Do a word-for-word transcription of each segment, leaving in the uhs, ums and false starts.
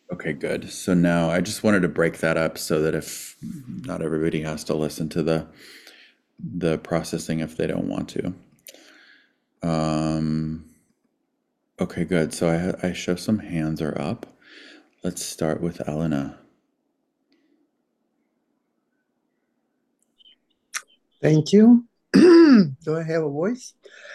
Okay, good. So now I just wanted to break that up so that if not everybody has to listen to the the processing if they don't want to. Um, okay, good. So I I show some hands are up. Let's start with Elena. Thank you. Do I have a voice?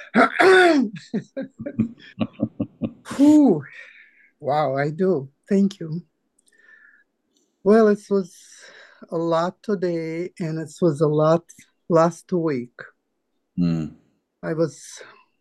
Whew. Wow, I do. Thank you. Well, it was a lot today, and it was a lot last week. Mm, I was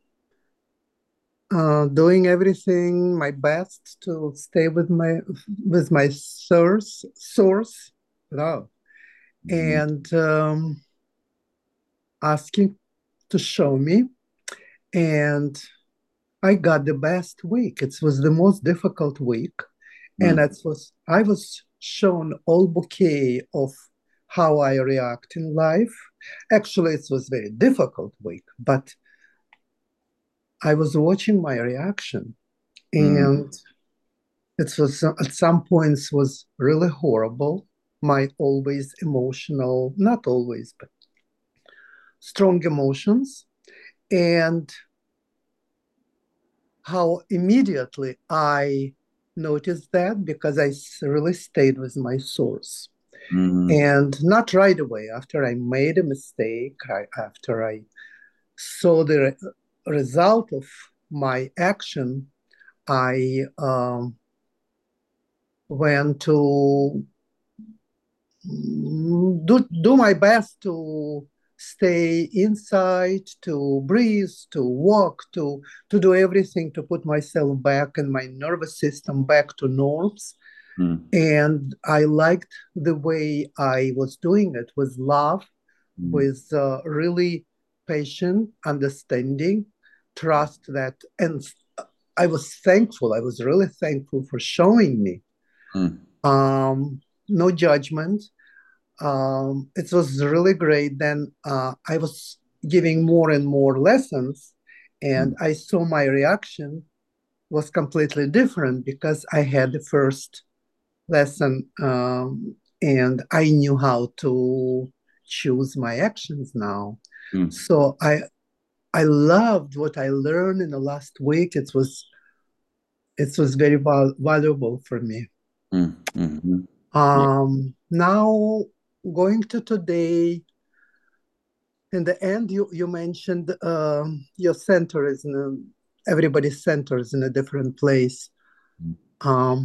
uh, doing everything my best to stay with my with my source source love mhm, and um, asking to show me, and I got the best week. It was the most difficult week, and mm, it was I was shown all bouquet of how I react in life. Actually, it was very difficult week, but I was watching my reaction, mm, and it was at some points was really horrible. My always emotional, not always, but strong emotions, and how immediately I noticed that because I really stayed with my source. mm, And not right away, after I made a mistake, I, after I saw the re- result of my action, I um, went to mm, do, do my best to stay inside, to breathe, to walk, to, to do everything to put myself back and my nervous system back to norms. mm, And I liked the way I was doing it with love, mm, with uh, really patient understanding, trust that, and I was thankful. I was really thankful for showing me. mm, Um, no judgment. Um, it was really great. Then uh, I was giving more and more lessons, and mm, I saw my reaction was completely different because I had the first lesson, um, and I knew how to choose my actions now. mm, So I I loved what I learned in the last week. It was it was very val- valuable for me. mm, mhm. Yeah. Um, now going to today, in the end, you you mentioned um, your center is in a, everybody's center is in a different place. Mm, Um,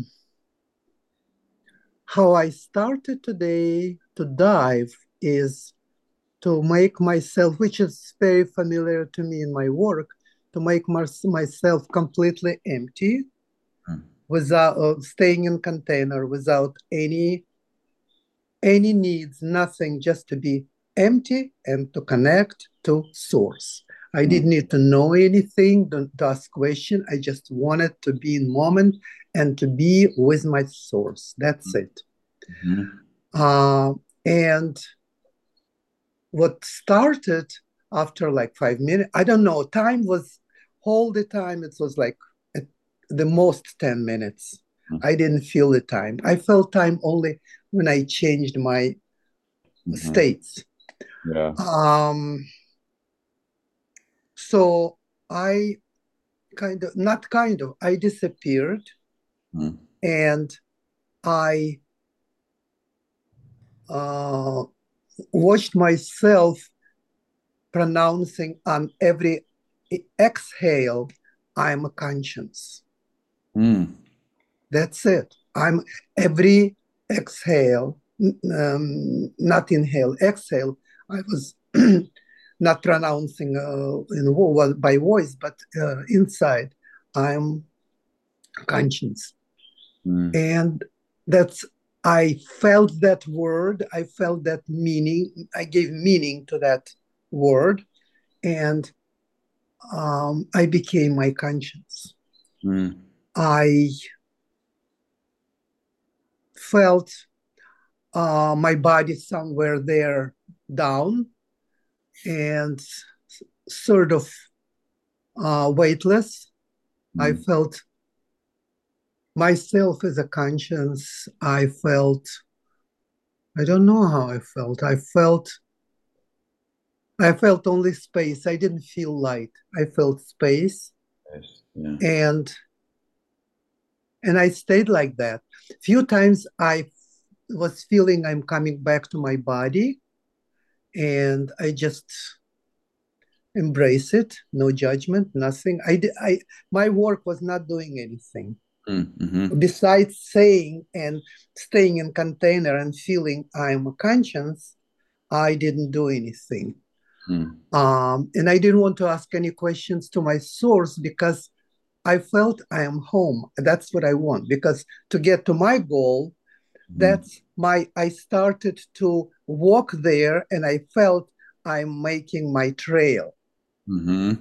how I started today to dive is to make myself, which is very familiar to me in my work, to make my, myself completely empty mm, without uh, staying in container, without any any needs, nothing, just to be empty and to connect to source. I mm, didn't need to know anything, don't ask question. I just wanted to be in moment and to be with my source. That's it. mhm, Uh, and what started after like five minutes, I don't know, time was all the time, it was like at the most ten minutes. mm, I didn't feel the time. I felt time only when I changed my mhm. states. Yeah. Um, so I kind of, not kind of, I disappeared Mm, and I uh, watched myself pronouncing on every exhale, I'm a conscience. mm, That's it. I'm every exhale, um, not inhale, exhale. I was not pronouncing uh, in by voice, but uh, inside. I'm conscience, mm, and that's. I felt that word. I felt that meaning. I gave meaning to that word, and um, I became my conscience. mm, I felt uh, my body somewhere there down and sort of uh, weightless. I mm, felt myself as a conscience, I felt, I don't know how I felt. I felt, I felt only space. I didn't feel light. I felt space, Nice. Yeah. and and I stayed like that. Few times I was feeling I'm coming back to my body, and I just embrace it, no judgment, nothing. I, I, my work was not doing anything Mm-hmm. besides saying and staying in container and feeling I'm a conscience. I didn't do anything. Mm. Um, and I didn't want to ask any questions to my source because I felt I am home. That's what I want. Because to get to my goal, Mm. that's my, I started to walk there and I felt I'm making my trail. Mm-hmm.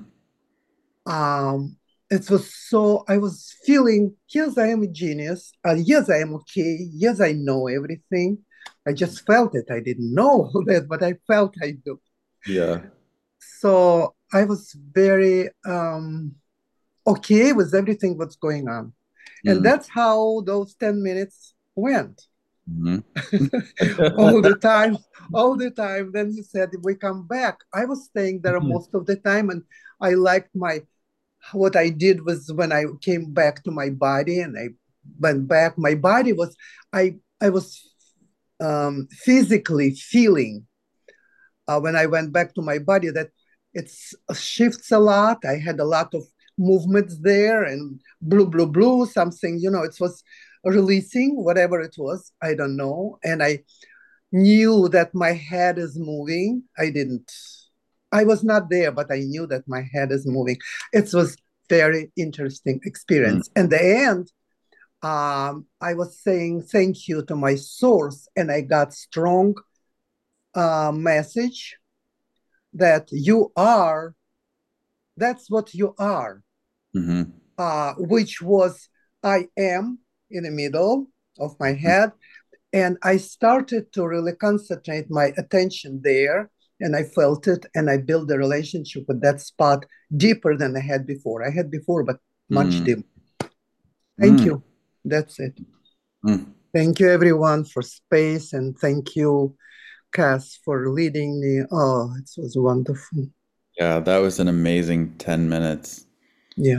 Um, it was so, I was feeling, yes, I am a genius. Uh, yes, I am okay. Yes, I know everything. I just felt it. I didn't know that, but I felt I do. Yeah. So I was very um, okay with everything that's going on. And Mm. that's how those ten minutes went. Mm-hmm. All the time, all the time. Then you said, we come back. I was staying there most of the time, and I liked my what I did was when I came back to my body and I went back, my body was I I was um, physically feeling uh, when I went back to my body that it shifts a lot. I had a lot of movements there and blue, blue, blue, something, you know, it was releasing whatever it was. I don't know. And I knew that my head is moving. I didn't, I was not there, but I knew that my head is moving. It was very interesting Mm. experience. And the end, um, I was saying thank you to my source, and I got strong uh, message that you are, that's what you are, Mm-hmm. uh, which was I am in the middle of my head. And I started to really concentrate my attention there. And I felt it and I built a relationship with that spot deeper than I had before. I had before, but much Mm. deeper. Thank Mm. you. That's it. Mm. Thank you, everyone, for space. And thank you, Cass, for leading me. Oh, it was wonderful. Yeah, that was an amazing ten minutes. Yeah.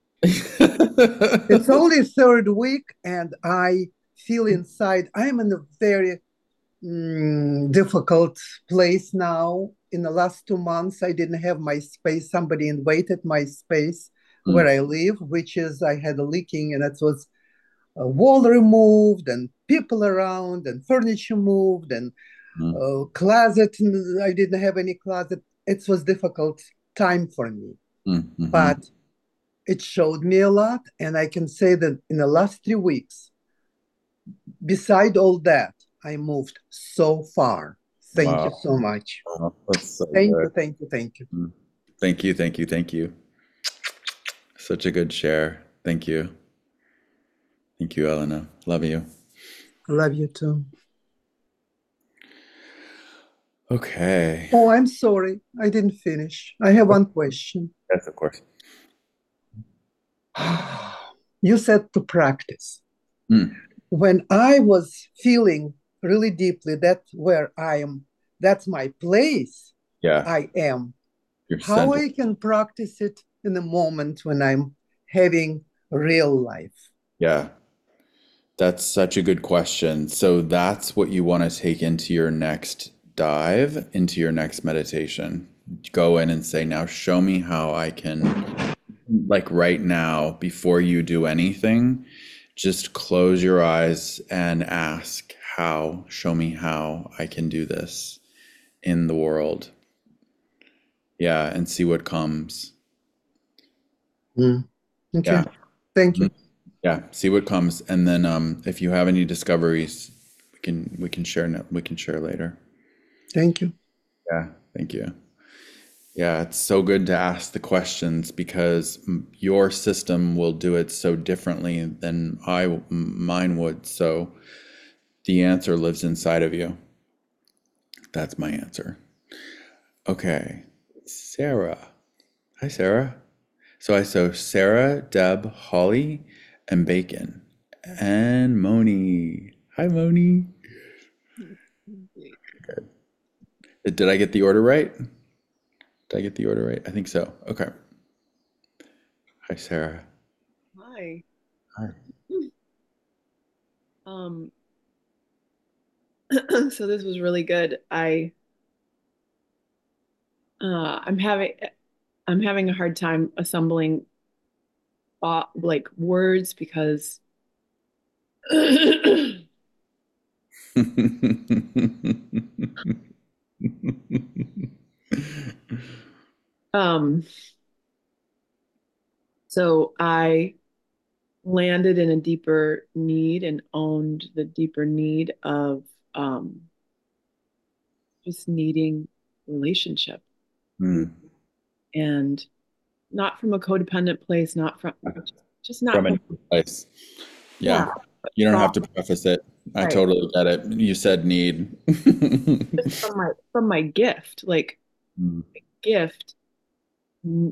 It's only third week, and I feel inside I'm in a very mm, difficult place now. In the last two months, I didn't have my space. Somebody invaded my space where Mm. I live, which is I had a leaking, and it was a wall removed, and people around, and furniture moved, and Mm. uh, closet. I didn't have any closet. It was difficult time for me, Mm. Mm-hmm. but it showed me a lot, and I can say that in the last three weeks, beside all that, I moved so far. Thank you Wow. so much. Wow. That's so Thank good. you, thank you, thank you. Mm. Thank you, thank you, thank you. Such a good share. Thank you. Thank you, Elena. Love you. I love you too. Okay. Oh, I'm sorry. I didn't finish. I have one question. Yes, of course. You said to practice. Mm. When I was feeling really deeply that where I am, that's my place, Yeah, I am. you're How centered. I can practice it in the moment when I'm having real life? Yeah, that's such a good question. So that's what you want to take into your next dive, into your next meditation. Go in and say, now show me how I can, like right now, before you do anything, just close your eyes and ask how, show me how I can do this in the world. Yeah, and see what comes. Mm. Okay. Yeah. Thank Mhm. you. Yeah, see what comes, and then um, if you have any discoveries, we can we can share no- we can share later. Thank you. Yeah, thank you. Yeah, it's so good to ask the questions because mm, your system will do it so differently than I m- mine would. So the answer lives inside of you. That's my answer. Okay, Sarah. Hi, Sarah. So I saw Sarah, Deb, Holly, and Bacon. and Moni. Hi, Moni. Did I get the order right? Did I get the order right? I think so. Okay. Hi, Sarah. Hi. Hi. Um, so this was really good. I uh I'm having I'm having a hard time assembling thought like words because um so I landed in a deeper need and owned the deeper need of um just needing relationship Hmm. and not from a codependent place, not from just not From a from new place. yeah, Yeah. You don't from have to preface it. I right. totally get it. You said need. Just from my from my gift, like Mm. gift, m-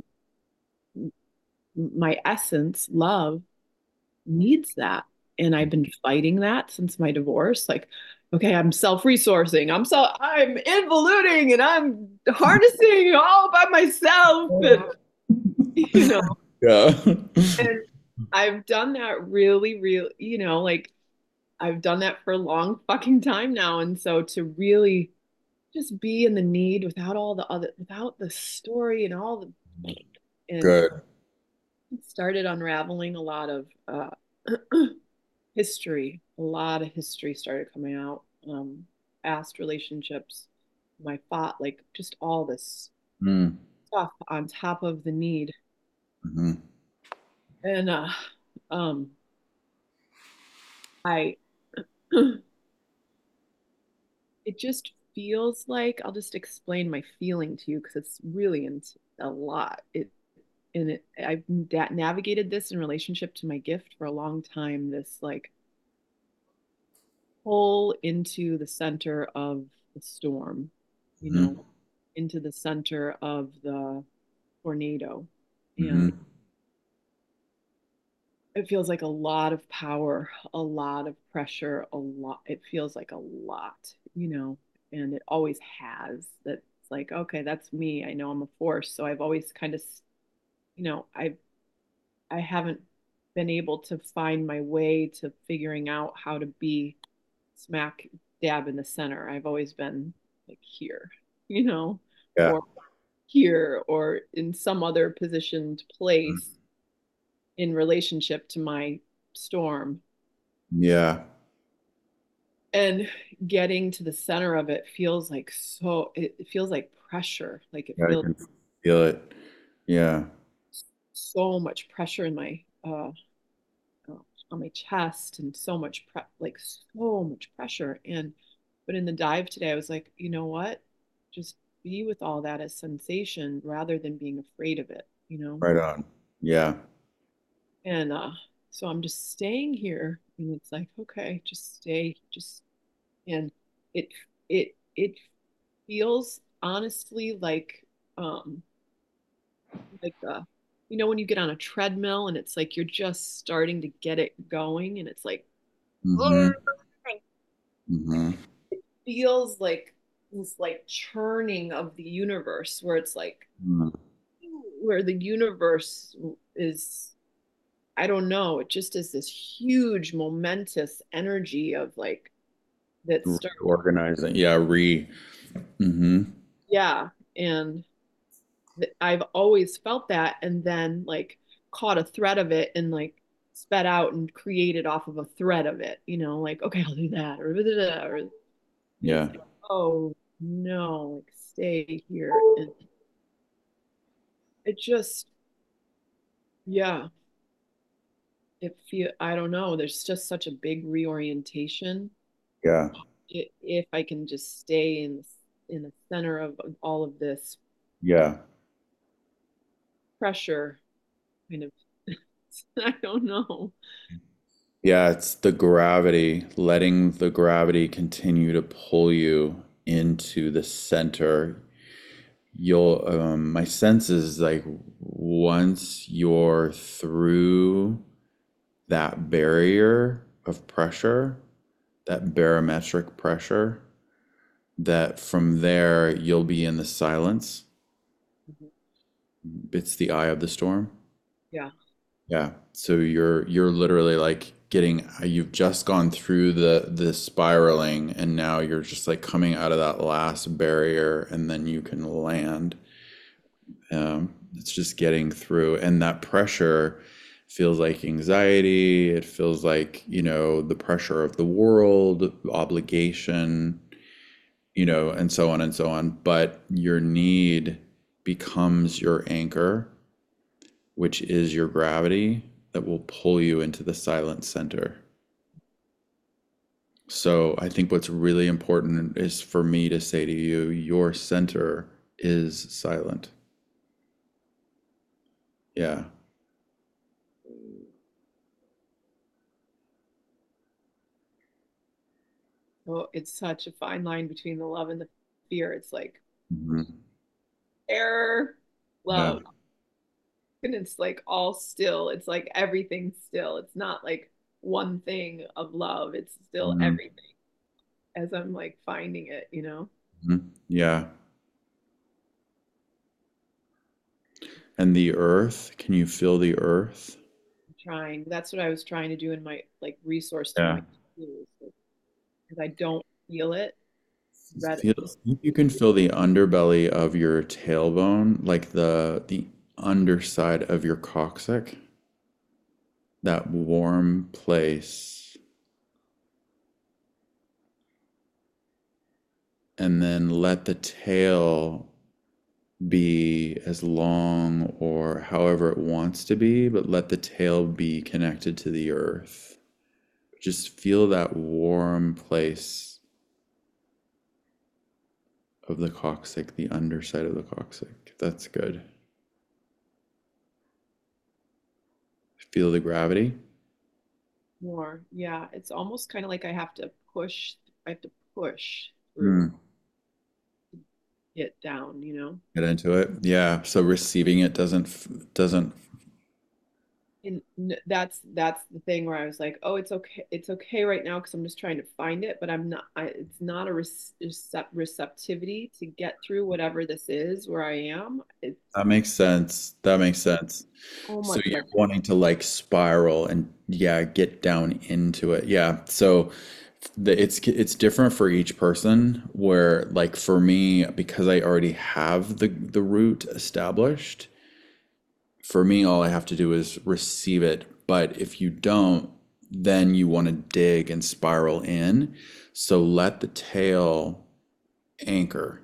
my essence, love needs that. And I've been fighting that since my divorce. Like, okay, I'm self-resourcing. I'm so I'm involuting and I'm harnessing all by myself. And you know, Yeah. and I've done that really, really, you know, like I've done that for a long fucking time now. And so to really just be in the need without all the other, without the story and all the, and Good. started unraveling a lot of uh, history. A lot of history started coming out, um, past relationships, my thought, like just all this Mm. stuff on top of the need. Hmm. And uh, um, I, it just feels like I'll just explain my feeling to you because it's really in a lot. It and it, I've da- navigated this in relationship to my gift for a long time. This like pull into the center of the storm, you Hmm. know, into the center of the tornado. Hmm. And it feels like a lot of power, a lot of pressure, a lot. It feels like a lot, you know, and it always has. That's like, okay, that's me. I know I'm a force. So I've always kind of, you know, I I haven't been able to find my way to figuring out how to be smack dab in the center. I've always been like here, you know, Yeah. or here or in some other positioned place in relationship to my storm. Yeah. And getting to the center of it feels like so, it feels like pressure. Like it Yeah, I feels can feel it. Yeah. so much pressure in my, uh, uh, on my chest and so much pre- like so much pressure. And but in the dive today, I was like, you know what? Just be with all that as sensation rather than being afraid of it, you know? Right on. Yeah. And uh so I'm just staying here and it's like, okay, just stay, just and it it it feels honestly like um like uh you know when you get on a treadmill and it's like you're just starting to get it going and it's like Hmm. Hmm. feels like this like churning of the universe where it's like where the universe is I don't know, it just is this huge momentous energy of like that start Reorganizing. Yeah. Re. Hmm. yeah and th- I've always felt that and then like caught a thread of it and like sped out and created off of a thread of it, you know, like okay, I'll do that or, or and it's Yeah. like oh no, like stay here and it just yeah it feel I don't know. There's just such a big reorientation. Yeah. I- If I can just stay in in the center of all of this Yeah. pressure, kind of. I don't know. Yeah. It's the gravity, letting the gravity continue to pull you into the center. You'll, um, my sense is like once you're through that barrier, of pressure, that barometric pressure, that from there you'll be in the silence. Mhm. It's the eye of the storm. Yeah. Yeah. So you're you're literally like getting you've just gone through the the spiraling and now you're just like coming out of that last barrier and then you can land. Um, it's just getting through and that pressure feels like anxiety. It feels like, you know, the pressure of the world, obligation, you know, and so on and so on. But your need becomes your anchor, which is your gravity that will pull you into the silent center. So I think what's really important is for me to say to you, your center is silent. Yeah. Oh, it's such a fine line between the love and the fear. It's like Mhm. error, Yeah. love, and it's like all still. It's like everything's still. It's not like one thing of love. It's still Mhm. everything as I'm like finding it, you know? Mhm. Yeah. And the earth, can you feel the earth? Trying. That's what I was trying to do in my like resource through Yeah. my tools because I don't feel it. Read Feel, you can feel the underbelly of your tailbone, like the the underside of your coccyx, that warm place. And then let the tail be as long or however it wants to be, but let the tail be connected to the earth. Just feel that warm place of the coccyx, the underside of the coccyx. That's good. Feel the gravity. more. Yeah, it's almost kind of like I have to push. I have to push through Hmm. it down, you know? Get into it. Yeah. So receiving it doesn't f- doesn't. And that's that's the thing where I was like, oh, it's okay, it's okay right now because I'm just trying to find it, but I'm not. I, it's not a recept receptivity to get through whatever this is where I am. It's That makes sense. That makes sense. so So much you're like wanting to like spiral and yeah, get down into it. Yeah. So the, it's it's different for each person where like for me because I already have the the route established, for me all I have to do is receive it. But if you don't, then you want to dig and spiral in. So let the tail anchor.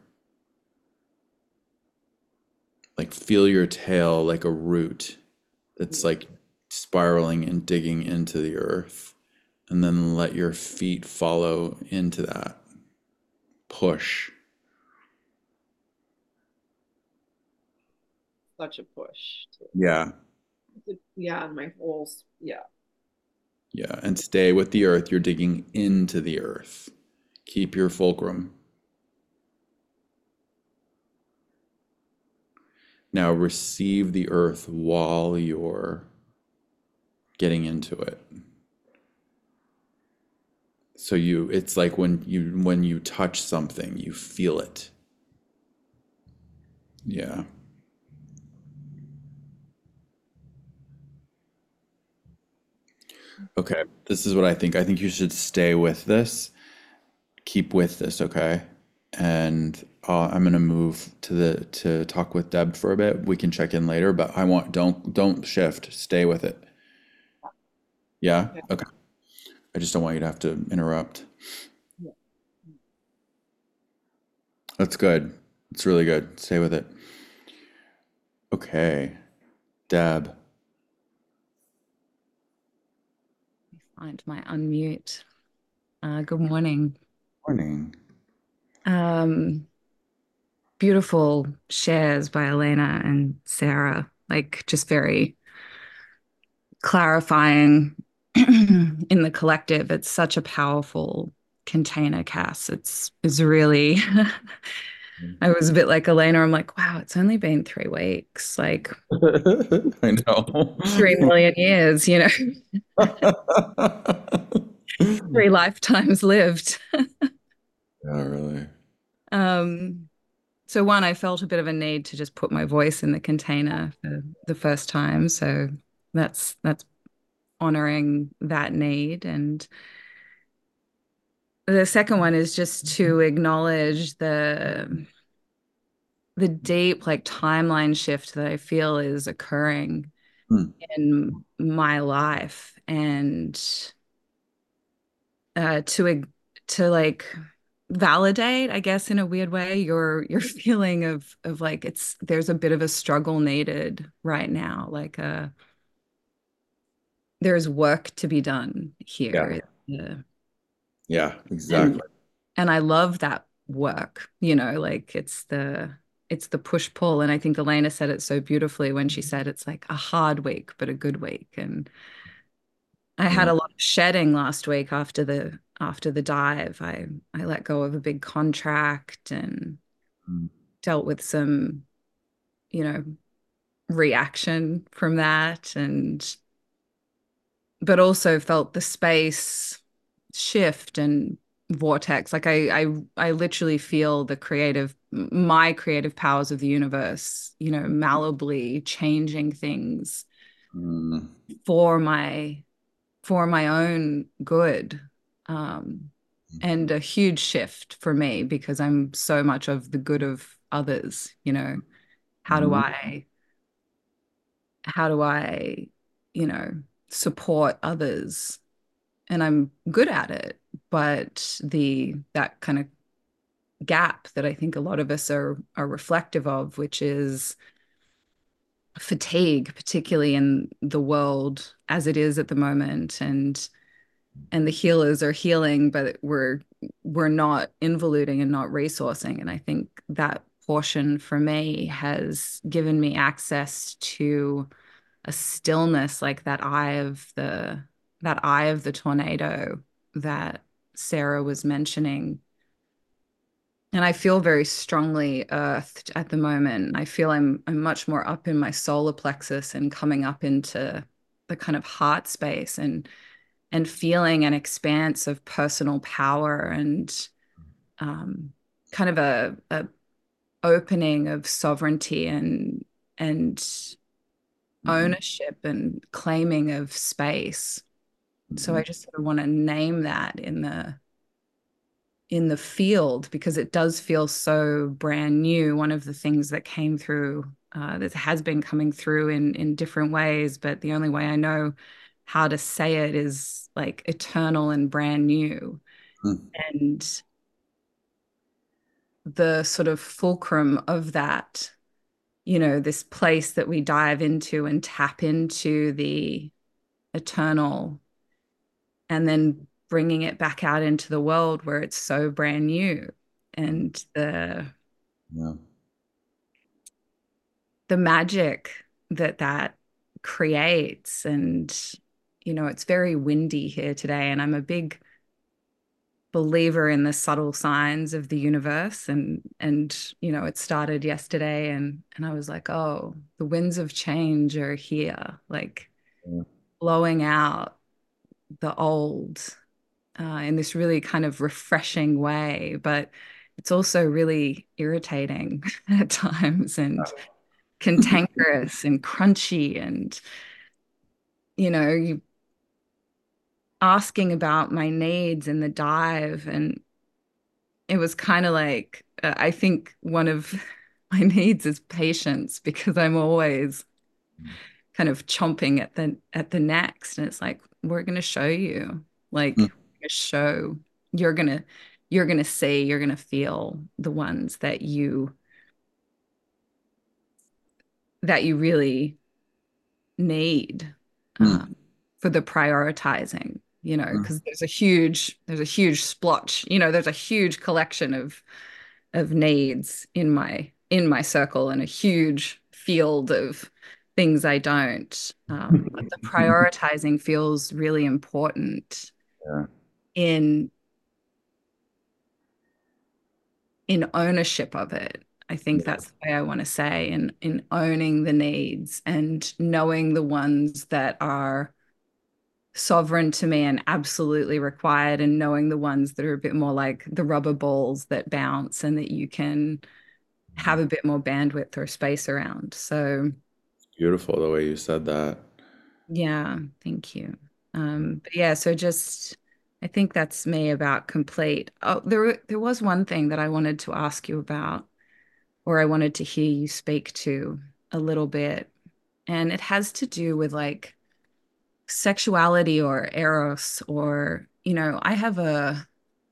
Like feel your tail like a root that's like spiraling and digging into the earth. And then let your feet follow into that. Push. such a push. Yeah. To, yeah, my whole yeah. Yeah. And stay with the earth. You're digging into the earth. Keep your fulcrum. Now receive the earth while you're getting into it. So you, it's like when you when you touch something, you feel it. Yeah. Okay. This is what I think. I think you should stay with this. Keep with this, okay? And uh, I'm gonna move to the to talk with Deb for a bit. We can check in later, but I want don't don't shift. Stay with it. Yeah? Okay. Okay. I just don't want you to have to interrupt. Yeah. That's good. It's really good. Stay with it. Okay. Deb. Find my unmute. Uh, good morning. Morning. Um, Beautiful shares by Elena and Sarah, like just very clarifying in the collective. It's such a powerful container, Cass. It's it's really I was a bit like Elena. I'm like, wow, it's only been three weeks, like I know. three million years, you know. three lifetimes lived. Yeah, really. Um, so one, I felt a bit of a need to just put my voice in the container for the first time. So that's that's honoring that need. And the second one is just to acknowledge the the deep like timeline shift that I feel is occurring Hmm. in my life, and uh, to to like validate, I guess, in a weird way, your your feeling of of like it's there's a bit of a struggle needed right now, like uh there's work to be done Yeah. here. Yeah. Yeah, And exactly. and I love that work, you know, like it's the it's the push pull. And I think Elena said it so beautifully when she said it's like a hard week, but a good week. And I had Yeah. a lot of shedding last week after the after the dive. I I let go of a big contract and Mm. dealt with some, you know, reaction from that, and but also felt the space shift and vortex. Like I I I literally feel the creative my creative powers of the universe, you know, malleably changing things Mm. for my for my own good. Um, and a huge shift for me because I'm so much of the good of others, you know. How do Mhm. I how do I, you know, support others? And I'm good at it, but the that kind of gap that I think a lot of us are are reflective of, which is fatigue, particularly in the world as it is at the moment, and and the healers are healing, but we're we're not involuting and not resourcing. And I think that portion for me has given me access to a stillness, like that eye of the that eye of the tornado that Sarah was mentioning. And I feel very strongly earthed at the moment. I feel I'm I'm much more up in my solar plexus and coming up into the kind of heart space, and and feeling an expanse of personal power, and um, kind of a, a opening of sovereignty and and Mhm. ownership and claiming of space. So I Mhm. just sort of want to name that in the in the field because it does feel so brand new. One of the things that came through uh, that has been coming through in in different ways, but the only way I know how to say it is like eternal and brand new. Mhm. And the sort of fulcrum of that, you know, this place that we dive into and tap into the eternal, and then bringing it back out into the world where it's so brand new. And the Yeah. the magic that that creates. And you know, it's very windy here today, and I'm a big believer in the subtle signs of the universe. And and you know, it started yesterday, and and I was like, oh, the winds of change are here, like Yeah. blowing out the old uh, in this really kind of refreshing way, but it's also really irritating at times, and cantankerous and crunchy. And you know, you asking about my needs in the dive, and it was kind of like uh, I think one of my needs is patience because I'm always kind of chomping at the at the next. And it's like, we're gonna show you, like Mhm. we're gonna show you're gonna you're gonna see, you're gonna feel the ones that you that you really need uh, Mhm. for the prioritizing, you know, Mhm. because there's a huge there's a huge splotch, you know, there's a huge collection of of needs in my in my circle, and a huge field of things I don't. Um, but the prioritizing feels really important Yeah. in in ownership of it. I think Yeah. that's the way I want to say, in in owning the needs and knowing the ones that are sovereign to me and absolutely required, and knowing the ones that are a bit more like the rubber balls that bounce and that you can have a bit more bandwidth or space around. So Beautiful the way you said that. yeah, thank you. Um, but yeah, so just I think that's me about complete. Oh, there there was one thing that I wanted to ask you about, or I wanted to hear you speak to a little bit, and it has to do with like sexuality or eros, or you know, I have a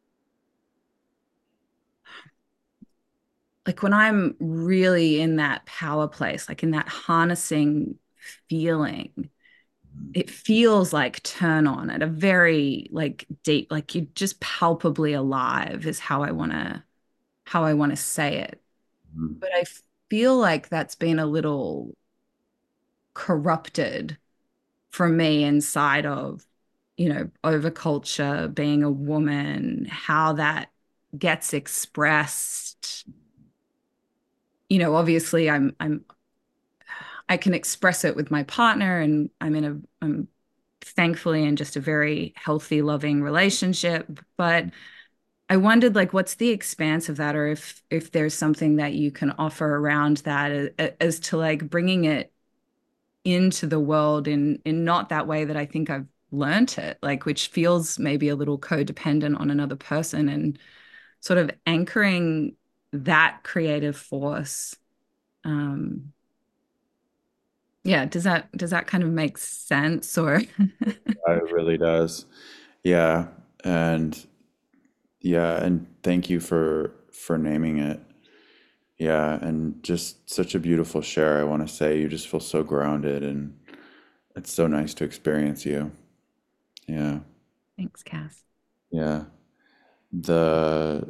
like when I'm really in that power place, like in that harnessing feeling, it feels like turn on at a very like deep, like you just palpably alive is how I want to how I want to say it. Mhm. But I feel like that's been a little corrupted for me inside of, you know, overculture, being a woman, how that gets expressed. You know, obviously I'm I'm I can express it with my partner, and I'm in a I'm thankfully in just a very healthy, loving relationship. But I wondered like what's the expanse of that, or if if there's something that you can offer around that as, as to like bringing it into the world in in not that way that I think I've learnt it, like which feels maybe a little codependent on another person, and sort of anchoring that creative force. Um, yeah, does that does that kind of make sense or It really does. Yeah. And yeah, and thank you for for naming it. Yeah, and just such a beautiful share. I want to say you just feel so grounded, and it's so nice to experience you. Yeah. Thanks, Cass. Yeah. The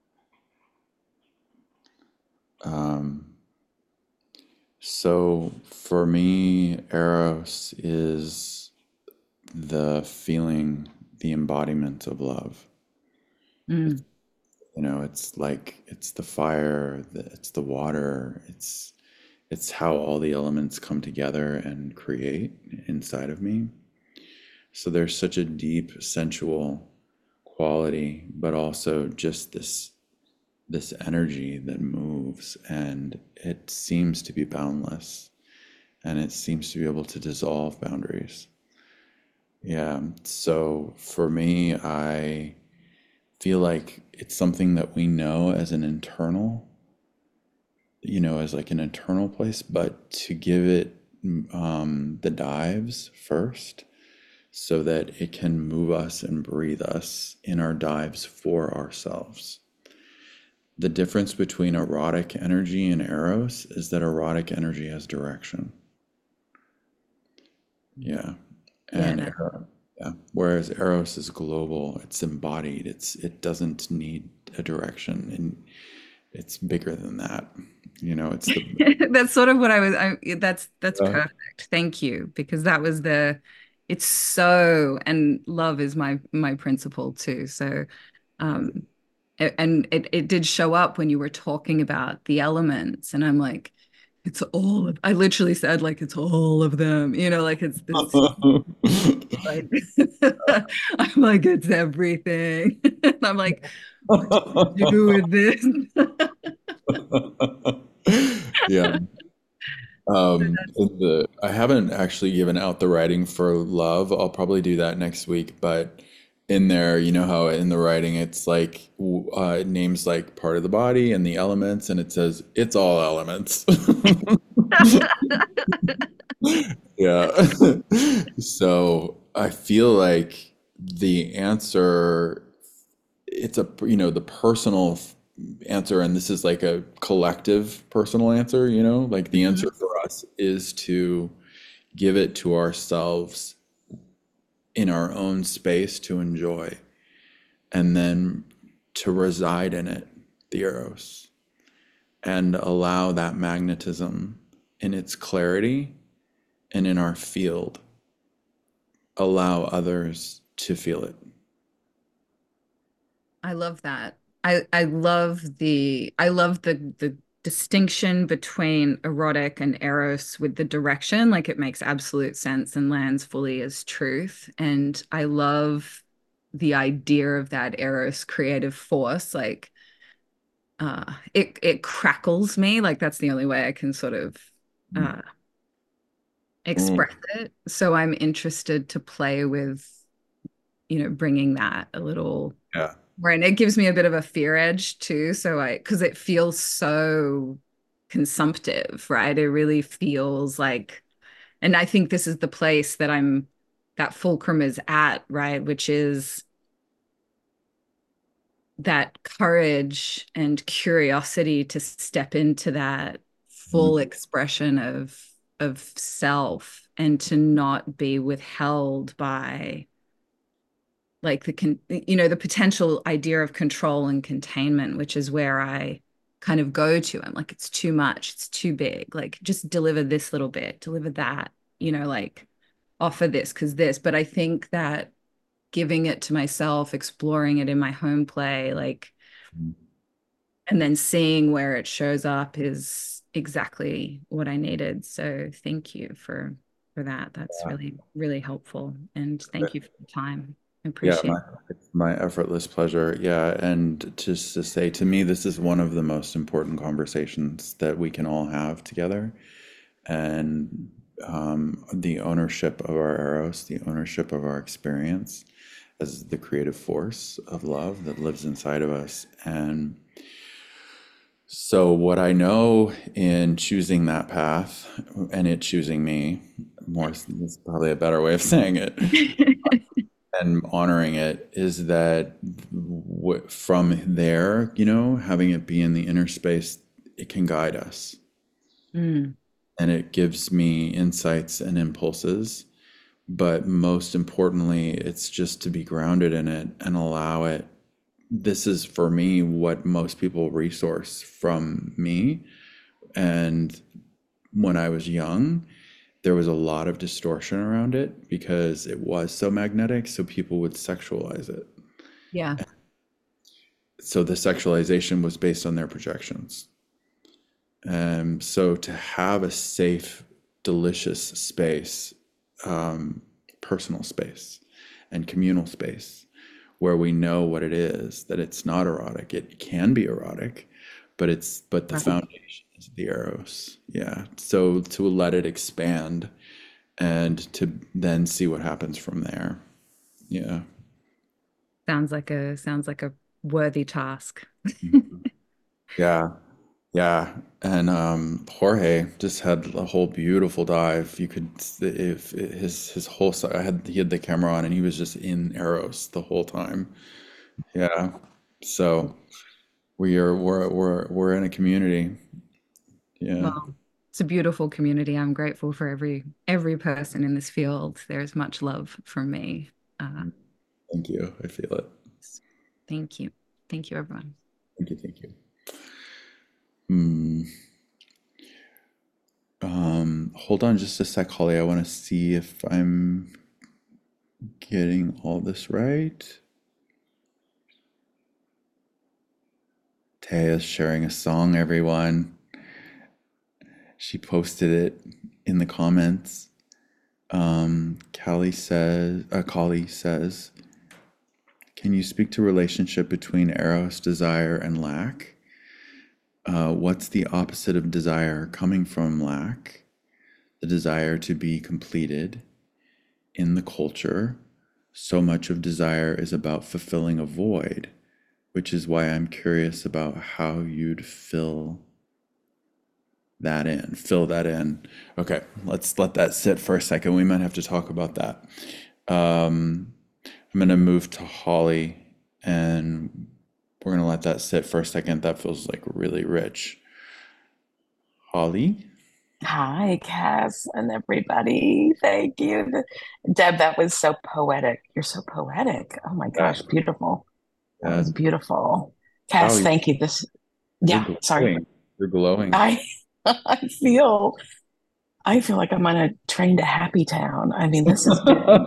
um so for me, Eros is the feeling, the embodiment of love. It's, Mm, you know, it's like it's the fire, the, it's the water, it's it's how all the elements come together and create inside of me. So there's such a deep sensual quality, but also just this this energy that moves, and it seems to be boundless, and it seems to be able to dissolve boundaries. Yeah. So for me, I feel like it's something that we know as an internal, you know, as like an internal place, but to give it um, the dives first so that it can move us and breathe us in our dives for ourselves. The difference between erotic energy and eros is that erotic energy has direction. Yeah. And yeah. Eros, yeah. Whereas Eros is global, it's embodied, it's it doesn't need a direction, and it's bigger than that. You know, it's the That's sort of what I was I that's that's uh, perfect. Thank you. Because that was the it's so, and love is my my principle too. So um a- and it it did show up when you were talking about the elements, and I'm like, it's all of, I literally said like it's all of them, you know, like it's this like I'm like it's everything. And I'm like, what do you do with this? yeah. Um, the I haven't actually given out the writing for love. I'll probably do that next week, but in there, you know how in the writing it's like w- uh, it names like part of the body and the elements, and it says it's all elements. Yeah. So I feel like the answer, it's a, you know, the personal f- answer, and this is like a collective personal answer, you know, like the Mhm. answer for us is to give it to ourselves in our own space to enjoy, and then to reside in it, the eros, and allow that magnetism in its clarity and in our field, allow others to feel it. I love that. I I love the I love the the distinction between erotic and eros with the direction, like it makes absolute sense and lands fully as truth. And I love the idea of that eros creative force. Like uh it it crackles me. Like that's the only way I can sort of uh Mm. express it. So I'm interested to play with, you know, bringing that a little. Yeah. Right. And it gives me a bit of a fear edge too. So I, because it feels so consumptive, right? It really feels like, and I think this is the place that I'm, that fulcrum is at, right? Which is that courage and curiosity to step into that full Mm. expression of of self and to not be withheld by like the con you know the potential idea of control and containment, which is where I kind of go to. I'm like, it's too much, it's too big, like just deliver this little bit, deliver that, you know, like offer this because this. But I think that giving it to myself, exploring it in my home play, like, and then seeing where it shows up is exactly what I needed. So thank you for for that. That's Yeah. really, really helpful. And thank you for the time. I Yeah, appreciate my, it's my effortless pleasure. Yeah, and just to say, to me, this is one of the most important conversations that we can all have together. And um, the ownership of our eros, the ownership of our experience as the creative force of love that lives inside of us. And so, what I know in choosing that path and it choosing me, more is probably a better way of saying it, it. and honoring it is that w- from there, you know, having it be in the inner space, it can guide us Mm, and it gives me insights and impulses. But most importantly, it's just to be grounded in it and allow it. This is for me what most people resource from me. And when I was young, there was a lot of distortion around it because it was so magnetic, so people would sexualize it. yeah, So the sexualization was based on their projections. Um, so to have a safe, delicious space, um, personal space, and communal space where we know what it is, that it's not erotic. It can be erotic, but it's but the right. foundation is the eros. Yeah. So to let it expand and to then see what happens from there. Yeah. Sounds like a sounds like a worthy task. Yeah. Yeah, and um, Jorge just had a whole beautiful dive. You could, if his his whole side, I had he had the camera on, and he was just in Eros the whole time. Yeah, so we are we're we're we're in a community. Yeah, Well, it's a beautiful community. I'm grateful for every every person in this field. There's much love from me. Uh, thank you. I feel it. thank you. Thank you, everyone. Thank you. Thank you. Hmm. Um, hold on just a sec, Holly. I want to see if I'm getting all this right. Taya's sharing a song, everyone. She posted it in the comments. Um, Callie says, uh, Kali says, can you speak to relationship between eros, desire, and lack? Uh, what's the opposite of desire coming from lack? The desire to be completed. In the culture, so much of desire is about fulfilling a void, which is why I'm curious about how you'd fill that in. Fill that in. Okay, let's let that sit for a second. We might have to talk about that. Um, I'm going to move to Holly and we're going to let that sit for a second. That feels like really rich. Holly? Hi, Cass, and everybody. Thank you. Deb, that was so poetic. You're so poetic. Oh my Yeah, gosh, beautiful. That yeah. was beautiful. Wow, Cass, thank you. This, you're yeah, sorry. glowing. You're glowing. I I feel I feel like I'm on a train to Happy Town. I mean, this has been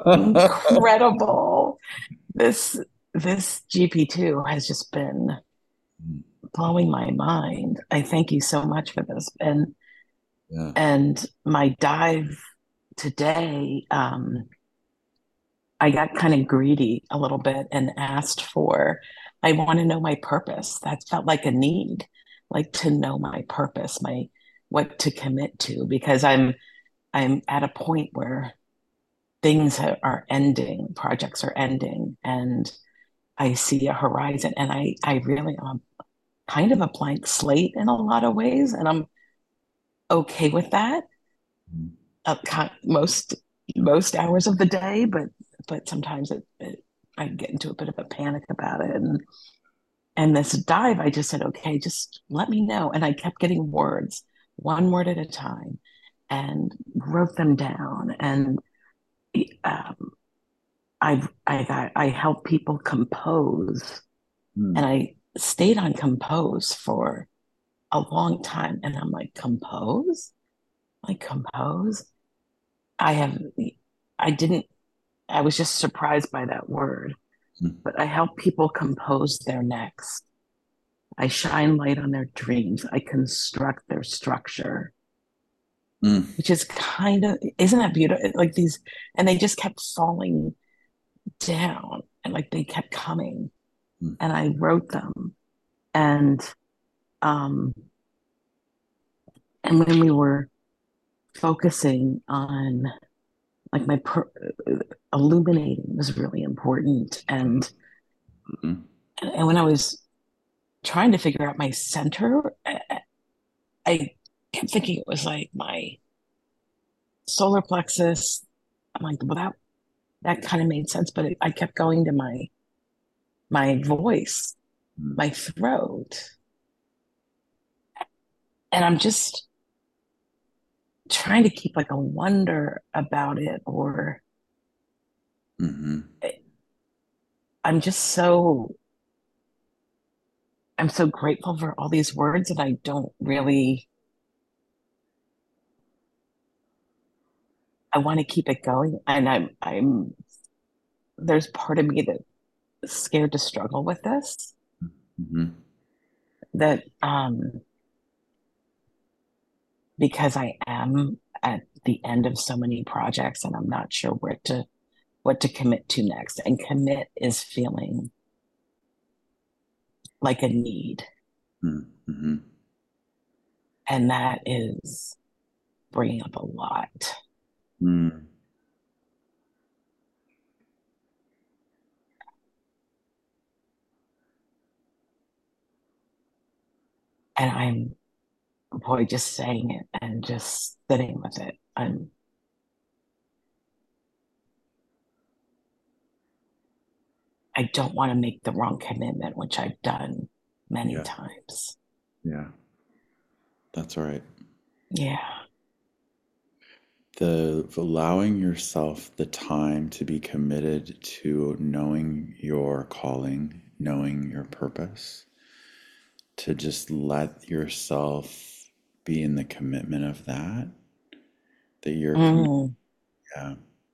incredible. This this G P two has just been blowing my mind. I thank you so much for this. And Yeah. and my dive today, um, I got kind of greedy a little bit and asked for, I want to know my purpose. That felt like a need, like to know my purpose, my what to commit to, because I'm I'm at a point where things are ending, projects are ending, and I see a horizon, and I I really am kind of a blank slate in a lot of ways, and I'm okay with that. Mm. Uh, most most hours of the day, but but sometimes it, it I get into a bit of a panic about it. And and this dive, I just said, okay, just let me know. And I kept getting words, one word at a time, and wrote them down. And um, I I got I helped people compose, Mm. and I stayed on compose for a long time. And I'm like, compose, like compose. I have I didn't I was just surprised by that word, Mm. but I help people compose their next. I shine light on their dreams. I construct their structure, Mm. which is kind of, isn't that beautiful? Like these, and they just kept falling down and like they kept coming. Mm. And I wrote them. And, um, and when we were focusing on like my per- illuminating was really important. And, Mm. and when I was trying to figure out my center, I, I kept thinking it was like my solar plexus. I'm like, well, that that kind of made sense, but it, I kept going to my my voice, Mm. my throat, and I'm just trying to keep like a wonder about it, or Mm-hmm. I'm just so I'm so grateful for all these words, and I don't really I want to keep it going, and I'm I'm there's part of me that's scared to struggle with this, Mm-hmm. that um because I am at the end of so many projects and I'm not sure where to what to commit to next. And commit is feeling like a need. Mm-hmm. And that is bringing up a lot. Mm. And I'm, boy, just saying it and just sitting with it. I'm, I don't want to make the wrong commitment, which I've done many Yeah. times. Yeah. That's right. Yeah. The allowing yourself the time to be committed to knowing your calling, knowing your purpose, to just let yourself be in the commitment of that, that you're committed. Mm. Yeah.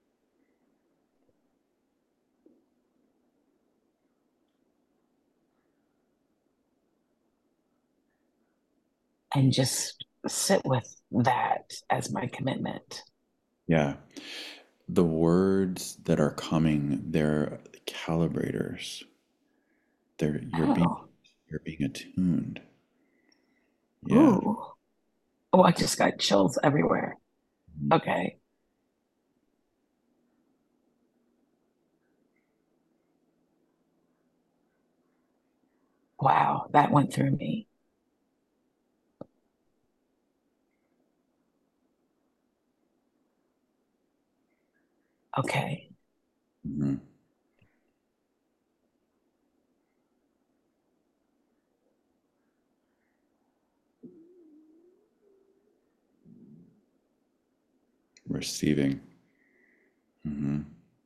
And just sit with that as my commitment. Yeah. The words that are coming, they're calibrators. They're you're being Oh, you're being attuned. Yeah. ooh. Oh, I just got chills everywhere. Okay. Wow, that went through me. Okay. Mm-hmm. Receiving. Mm-hmm.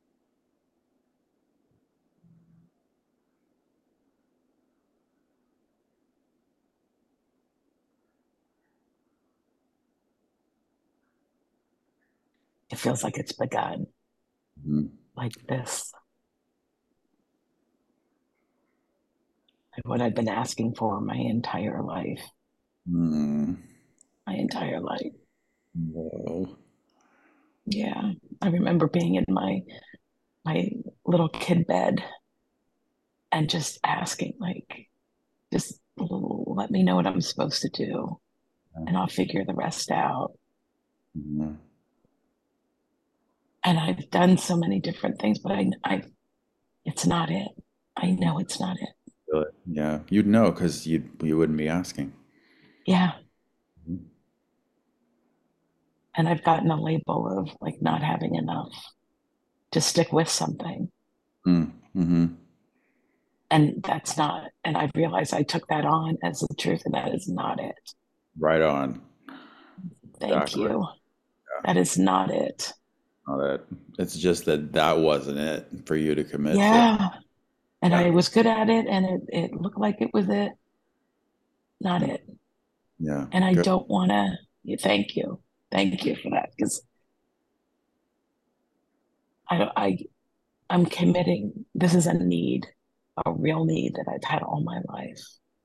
It feels like it's begun Mm-hmm. like this. what I've been asking for my entire life. Mm. My entire life. Whoa. Yeah. I remember being in my my little kid bed and just asking, like, just let me know what I'm supposed to do, and I'll figure the rest out. Mm-hmm. And I've done so many different things, but I, I, it's not it. I know it's not it. Really? Yeah, you'd know because you you wouldn't be asking. Yeah. Mhm. And I've gotten a label of like not having enough to stick with something. Mm-hmm. And that's not, and I realized I took that on as the truth, and that is not it. Right on. Thank Exactly. you. Yeah. That is not it. Not it. It's just that that wasn't it for you to commit to. Yeah. And Yeah. I was good at it, and it, it looked like it was it. Not it. Yeah. And I Good. don't want to, thank you. Thank you for that. Because I, I, I'm committing, this is a need, a real need that I've had all my life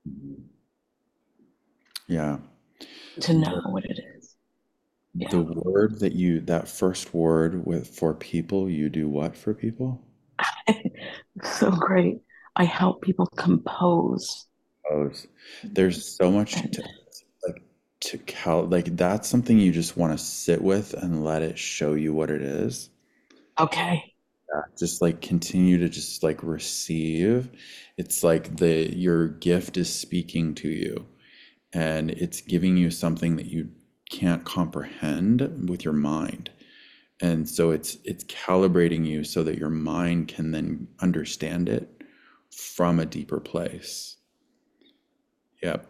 Yeah. to know The, what it is. Yeah. the word that you, that first word with for people, you do what for people? So great. I help people compose. Oh, there's so much And to like to cal like that's something you just want to sit with and let it show you what it is. okay. Yeah, just like continue to just like receive. It's like the your gift is speaking to you and it's giving you something that you can't comprehend with your mind. And so it's it's calibrating you so that your mind can then understand it from a deeper place. Yep.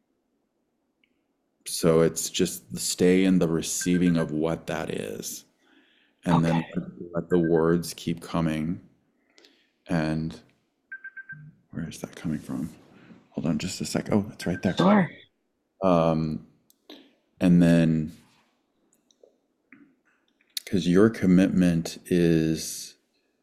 So it's just stay in the receiving of what that is. And then Okay. let the words keep coming. And where is that coming from? Hold on just a sec. Oh, it's right there. Sure. Um, and then, because your commitment is,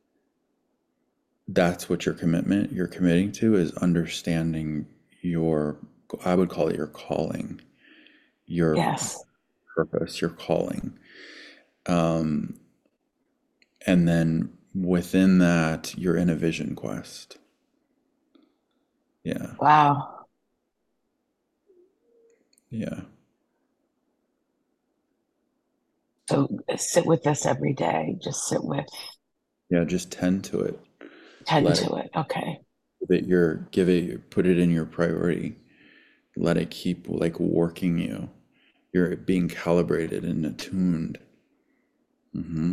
that's what your commitment, you're committing to is understanding your, I would call it your calling, your Yes. purpose, your calling. Um, and then within that, you're in a vision quest. Yeah. Wow. Yeah. So sit with this every day. Just sit with, Yeah. Just tend to it. tend Let it, to it. Okay. give it your, give it, put it in your priority. Let it keep like working you. You're being calibrated and attuned. Mm-hmm.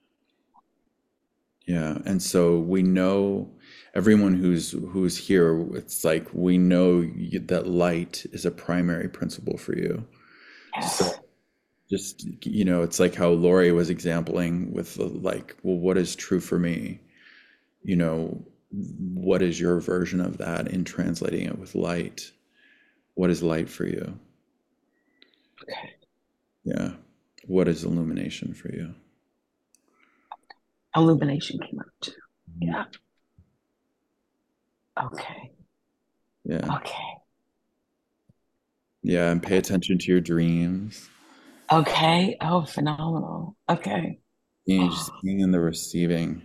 Yeah. And so we know everyone who's who's here, it's like we know you, that light is a primary principle for you. So Yes. just, you know, it's like how Lori was exempling with the, like, well, what is true for me? You know, what is your version of that in translating it with light? What is light for you? Okay. Yeah. What is illumination for you? Illumination came up too. Yeah. Okay. Yeah. Okay. Yeah. And pay attention to your dreams. Okay. Oh, phenomenal. Okay. You just being in the receiving.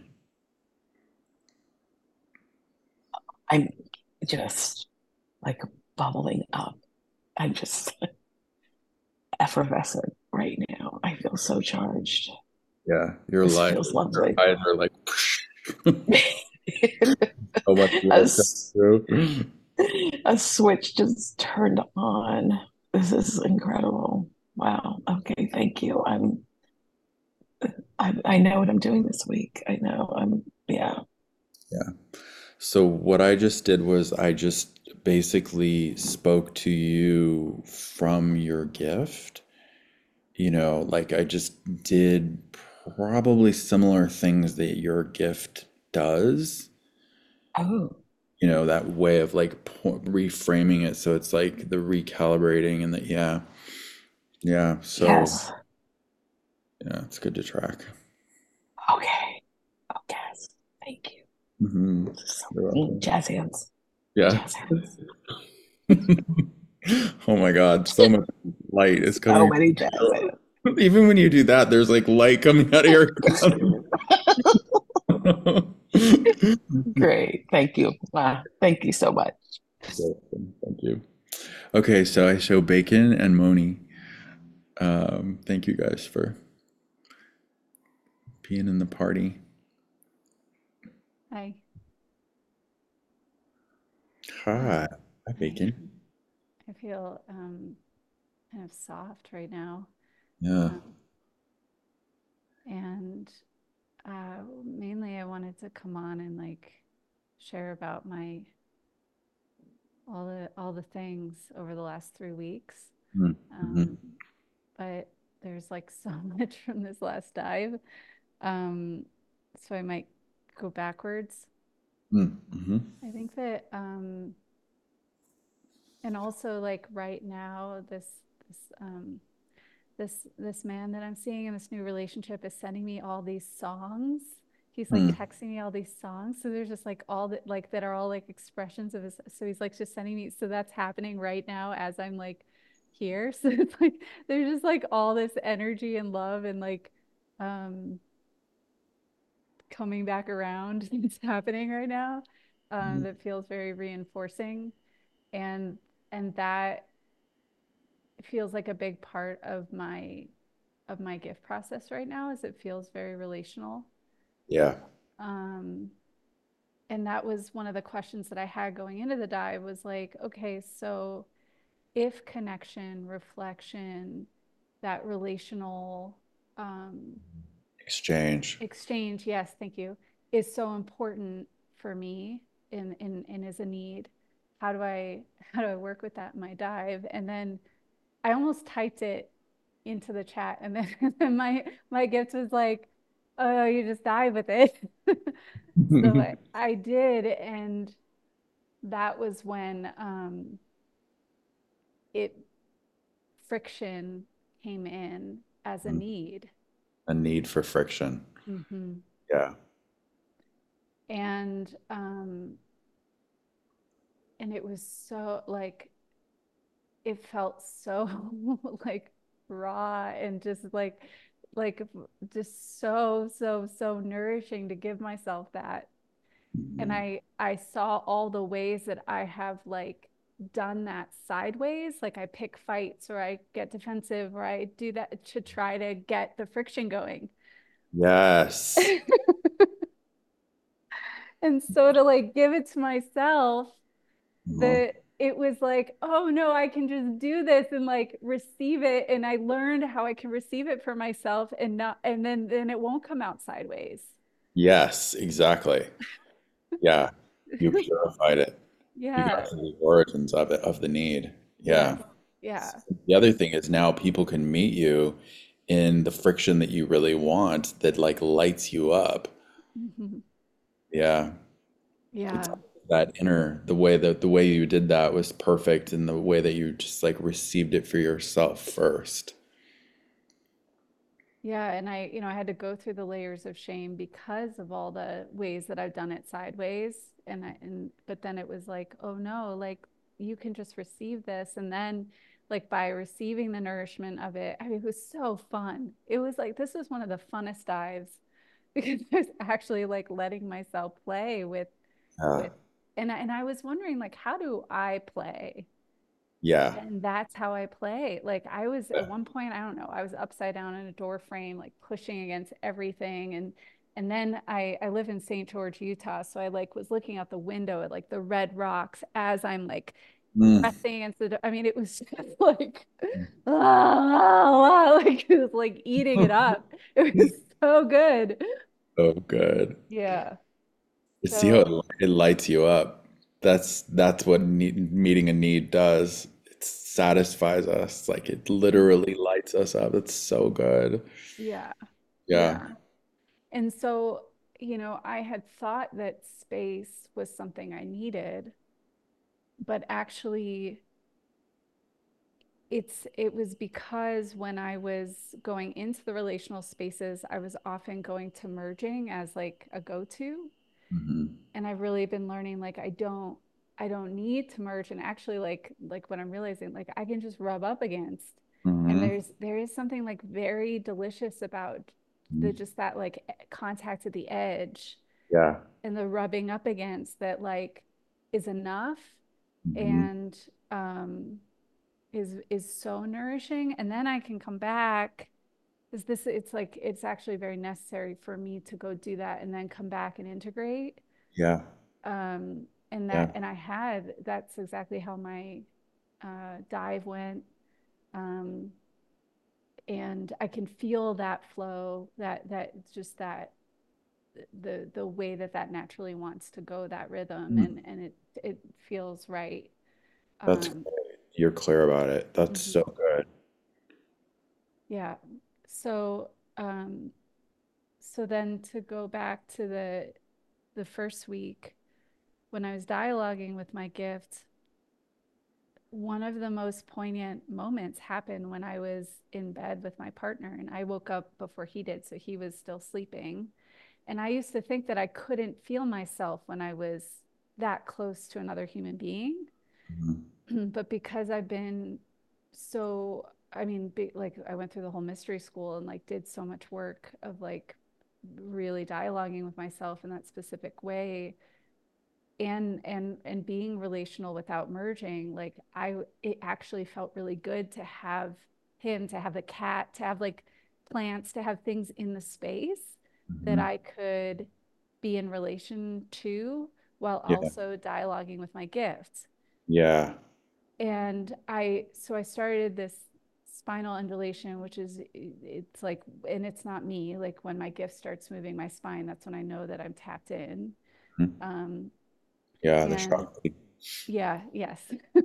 I'm just like bubbling up. I'm just effervescent right now. I feel so charged. Yeah. Your This light, feels your lovely. eyes are like, so much a, love comes through. a switch just turned on. This is incredible. Wow. Okay. Thank you. I'm, I, I know what I'm doing this week. I know. I'm, yeah. Yeah. So what I just did was I just basically spoke to you from your gift. You know, like I just did probably similar things that your gift does. Oh, You know, that way of like po- reframing it so it's like the recalibrating and that, yeah. Yeah. So, yes. yeah, it's good to track. Okay. Okay. Thank you. Hmm. So You're mm, welcome. jazz hands. Yeah. Oh my God, so much light is So coming. many jazzes. Even when you do that, there's like light coming out of your Great. Thank you. Wow. Thank you so much. Thank you. Okay, so I show Bacon and Moni. Um, thank you guys for being in the party. Hi. Hi, hi, Bacon. I feel um, kind of soft right now. Yeah. Um, and uh, mainly I wanted to come on and like share about my all the all the things over the last three weeks. Mm-hmm. Um, but there's like so much from this last dive. Um, so I might go backwards. Mm-hmm. I think that um, and also like right now this this um this this man that I'm seeing in this new relationship is sending me all these songs. He's like Mm. texting me all these songs. So there's just like all that like that are all like expressions of his. So he's like just sending me. So that's happening right now as I'm like here. So it's like there's just like all this energy and love and like um coming back around. It's happening right now. Um, that feels very reinforcing. And and that feels like a big part of my of my gift process right now is it feels very relational. Yeah. Um, and that was one of the questions that I had going into the dive was like, okay, so if connection, reflection, that relational um, Exchange. exchange, yes, thank you, is so important for me and, and, and is a need. How do I how do I work with that in my dive? And then I almost typed it into the chat, and then, and then my my gift was like, "Oh, you just dive with it." So I, I did, and that was when um, it friction came in as a need. A need for friction. Mm-hmm. Yeah. And um, and it was so like it felt so like raw and just like like just so so so nourishing to give myself that. And i i saw all the ways that I have like done that sideways, like I pick fights or I get defensive or I do that to try to get the friction going. Yes. And so to like give it to myself, Mhm. that it was like, oh no, I can just do this and like receive it. And I learned how I can receive it for myself and not, and then then it won't come out sideways. Yes, exactly. Yeah. You purified it. You got Yeah. to the origins of it, of the need. Yes. Yeah. Yeah. The other thing is now people can meet you in the friction that you really want that like lights you up. Mhm. Yeah. It's Yeah. that inner, the way that the way you did that was perfect and the way that you just like received it for yourself first. Yeah, and I, you know, I had to go through the layers of shame because of all the ways that I've done it sideways. And I, and but then it was like, oh no, like you can just receive this. And then like by receiving the nourishment of it, I mean, it was so fun. It was like this was one of the funnest dives because I was actually like letting myself play with Yeah. with and I, and I was wondering like how do I play? Yeah. And that's how I play. Like I was at one point, I don't know, I was upside down in a door frame, like pushing against everything. And and then I I live in Saint George, Utah. So I like was looking out the window at like the red rocks as I'm like Mm. pressing against the door. I mean, it was just like ah, like it was like eating it up. It was so good. So good. Yeah. You see how it, So it lights you up. That's that's what need, meeting a need does. It satisfies us. Like it literally lights us up. It's so good. yeah. Yeah. Yeah. And so, you know, I had thought that space was something I needed, but actually it's it was because when I was going into the relational spaces, I was often going to merging as like a go-to. Mhm. And I've really been learning like I don't I don't need to merge. And actually, like like what I'm realizing, like I can just rub up against. And Mm-hmm. there's there is something like very delicious about the just that like contact at the edge Yeah. and the rubbing up against that like is enough Mm-hmm. and um is is so nourishing. And then I can come back. Is this it's like it's actually very necessary for me to go do that and then come back and integrate. Yeah. Um, and Yeah. that and I had that's exactly how my uh, dive went. Um, and I can feel that flow, that that just that the the way that that naturally wants to go, that rhythm, Mm. and and it it feels right. That's Um, great. You're clear about it. That's mhm. so good. Yeah. So um, so then to go back to the the first week when I was dialoguing with my gift, one of the most poignant moments happened when I was in bed with my partner and I woke up before he did, so he was still sleeping. And I used to think that I couldn't feel myself when I was that close to another human being. Mm-hmm. But because I've been so, I mean, be, like I went through the whole mystery school and like did so much work of like really dialoguing with myself in that specific way, and and and being relational without merging, like I it actually felt really good to have him, to have the cat, to have like plants, to have things in the space that Mm-hmm. I could be in relation to while Yeah. also dialoguing with my gifts. Yeah. And I so I started this spinal undulation, which is it's like, and it's not me, like when my gift starts moving my spine, that's when I know that I'm tapped in. Mhm. um Yeah. The and chocolate. yeah, yes.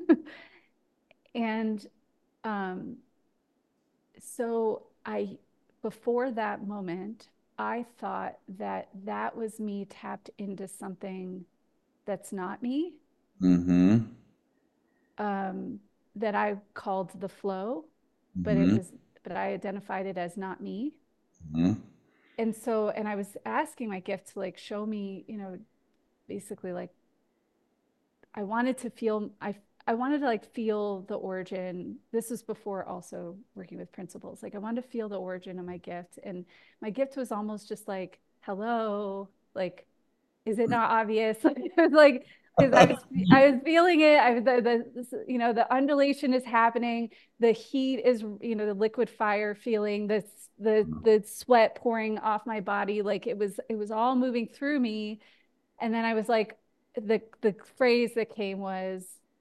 And um, so I, before that moment, I thought that that was me tapped into something that's not me, Mm-hmm. um, that I called the flow, but it Mm-hmm. was, but I identified it as not me. Mm-hmm. And so, and I was asking my gift to like show me, you know, basically like I wanted to feel I I wanted to like feel the origin. This was before also working with principles. Like I wanted to feel the origin of my gift. And my gift was almost just like, hello, like, is it not obvious? It was like, because I was I was feeling it. I was the, the you know, the undulation is happening. The heat is, you know, the liquid fire feeling, the the the sweat pouring off my body. Like it was, it was all moving through me. And then I was like, the the phrase that came was,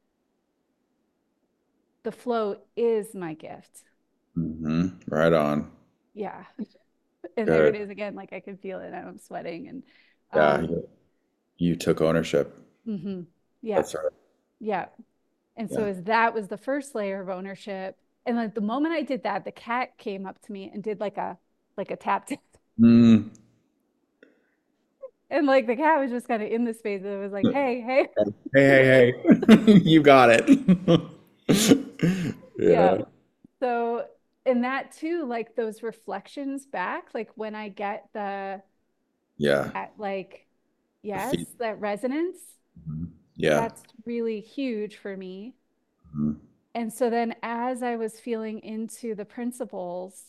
the flow is my gift. Mm-hmm. Right on. Yeah. And there it Good. is again, like I can feel it and I'm sweating. And Yeah. um You, you took ownership. mm-hmm. Yeah. That's right. Yeah. And so Yeah. as that was the first layer of ownership. And like the moment I did that, the cat came up to me and did like a like a tap tap. Mm. And like the cat was just kind of in the space and it was like, hey, hey. Hey, hey, hey. You got it. Yeah. Yeah. So, and that too, like those reflections back, like when I get the Yeah. at like, The yes, feet. that resonance, Mhm. Yeah. that's really huge for me. Mhm. And so then as I was feeling into the principles,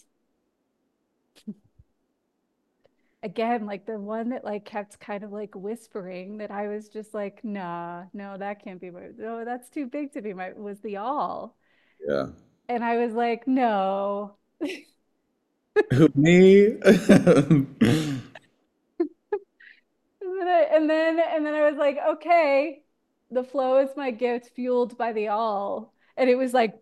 again, like the one that like kept kind of like whispering that I was just like, nah, no, that can't be my, no, that's too big to be my, was the all. Yeah. And I was like, no. Who, me? And then, I, and then and then I was like, okay, the flow is my gift, fueled by the all. And it was like,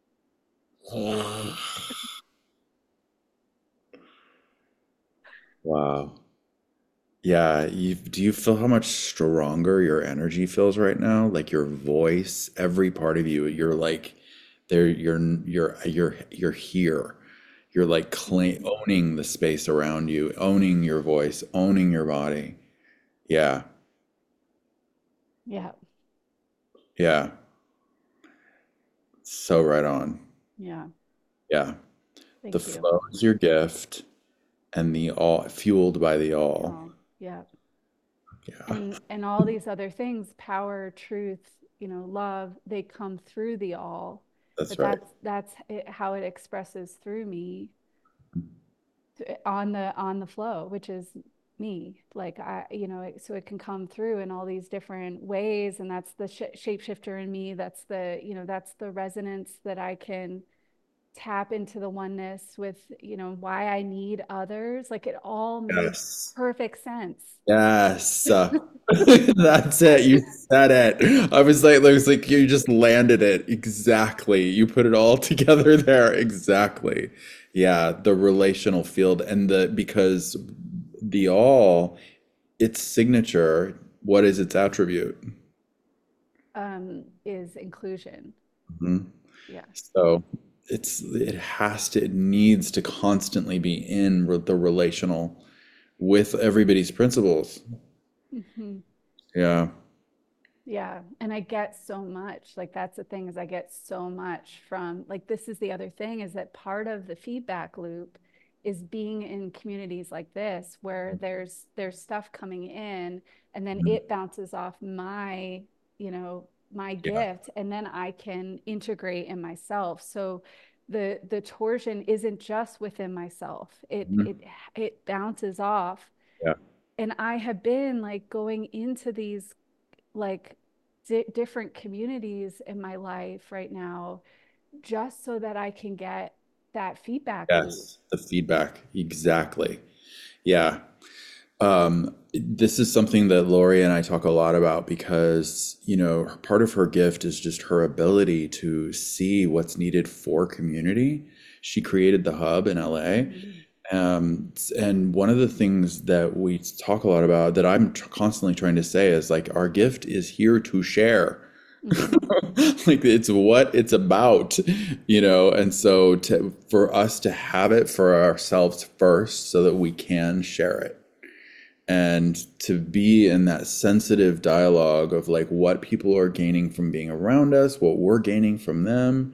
Wow. Yeah, you do you feel how much stronger your energy feels right now? Like your voice, every part of you, you're like there you're you're you're you're here. You're like claim, owning the space around you, owning your voice, owning your body. Yeah. yeah, Yeah. So right on. yeah, Yeah. The thank you. flow is your gift and the all fueled by the all. Oh, yeah. Yeah, and and all these other things, power, truth, you know, love, they come through the all. that's But right. that's that's it, how it expresses through me on the on the flow, which is me. Like I, you know, it, so it can come through in all these different ways, and that's the sh shapeshifter in me. That's the, you know, that's the resonance that I can tap into the oneness with, you know, why I need others. Like it all made Yes. perfect sense. Yes. Uh, that's it. You said it. I was like, it was like you just landed it exactly. You put it all together there. Exactly. Yeah, the relational field and the because the all, its signature, what is its attribute? Um, is inclusion. Mhm. Yeah. So it's it has to it needs to constantly be in re- the relational with everybody's principles. Mm-hmm. Yeah. Yeah, and I get so much. Like that's the thing is I get so much from like this is the other thing is that part of the feedback loop is being in communities like this where there's there's stuff coming in and then Mhm. it bounces off my, you know, my Yeah. gift and then I can integrate in myself. So the the torsion isn't just within myself. It Mhm. it it bounces off. Yeah. And I have been like going into these like di different communities in my life right now, just so that I can get that feedback loop. Yes. The feedback. Exactly. Yeah. Um, this is something that Lori and I talk a lot about because, you know, part of her gift is just her ability to see what's needed for community. She created the hub in L A. Mhm. Um, and one of the things that we talk a lot about that I'm tr- constantly trying to say is like our gift is here to share. Mhm. Like it's what it's about, you know, and so to for us to have it for ourselves first so that we can share it and to be in that sensitive dialogue of like what people are gaining from being around us, what we're gaining from them.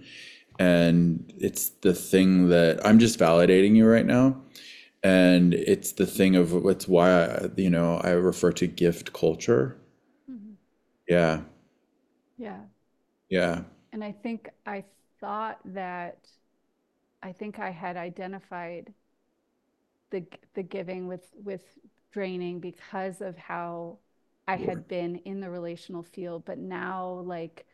And it's the thing that I'm just validating you right now. And it's the thing of it's why I, you know, I refer to gift culture. Mhm. Yeah. Yeah. Yeah. And I think I thought that I think I had identified the the giving with with draining because of how I had been in the relational field, but now like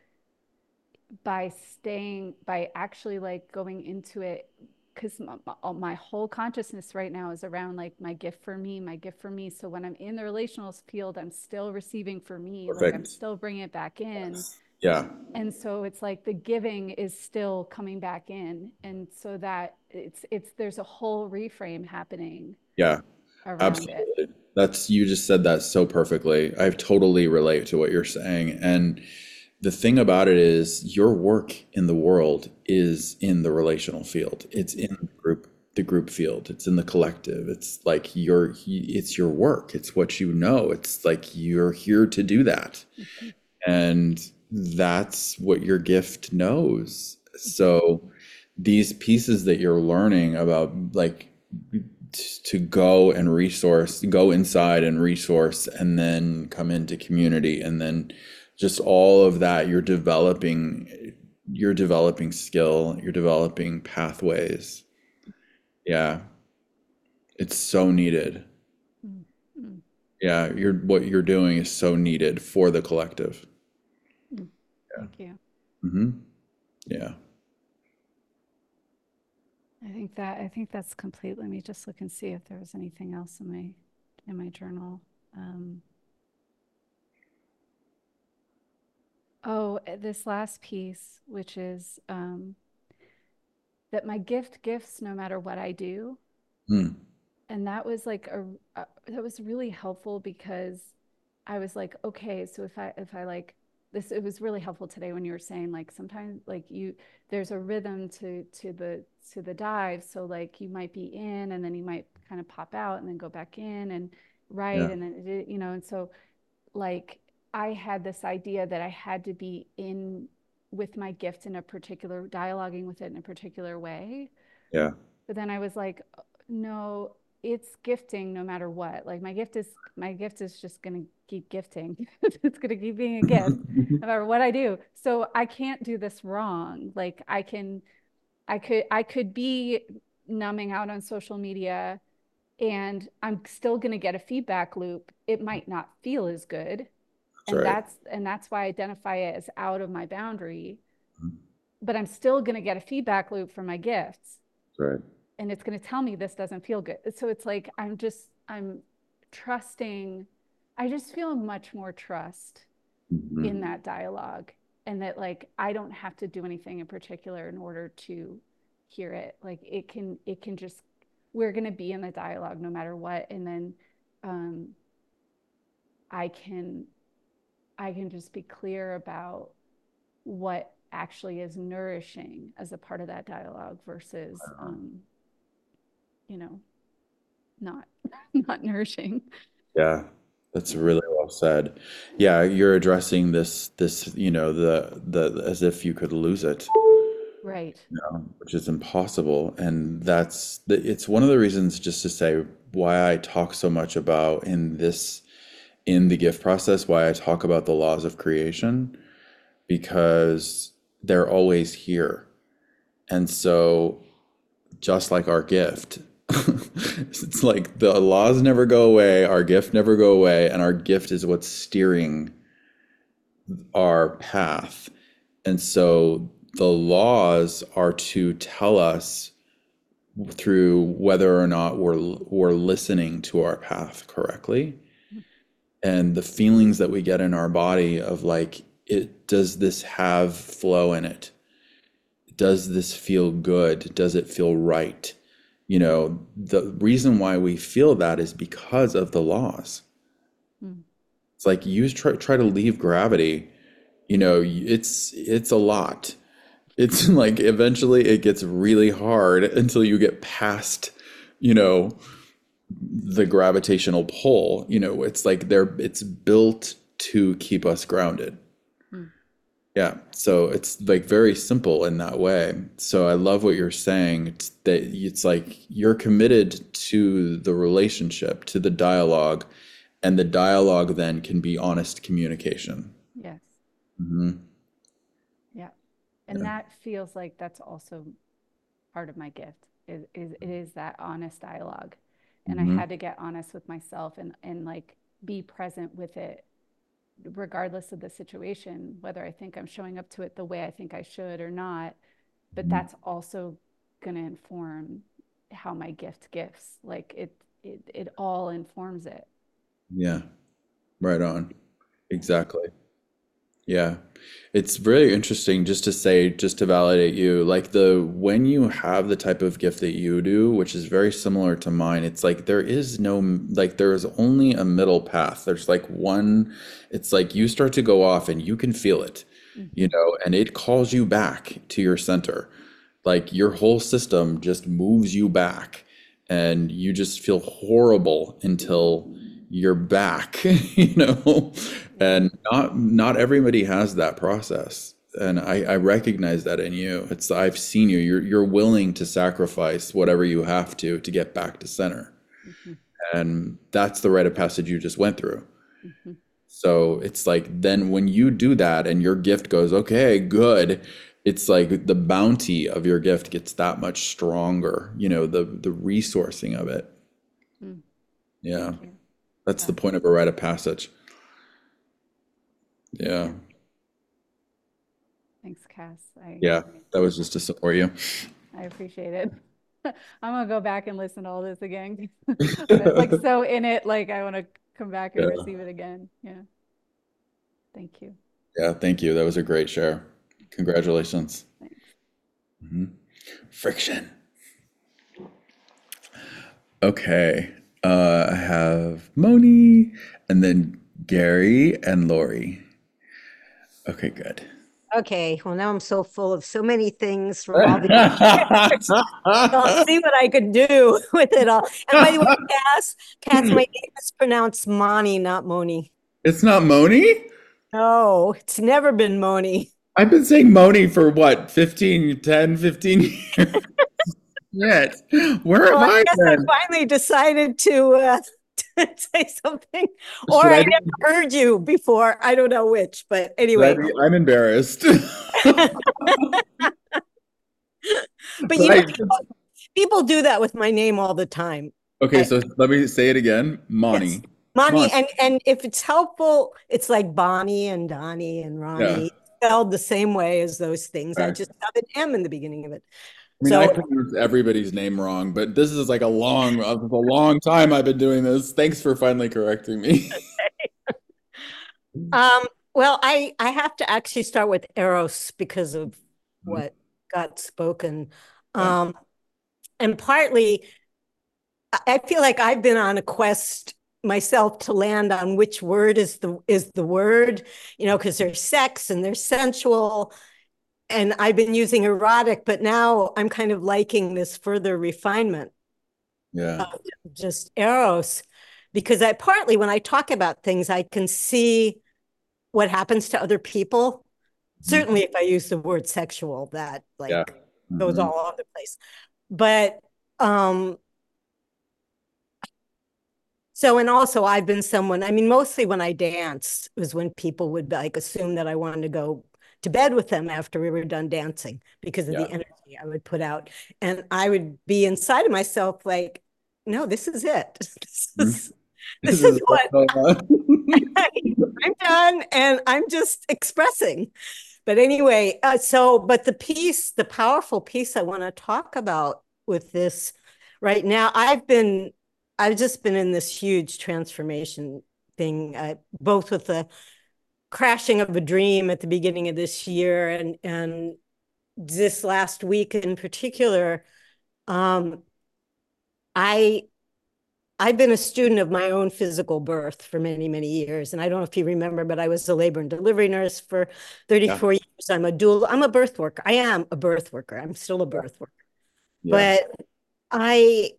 by staying by actually like going into it because my, my whole consciousness right now is around like my gift for me my gift for me so when I'm in the relational field I'm still receiving for me like I'm Perfect. still bringing it back in Yeah. and so it's like the giving is still coming back in and so that it's it's there's a whole reframe happening Yeah. around it. Absolutely. That's you just said that so perfectly. I totally relate to what you're saying. And the thing about it is your work in the world is in the relational field. It's in the group the group field. It's in the collective. It's like your it's your work. It's what you know. It's like you're here to do that. Mm-hmm. And that's what your gift knows. Mm-hmm. So these pieces that you're learning about like to go and resource, go inside and resource, and then come into community, and then just all of that, you're developing, you're developing skill, you're developing pathways. Yeah, it's so needed. Mm-hmm. Yeah, you're what you're doing is so needed for the collective. Mm-hmm. Yeah. Thank you. Mm-hmm. Yeah. I think that I think that's complete. Let me just look and see if there was anything else in my in my journal. Um, oh, eh, this last piece, which is um, that my gift gifts no matter what I do, Hmm. and that was like a, a that was really helpful because I was like, okay, so if I if I like this, it was really helpful today when you were saying like sometimes like you there's a rhythm to to the to the dive. So like you might be in and then you might kind of pop out and then go back in and right Yeah. and then it, you know and so like I had this idea that I had to be in with my gift in a particular dialoguing with it in a particular way. Yeah. But then I was like, no, it's gifting no matter what. Like my gift is my gift is just gonna keep gifting. It's gonna keep being a gift no matter what I do. So I can't do this wrong. Like I can I could I could be numbing out on social media and I'm still gonna get a feedback loop. It might not feel as good. That's And right. that's and that's why I identify it as out of my boundary. Mhm. But I'm still gonna get a feedback loop from my gifts. That's right. And it's going to tell me this doesn't feel good. So it's like, I'm just, I'm trusting. I just feel much more trust Mhm. in that dialogue, and that like, I don't have to do anything in particular in order to hear it. Like it can, it can just, we're going to be in the dialogue no matter what. And then um, I can, I can just be clear about what actually is nourishing as a part of that dialogue versus, um, you know, not not nourishing. Yeah, that's really well said. Yeah, you're addressing this this, you know, the the as if you could lose it, Right. you know, which is impossible. And that's the, it's one of the reasons, just to say, why I talk so much about in this in the gift process, why I talk about the laws of creation, because they're always here. And so just like our gift, it's like the laws never go away, our gift never go away, and our gift is what's steering our path. And so the laws are to tell us through whether or not we're we're listening to our path correctly, and the feelings that we get in our body of like, it does this have flow in it? Does this feel good? Does it feel right? You know, the reason why we feel that is because of the laws. Hmm. It's like you try try to leave gravity, you know, it's it's a lot. It's like eventually it gets really hard until you get past, you know, the gravitational pull. You know, it's like they're it's built to keep us grounded. Hmm. Yeah, so it's like very simple in that way. So I love what you're saying, it's that it's like you're committed to the relationship, to the dialogue, and the dialogue then can be honest communication. Yes. Hmm. Yeah. And Yeah. that feels like that's also part of my gift is, is it is that honest dialogue. And I Hmm. had to get honest with myself and and like be present with it regardless of the situation, whether I think I'm showing up to it the way I think I should or not. But that's also going to inform how my gift gifts. Like it, it, it all informs it. Yeah, right on. Exactly. Yeah. It's really interesting, just to say, just to validate you, like the when you have the type of gift that you do, which is very similar to mine, it's like there is no like there is only a middle path. There's like one, it's like you start to go off and you can feel it, you Mhm. know, and it calls you back to your center. Like your whole system just moves you back, and you just feel horrible until you're back, you know. Yeah. And not not everybody has that process, and I, I recognize that in you. It's I've seen you. You're you're willing to sacrifice whatever you have to to get back to center, Mhm. and that's the rite of passage you just went through. Mhm. So it's like then when you do that and your gift goes, okay, good, it's like the bounty of your gift gets that much stronger, you know, the the resourcing of it. Mm. Yeah, Thank you. that's the Yeah. point of a rite of passage. Yeah, Thanks, Cass. I, yeah, that was just to support you. I appreciate it. I'm gonna go back and listen to all this again. I'm like so in it, like I want to come back and Yeah, receive it again. Yeah. Thank you. yeah, thank you. That was a great share. Congratulations. Thanks. Mhm. Friction. Okay, uh, I have Moni and then Gary and Lori. Okay, good. Okay, well, now I'm so full of so many things from all the I'll see what I could do with it all. And by the way, Cass, Cass, my name is pronounced Moni, not Moni. It's not Moni? No, it's never been Moni. I've been saying Moni for what, fifteen, ten, fifteen years? Shit. Where have Well, I I guess I been? finally decided to, uh, to say something, or Should I I be, never heard you before. I don't know which, but should I anyway. be? I'm embarrassed. But But you know, I, people, people do that with my name all the time. okay, I, so let me say it again. yes, Moni. Monty, Moni. and and if it's helpful, it's like Bonnie and Donnie and Yeah. Ronnie, spelled the same way as those things. I Okay. just have an M in the beginning of it. I mean, I So pronounce everybody's name wrong, but this is like a long, a long time I've been doing this. Thanks for finally correcting me. Um, well, I I have to actually start with Eros because of what got spoken. Yeah. Um, and partly I I feel like I've been on a quest myself to land on which word is the is the word, you know, because there's sex and there's sensual, and I've been using erotic, but now I'm kind of liking this further refinement Yeah. of just Eros, because I partly when I talk about things, I can see what happens to other people. Certainly, if I use the word sexual, that Yeah. like goes Mhm. all over the place. But um, so and also I've been someone, I mean, mostly when I danced was when people would like assume that I wanted to go to bed with them after we were done dancing because of Yeah. the energy I would put out. And I would be inside of myself like, no, this is it. This Mhm. is This this is is what what's going on. I'm done and I'm just expressing. But anyway, uh, so, but the piece, the powerful piece I want to talk about with this right now, I've been, I've just been in this huge transformation thing, uh, both with the crashing of a dream at the beginning of this year and, and this last week in particular. Um, I I've been a student of my own physical birth for many, many years. And I don't know if you remember, but I was a labor and delivery nurse for Yeah. thirty-four years. I'm a dual, I'm a birth worker. I am a birth worker. I'm still a birth worker. Yeah. But I,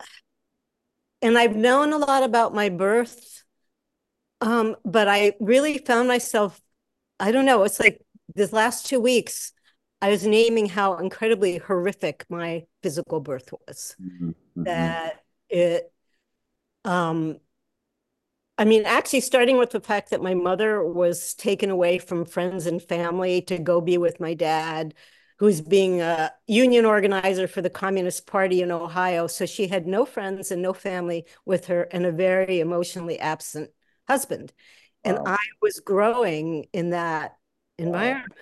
and I've known a lot about my birth, um, but I really found myself, I don't know, it's like this last two weeks, I was naming how incredibly horrific my physical birth was. Mhm. Mhm. That it, um, I mean, actually, starting with the fact that my mother was taken away from friends and family to go be with my dad, who's being a union organizer for the Communist Party in Ohio. So she had no friends and no family with her and a very emotionally absent husband. And Wow. I was growing in that Wow. environment.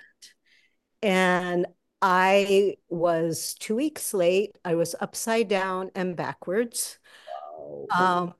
And I was two weeks late. I was upside down and backwards. Wow. Um,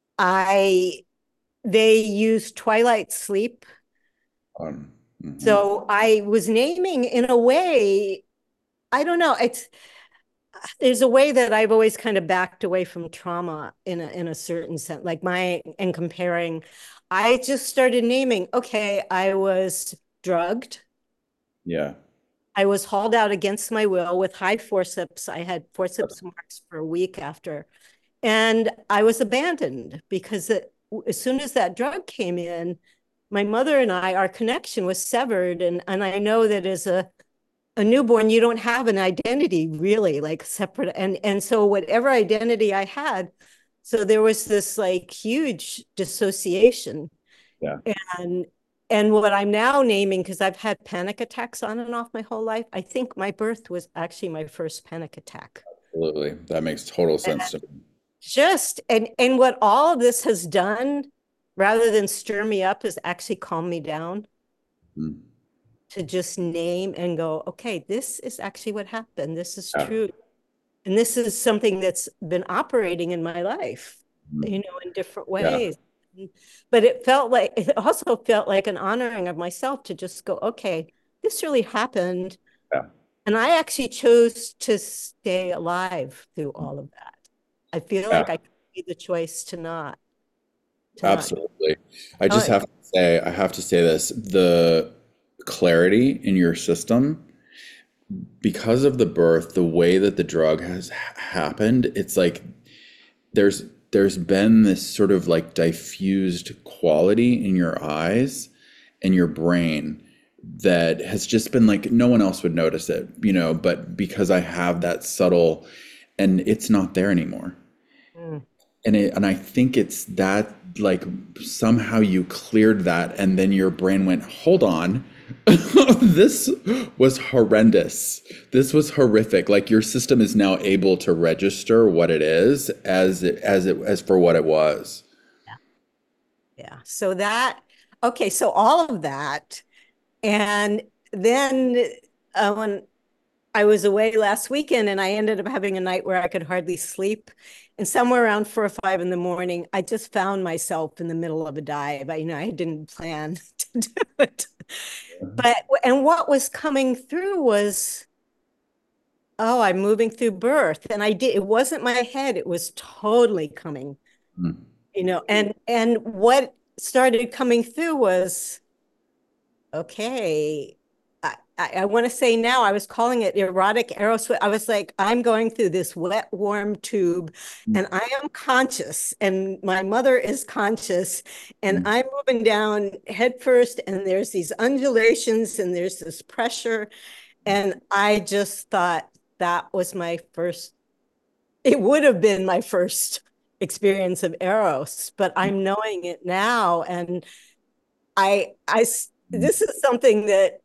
I they used twilight sleep. Um, mhm. So I was naming in a way, I don't know, it's there's a way that I've always kind of backed away from trauma in a in a certain sense, like my and comparing. I just started naming, okay, I was drugged. Yeah. I was hauled out against my will with high forceps. I had forceps marks for a week after. And I was abandoned because it, as soon as that drug came in, my mother and I, our connection was severed. And, and I know that as a, a newborn, you don't have an identity really like separate. And, and so whatever identity I had, so there was this like huge dissociation. Yeah. And, and what I'm now naming, because I've had panic attacks on and off my whole life, I think my birth was actually my first panic attack. Absolutely. That makes total sense to me. Just and and what all of this has done, rather than stir me up, is actually calm me down. Mm. To just name and go, okay, this is actually what happened. This is Yeah. true. And this is something that's been operating in my life, Mm. you know, in different Yeah. ways. But it felt like, it also felt like an honoring of myself to just go, okay, this really happened. Yeah. And I actually chose to stay alive through all of that. I feel like Yeah. I made the choice to not. To not. Absolutely. I Oh, just have to say, I have to say this, the clarity in your system, because of the birth, the way that the drug has ha- happened, it's like there's there's been this sort of like diffused quality in your eyes and your brain that has just been like no one else would notice it, you know, but because I have that subtle, and it's not there anymore. Mm. And it, and I think it's that, like, somehow you cleared that, and then your brain went, hold on, this was horrendous. This was horrific. Like, your system is now able to register what it is as it as it as for what it was. Yeah. So that, okay, so all of that. And then uh, when I was away last weekend and I ended up having a night where I could hardly sleep. And somewhere around four or five in the morning, I just found myself in the middle of a dive. I, you know, I didn't plan to do it. But, and what was coming through was, oh, I'm moving through birth. And I did, it wasn't my head, it was totally coming, Mm. you know, and, and what started coming through was, okay, I, I, I want to say now, I was calling it erotic eros. I was like, I'm going through this wet, warm tube and I am conscious and my mother is conscious and I'm moving down head first and there's these undulations and there's this pressure. And I just thought that was my first, it would have been my first experience of eros, but I'm knowing it now. And I, I, this is something that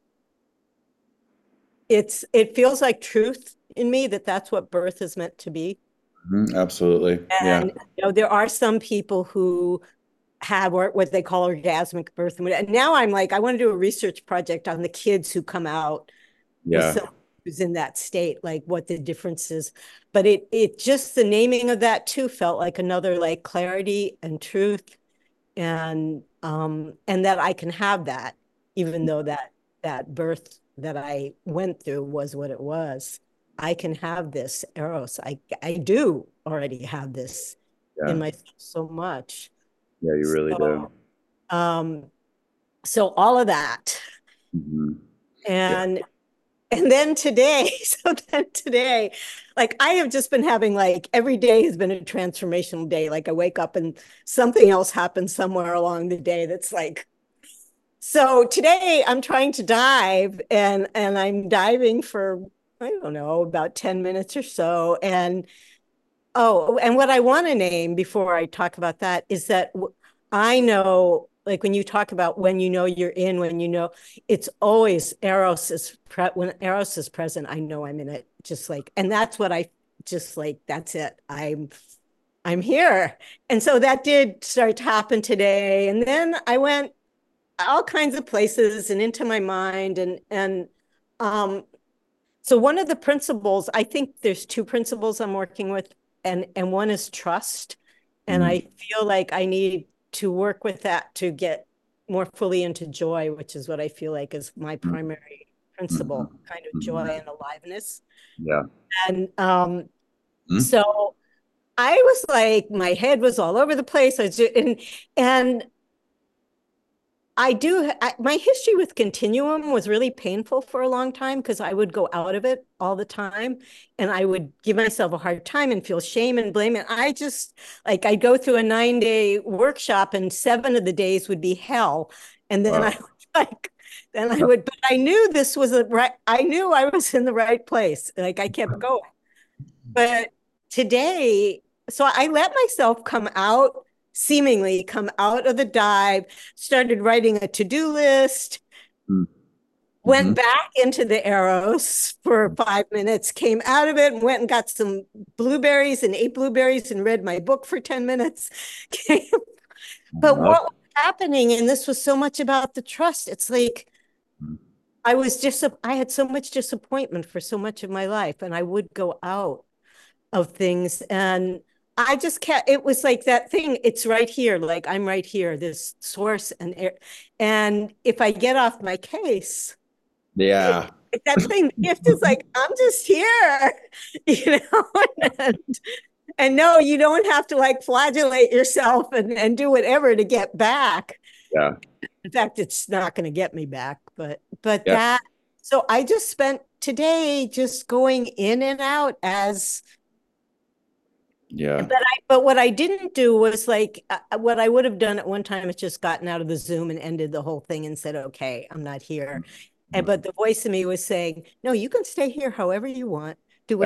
it's, it feels like truth in me that that's what birth is meant to be. Mhm, absolutely. And Yeah. you know, there are some people who have what they call orgasmic birth. And now I'm like, I want to do a research project on the kids who come out with Yeah. someone who's in that state, like what the difference is. But it, it just, the naming of that too felt like another like clarity and truth. And, um, and that I can have that, even though that, that birth that I went through was what it was. I can have this eros. I, I do already have this Yeah. in myself so much. Yeah, you really So, do. um, so all of that. Mhm. And, and then today, so then today, like I have just been having like every day has been a transformational day. Like I wake up and something else happens somewhere along the day that's like, so today I'm trying to dive and and I'm diving for, I don't know, about ten minutes or so. And oh, and what I want to name before I talk about that is that I know, like when you talk about when you know you're in, when you know, it's always eros is pre- when eros is present, I know I'm in it. Just like, and that's what I just like, that's it. I'm I'm here. And so that did start to happen today. And then I went all kinds of places and into my mind. And and um so one of the principles, I think there's two principles I'm working with, and and one is trust. And Mhm. I feel like I need to work with that to get more fully into joy, which is what I feel like is my primary principle, Mhm. kind of joy and aliveness. Yeah. And um, Mhm. so I was like, my head was all over the place. I was just, and and I do, I, my history with Continuum was really painful for a long time because I would go out of it all the time and I would give myself a hard time and feel shame and blame. And I just, like, I'd go through a nine day workshop and seven of the days would be hell. And then Wow. I would like, then I would, but I knew this was a right, I knew I was in the right place. Like I kept going. But today, so I let myself come out, seemingly come out of the dive, started writing a to-do list, Mhm. went back into the Eros for five minutes, came out of it and went and got some blueberries and ate blueberries and read my book for ten minutes. But what was happening, and this was so much about the trust, it's like, I was just, I had so much disappointment for so much of my life, and I would go out of things and I just can't, it was like that thing, it's right here, like I'm right here, this source and air. And if I get off my case, Yeah. it, that thing, the gift is like, I'm just here, you know, and, and no, you don't have to like flagellate yourself and, and do whatever to get back. Yeah. In fact, it's not going to get me back, but, but Yeah. that, so I just spent today just going in and out as, Yeah. But I, but what I didn't do was like uh, what I would have done at one time is just gotten out of the Zoom and ended the whole thing and said, okay, I'm not here. And but the voice in me was saying, no, you can stay here however you want, do Yeah. whatever you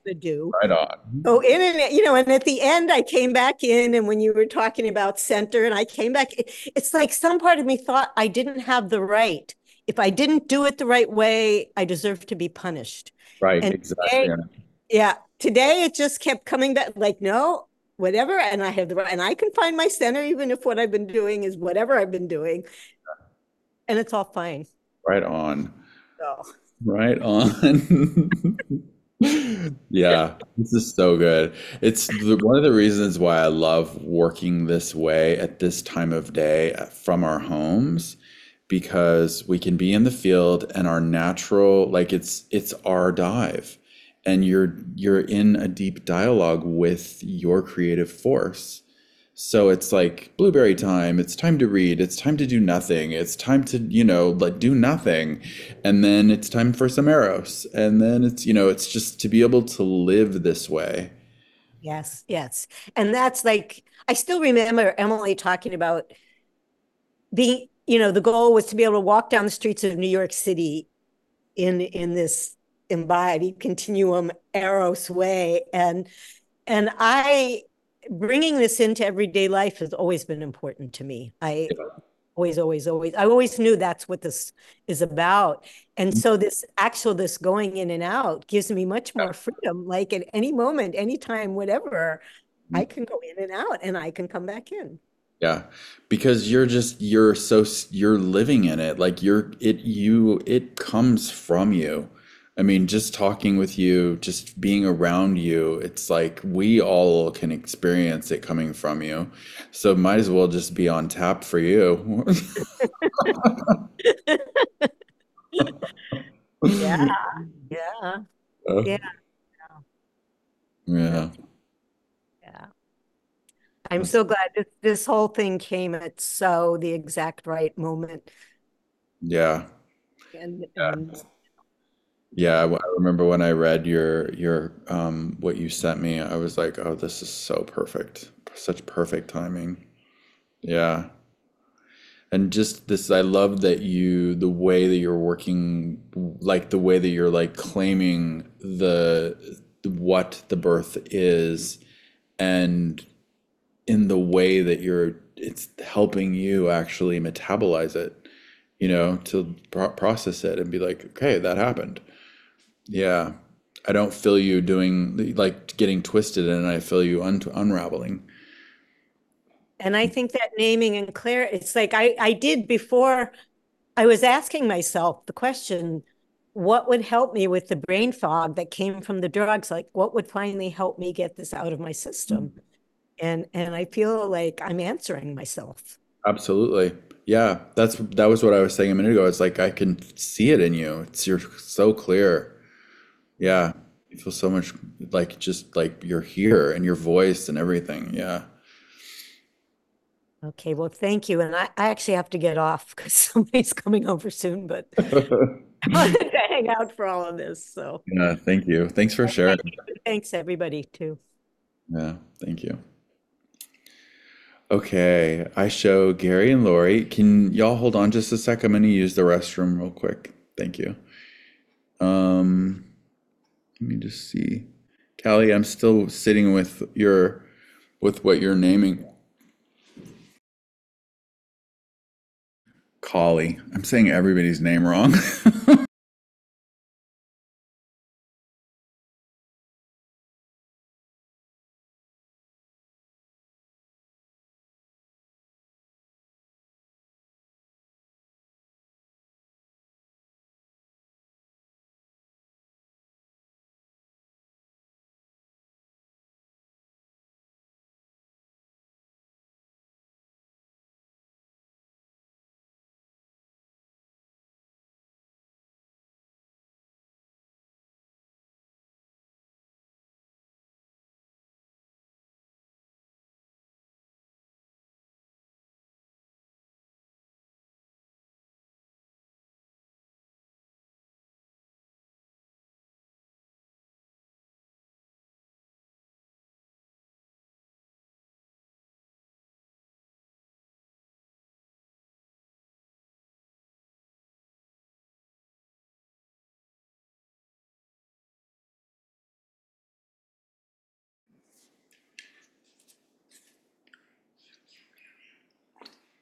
to do. Right on. Oh, in and you know, and at the end, I came back in, and when you were talking about center, and I came back, it's like some part of me thought I didn't have the right. If I didn't do it the right way, I deserve to be punished. Right, And exactly. today, yeah, today it just kept coming back, like, no, whatever, and I have the right, and I can find my center, even if what I've been doing is whatever I've been doing, and it's all fine. Right on. So. Right on. Yeah, this is so good. It's the, one of the reasons why I love working this way at this time of day uh, from our homes, because we can be in the field and our natural, like it's it's our dive, and you're you're in a deep dialogue with your creative force. So it's like blueberry time, it's time to read, it's time to do nothing, it's time to, you know, like do nothing. And then it's time for some eros. And then it's, you know, it's just to be able to live this way. Yes, yes. And that's like, I still remember Emily talking about being, you know, the goal was to be able to walk down the streets of New York City in in this embodied continuum eros way. And and I bringing this into everyday life has always been important to me. I always, always, always, I always knew that's what this is about. And so this actual, this going in and out gives me much more freedom. Like at any moment, anytime, whatever, I can go in and out and I can come back in. Yeah, because you're just you're so you're living in it. Like you're it you it comes from you. I mean, just talking with you, just being around you, it's like we all can experience it coming from you. So might as well just be on tap for you. Yeah, yeah, yeah, Yeah. yeah. I'm so glad this, this whole thing came at so the exact right moment. Yeah. And and Yeah, I I remember when I read your your um what you sent me, I was like, "Oh, this is so perfect. Such perfect timing." Yeah. And just this, I love that you, the way that you're working, like the way that you're like claiming the what the birth is, and in the way that you're, it's helping you actually metabolize it, you know, to pro process it and be like, okay, that happened. Yeah. I don't feel you doing like getting twisted, and I feel you un unraveling. and I think that naming and clear, it's like I I did before. I was asking myself the question, what would help me with the brain fog that came from the drugs? Like, what would finally help me get this out of my system? And and I feel like I'm answering myself. Absolutely. Yeah, that's that was what I was saying a minute ago. It's like I can see it in you. It's you're so clear. Yeah. You feel so much like just like you're here and your voice and everything. Yeah. Okay, well, thank you. And I, I actually have to get off because somebody's coming over soon, but I wanted to hang out for all of this. So Yeah, thank you. Thanks for sharing. thank you. Thanks, everybody, too. Yeah, thank you. Okay, I show Gary and Lori. Can y'all hold on just a sec? I'm gonna use the restroom real quick. Thank you. Um, let me just see. Callie, I'm still sitting with your with what you're naming. Collie. I'm saying everybody's name wrong.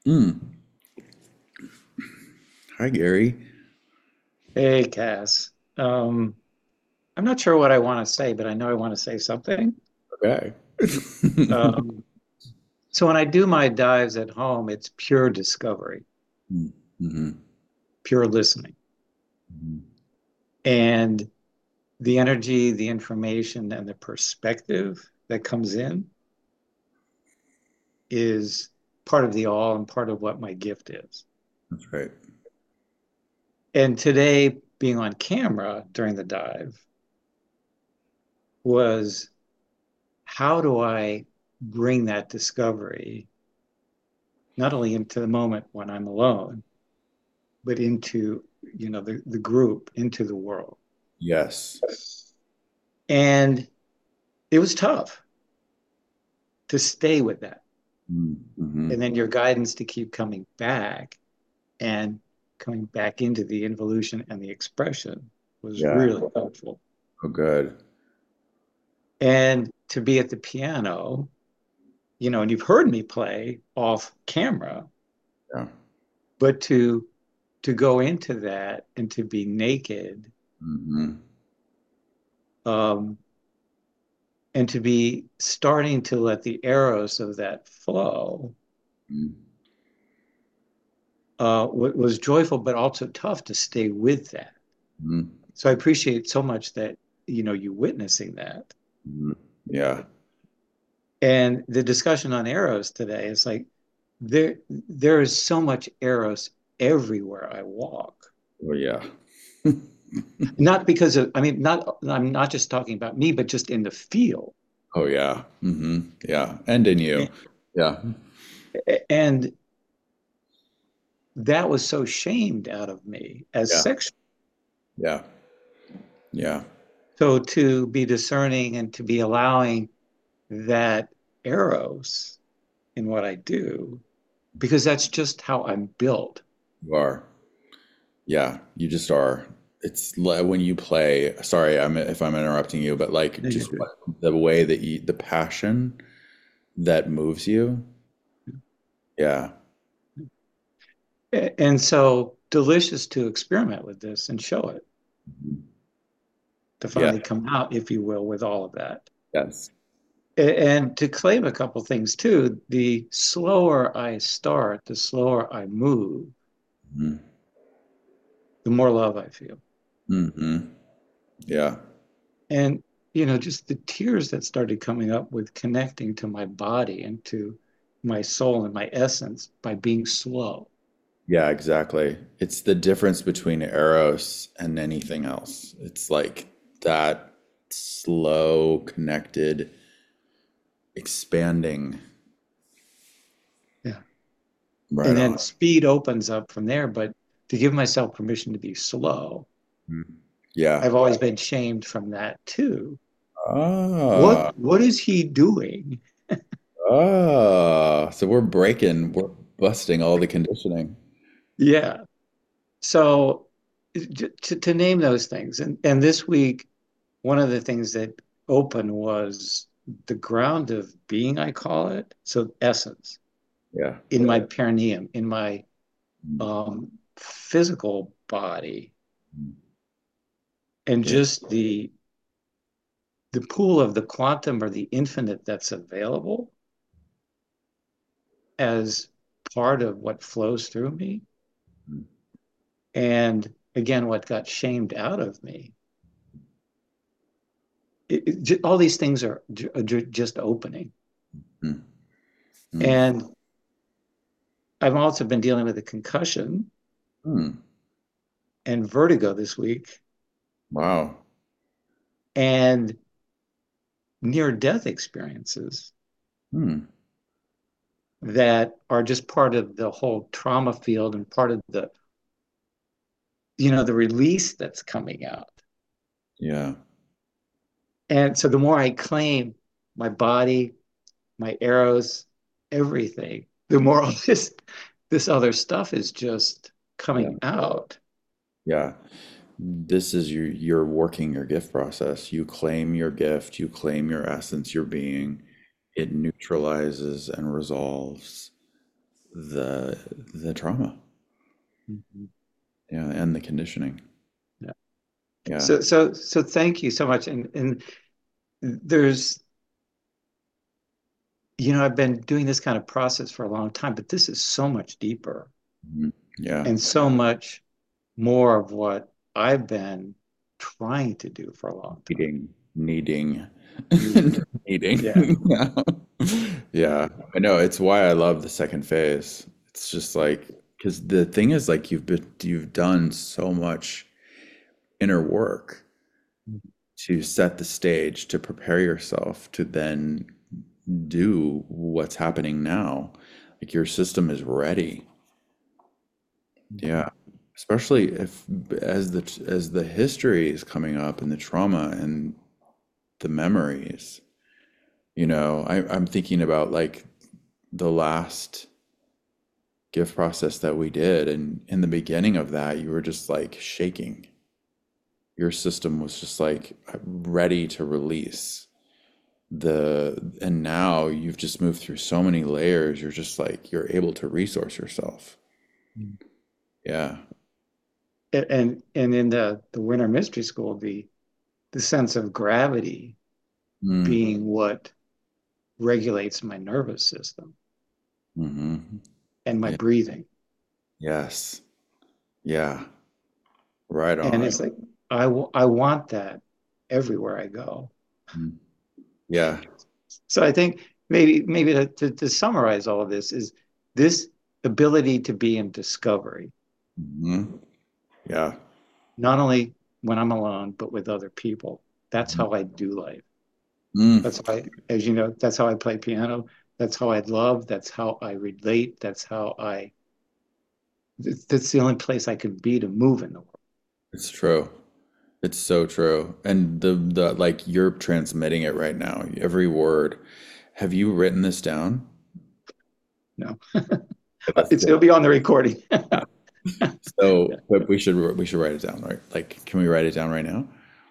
Hmm. Hi, Gary. Hey, Cass. Um, I'm not sure what I want to say, but I know I want to say something. Okay. Um, so when I do my dives at home, it's pure discovery, Mm-hmm. pure listening. Mm-hmm. And the energy, the information, and the perspective that comes in is part of the all and part of what my gift is. That's right. And today, being on camera during the dive was how do I bring that discovery not only into the moment when I'm alone, but into, you know, the, the group, into the world. Yes. And it was tough to stay with that. Mm-hmm. And then your guidance to keep coming back and coming back into the involution and the expression was Yeah. really helpful. Oh, good. And to be at the piano, you know, and you've heard me play off camera, Yeah. but to to go into that and to be naked, Mm-hmm. um, and to be starting to let the arrows of that flow, Mm-hmm. uh, was joyful, but also tough to stay with that. Mm-hmm. So I appreciate so much that, you know, you witnessing that. Mm-hmm. Yeah. And the discussion on eros today is like, there, there is so much eros everywhere I walk. Oh, yeah. Not because of, I mean, not, I'm not just talking about me, but just in the field. Oh, yeah. Mm-hmm. Yeah. And in you. Yeah. And that was so shamed out of me as Yeah. sexual. Yeah. Yeah. So to be discerning and to be allowing that eros in what I do, because that's just how I'm built. You are. Yeah. You just are. It's li- when you play, sorry, I'm if I'm interrupting you, but like No, you're just good. what, the way that you, the passion that moves you. Yeah. A- And so delicious to experiment with this and show it, to Yeah. finally come out, if you will, with all of that. Yes. A- And to claim a couple things too, the slower I start, the slower I move, Mm-hmm. the more love I feel. Mm-hmm. Yeah. And, you know, just the tears that started coming up with connecting to my body and to my soul and my essence by being slow. Yeah, exactly. It's the difference between Eros and anything else. It's like that slow, connected, expanding. Yeah. Right And then on. speed opens up from there. But to give myself permission to be slow, Mhm. Yeah. I've always been shamed from that too. Ah, What what is he doing? ah. So we're breaking, we're busting all the conditioning. Yeah. So j- to, to name those things. And and this week, one of the things that opened was the ground of being, I call it. So essence Yeah. in my perineum, in my um, physical body, and Yeah. just the the pool of the quantum or the infinite that's available as part of what flows through me. And again, what got shamed out of me. It, it, ju- all these things are ju- are ju- just opening. Mm, mm, And I've also been dealing with a concussion mm. and vertigo this week Wow. and near death experiences Mm, that are just part of the whole trauma field and part of the, you know, the release that's coming out. yeah. And so the more I claim my body, my arrows, everything, the more all this this other stuff is just Yeah. coming out. Yeah. This is your you're working your gift process. You claim your gift, you claim your essence, your being. It neutralizes and resolves the the trauma. Mhm. Yeah, and the conditioning. Yeah. Yeah. So so so thank you so much. And and there's, you know, I've been doing this kind of process for a long time, but this is so much deeper Mhm. Yeah. and so much more of what I've been trying to do for a long time. Needing, needing, Needing. needing. Yeah. Yeah. Yeah. I know. It's why I love the second phase. It's just like, because the thing is, like, you've been, you've done so much inner work to set the stage, to prepare yourself to then do what's happening now. Like, your system is ready. Yeah. Especially if, as the as the history is coming up and the trauma and the memories, you know, I, I'm thinking about like the last gift process that we did, and in the beginning of that, you were just like shaking. Your system was just like ready to release the, and now you've just moved through so many layers. You're just like, you're able to resource yourself. Yeah. And and in the the Winter Mystery School, the the sense of gravity Mm. being what regulates my nervous system Mm-hmm. and my Yeah. breathing. Yes. Yeah. Right And on. it's like I, w- I want that everywhere I go. Mm. Yeah. So I think maybe maybe to, to, to summarize all of this is this ability to be in discovery, Mm-hmm. Yeah. not only when I'm alone, but with other people. That's Mm-hmm. how I do life. Mm. That's how I, as you know, that's how I play piano. That's how I love. That's how I relate. That's how I, that's the only place I can be to move in the world. It's true. It's so true. And the the like, you're transmitting it right now. Every word. Have you written this down? No, That's it's, good. it'll be on the recording. Yeah. So, but we should we should write it down, right? Like, can we write it down right now?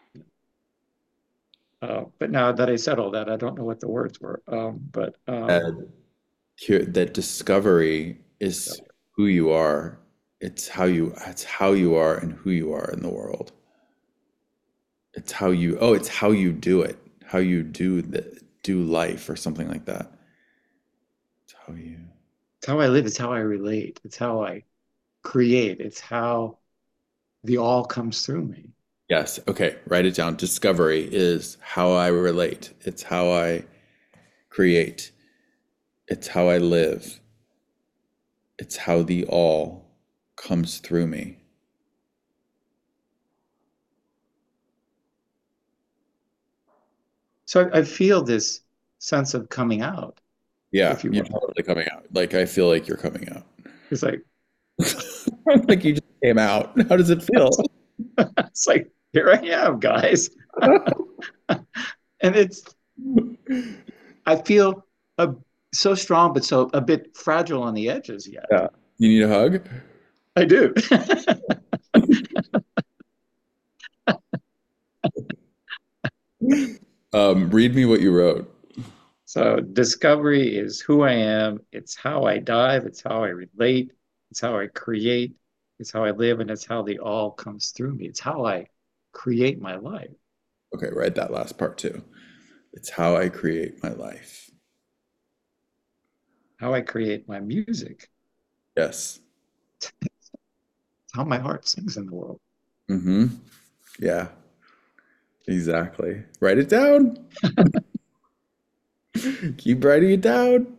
Uh, but now that I said all that, I don't know what the words were. Um, but um, Uh, here, that discovery is who you are. It's how you it's how you are and who you are in the world. It's how you oh, it's how you do it. How you do the do life or something like that. It's how you it's how I live. It's how I relate. It's how I create. It's how the all comes through me. Yes, okay, write it down. Discovery is how I relate. It's how I create. It's how I live. It's how the all comes through me. So I, I feel this sense of coming out, Yeah, if you you're will. totally coming out. Like, I feel like you're coming out. It's like, Like, you just came out. How does it feel? it's like, here I am, guys. And it's, I feel a, so strong, but so a bit fragile on the edges yet. Yeah. You need a hug? I do. Um, read me what you wrote. So discovery is who I am. It's how I dive. It's how I relate. It's how I create. It's how I live. And it's how the all comes through me. It's how I create my life. Okay, write that last part too. It's how I create my life. How I create my music. Yes. It's how my heart sings in the world. Mm-hmm. Yeah. Exactly. Write it down. Keep writing it down.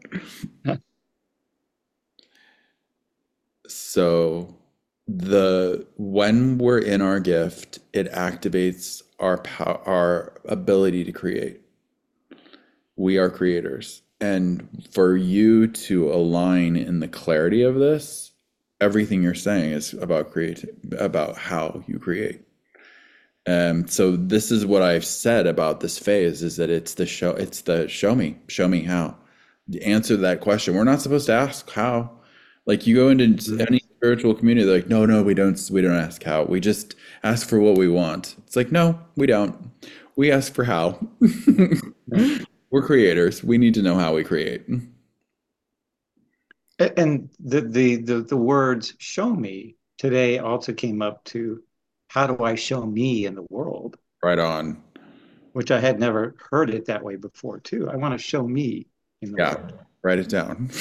So the when we're in our gift, it activates our power, our ability to create. We are creators. And for you to align in the clarity of this, everything you're saying is about create about how you create. Um, so this is what I've said about this phase is that it's the show, it's the show me, show me how. The answer to that question. We're not supposed to ask how. Like, you go into any spiritual community, they're like, no, no, we don't we don't ask how. We just ask for what we want. It's like, no, we don't. We ask for how. We're creators. We need to know how we create. And the, the the the words "show me" today also came up to how do I show me in the world, Right on. which I had never heard it that way before too. I want to show me in the Yeah, world. write it down.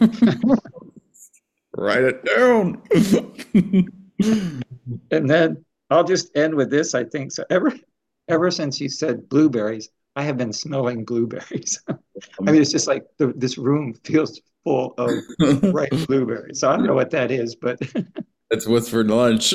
Write it down. And then I'll just end with this. I think so. Ever ever since you said blueberries, I have been smelling blueberries. I mean, it's just like the, this room feels full of ripe blueberries. So I don't know what that is, but That's what's for lunch.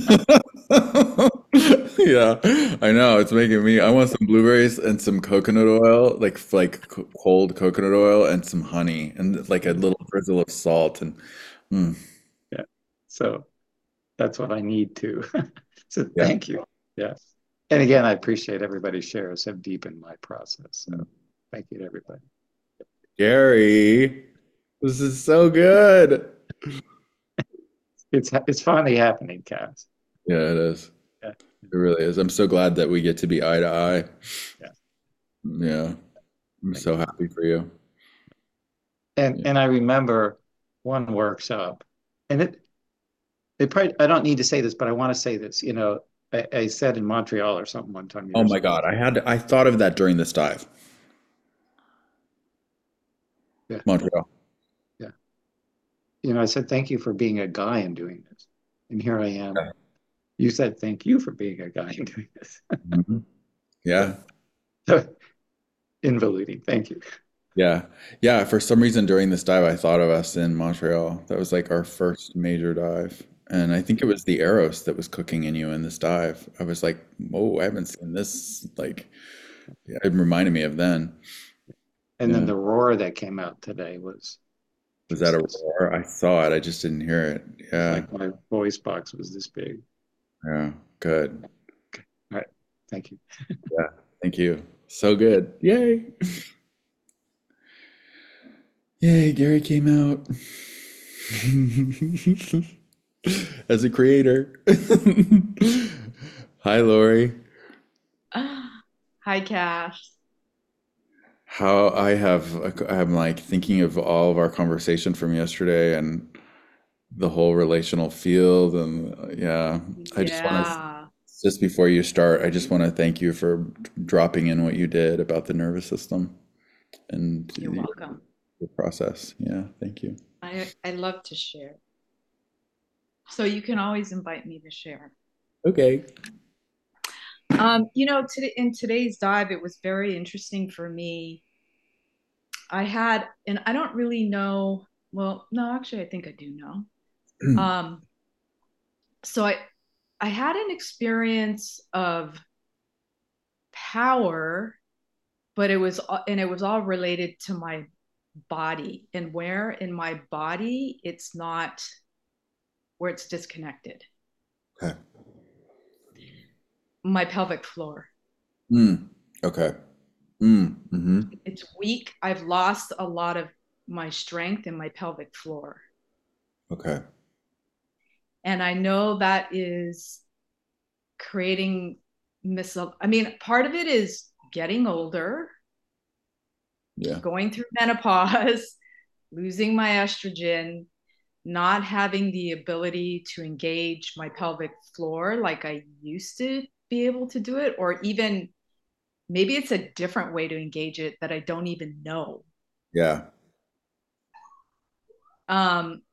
Yeah, I know. It's making me. I want some blueberries and some coconut oil, like like co- cold coconut oil and some honey and like a little drizzle of salt and mm, yeah. So that's what I need too. So yeah. thank you. Yes. And again, I appreciate everybody's shares have deepened my process. So thank you to everybody. Gary, this is so good. It's it's finally happening, Cass. Yeah, it is. Yeah. It really is. I'm so glad that we get to be eye to eye. Yeah. Yeah. I'm Thank so you. happy for you. And Yeah. and I remember one workshop, and it it probably I don't need to say this, but I want to say this. You know, I, I said in Montreal or something one time Oh years my ago. God. I had I thought of that during this dive. Yeah. Montreal. Yeah. You know, I said thank you for being a guy and doing this, and here I am. Yeah. You said thank you for being a guy and doing this. Mhm. Yeah. So, involuting. Thank you. Yeah. Yeah. For some reason during this dive, I thought of us in Montreal. That was like our first major dive. And I think it was the Eros that was cooking in you in this dive. I was like, whoa, I haven't seen this. Like, yeah, it reminded me of then. And then Yeah. the roar that came out today was Was that a just roar? I saw it. I just didn't hear it. Yeah. like my voice box was this big. Yeah. Good. All right. Thank you. Yeah. Thank you. So good. Yay. Yay, Gary came out as a creator. Hi, Lori. Hi, Cash. How I have, I'm like thinking of all of our conversation from yesterday and the whole relational field. And uh, yeah, I just want to, Yeah. just before you start, I just want to thank you for dropping in what you did about the nervous system and You're your, welcome. your process. Yeah, thank you. I I love to share. So you can always invite me to share. Okay. Um, you know, today in today's dive, it was very interesting for me. I had, and I don't really know, well, no, actually, I think I do know. Um, so I I had an experience of power, but it was and it was all related to my body and where in my body it's not where it's disconnected. Okay. My pelvic floor. Mm, okay. Mm, mm-hmm. It's weak. I've lost a lot of my strength in my pelvic floor. Okay. And I know that is creating mis I mean, part of it is getting older, Yeah. going through menopause, losing my estrogen, not having the ability to engage my pelvic floor like I used to be able to do it, or even maybe it's a different way to engage it that I don't even know. Yeah. Um,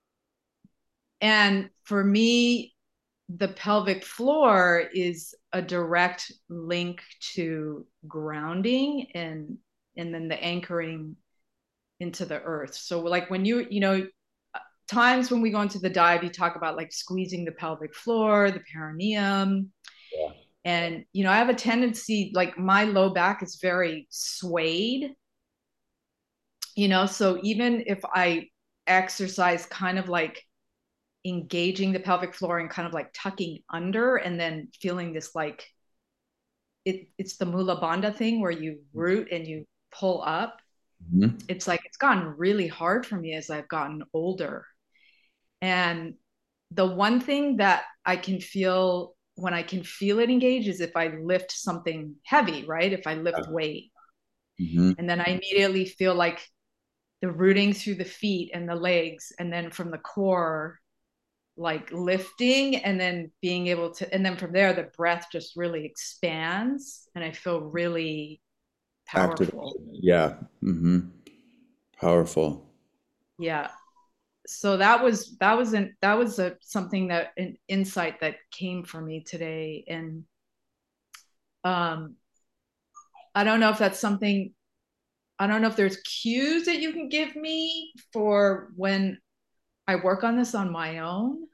and for me, the pelvic floor is a direct link to grounding and and then the anchoring into the earth. So like when you, you know, times when we go into the dive, you talk about like squeezing the pelvic floor, the perineum. Yeah. And, you know, I have a tendency, like my low back is very swayed, you know, so even if I exercise kind of like engaging the pelvic floor and kind of like tucking under and then feeling this like, it, it's the Mula Bandha thing where you root and you pull up. Mm-hmm. It's like, it's gotten really hard for me as I've gotten older. And the one thing that I can feel when I can feel it engage is if I lift something heavy, right? If I lift weight. Mm-hmm. And then I immediately feel like the rooting through the feet and the legs, and then from the core, like lifting, and then being able to, and then from there, the breath just really expands, and I feel really powerful. Activate. Yeah. Mm-hmm. Powerful. Yeah. So that was that was an that was a something that an insight that came for me today. And um I don't know if that's something, I don't know if there's cues that you can give me for when I work on this on my own.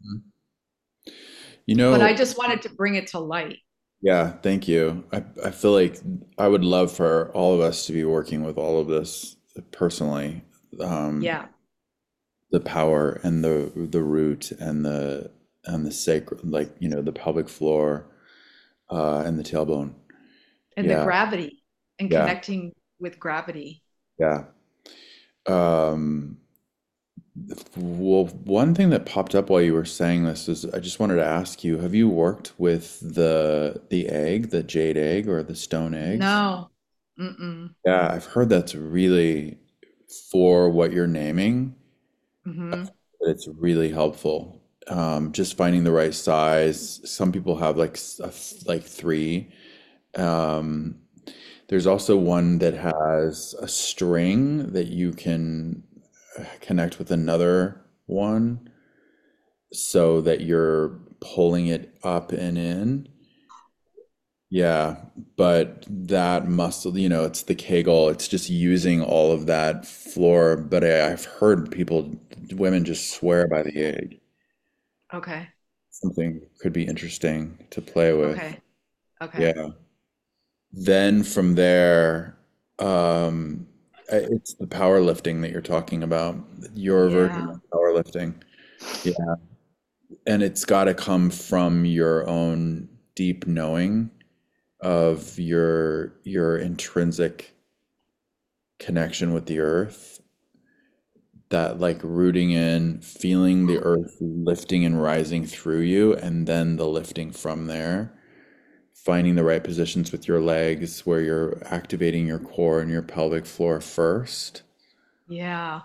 You know, but I just wanted to bring it to light. Yeah, thank you. I, I feel like I would love for all of us to be working with all of this personally. Um, Yeah. the power and the the root and the and the sacred, like, you know, the pelvic floor, uh, and the tailbone. And Yeah, the gravity and yeah, connecting with gravity. yeah. Um, well, one thing that popped up while you were saying this is I just wanted to ask you, have you worked with the the egg, the jade egg or the stone eggs? No. Mm-mm. Yeah, I've heard that's really for what you're naming. Mm-hmm. It's really helpful. Um, just finding the right size. Some people have like s- a f- like three. Um, there's also one that has a string that you can uh, connect with another one so that you're pulling it up and in. Yeah, but that muscle, you know, it's the Kegel, it's just using all of that floor. But I, I've heard people, women just swear by the egg. Okay. Something could be interesting to play with. Okay. Okay. Yeah. Then from there, um, I- it's the powerlifting that you're talking about, your version Yeah. of powerlifting. Yeah. And it's got to come from your own deep knowing of your your intrinsic connection with the earth, that like rooting in, feeling the earth lifting and rising through you, and then the lifting from there, finding the right positions with your legs where you're activating your core and your pelvic floor first. Yeah.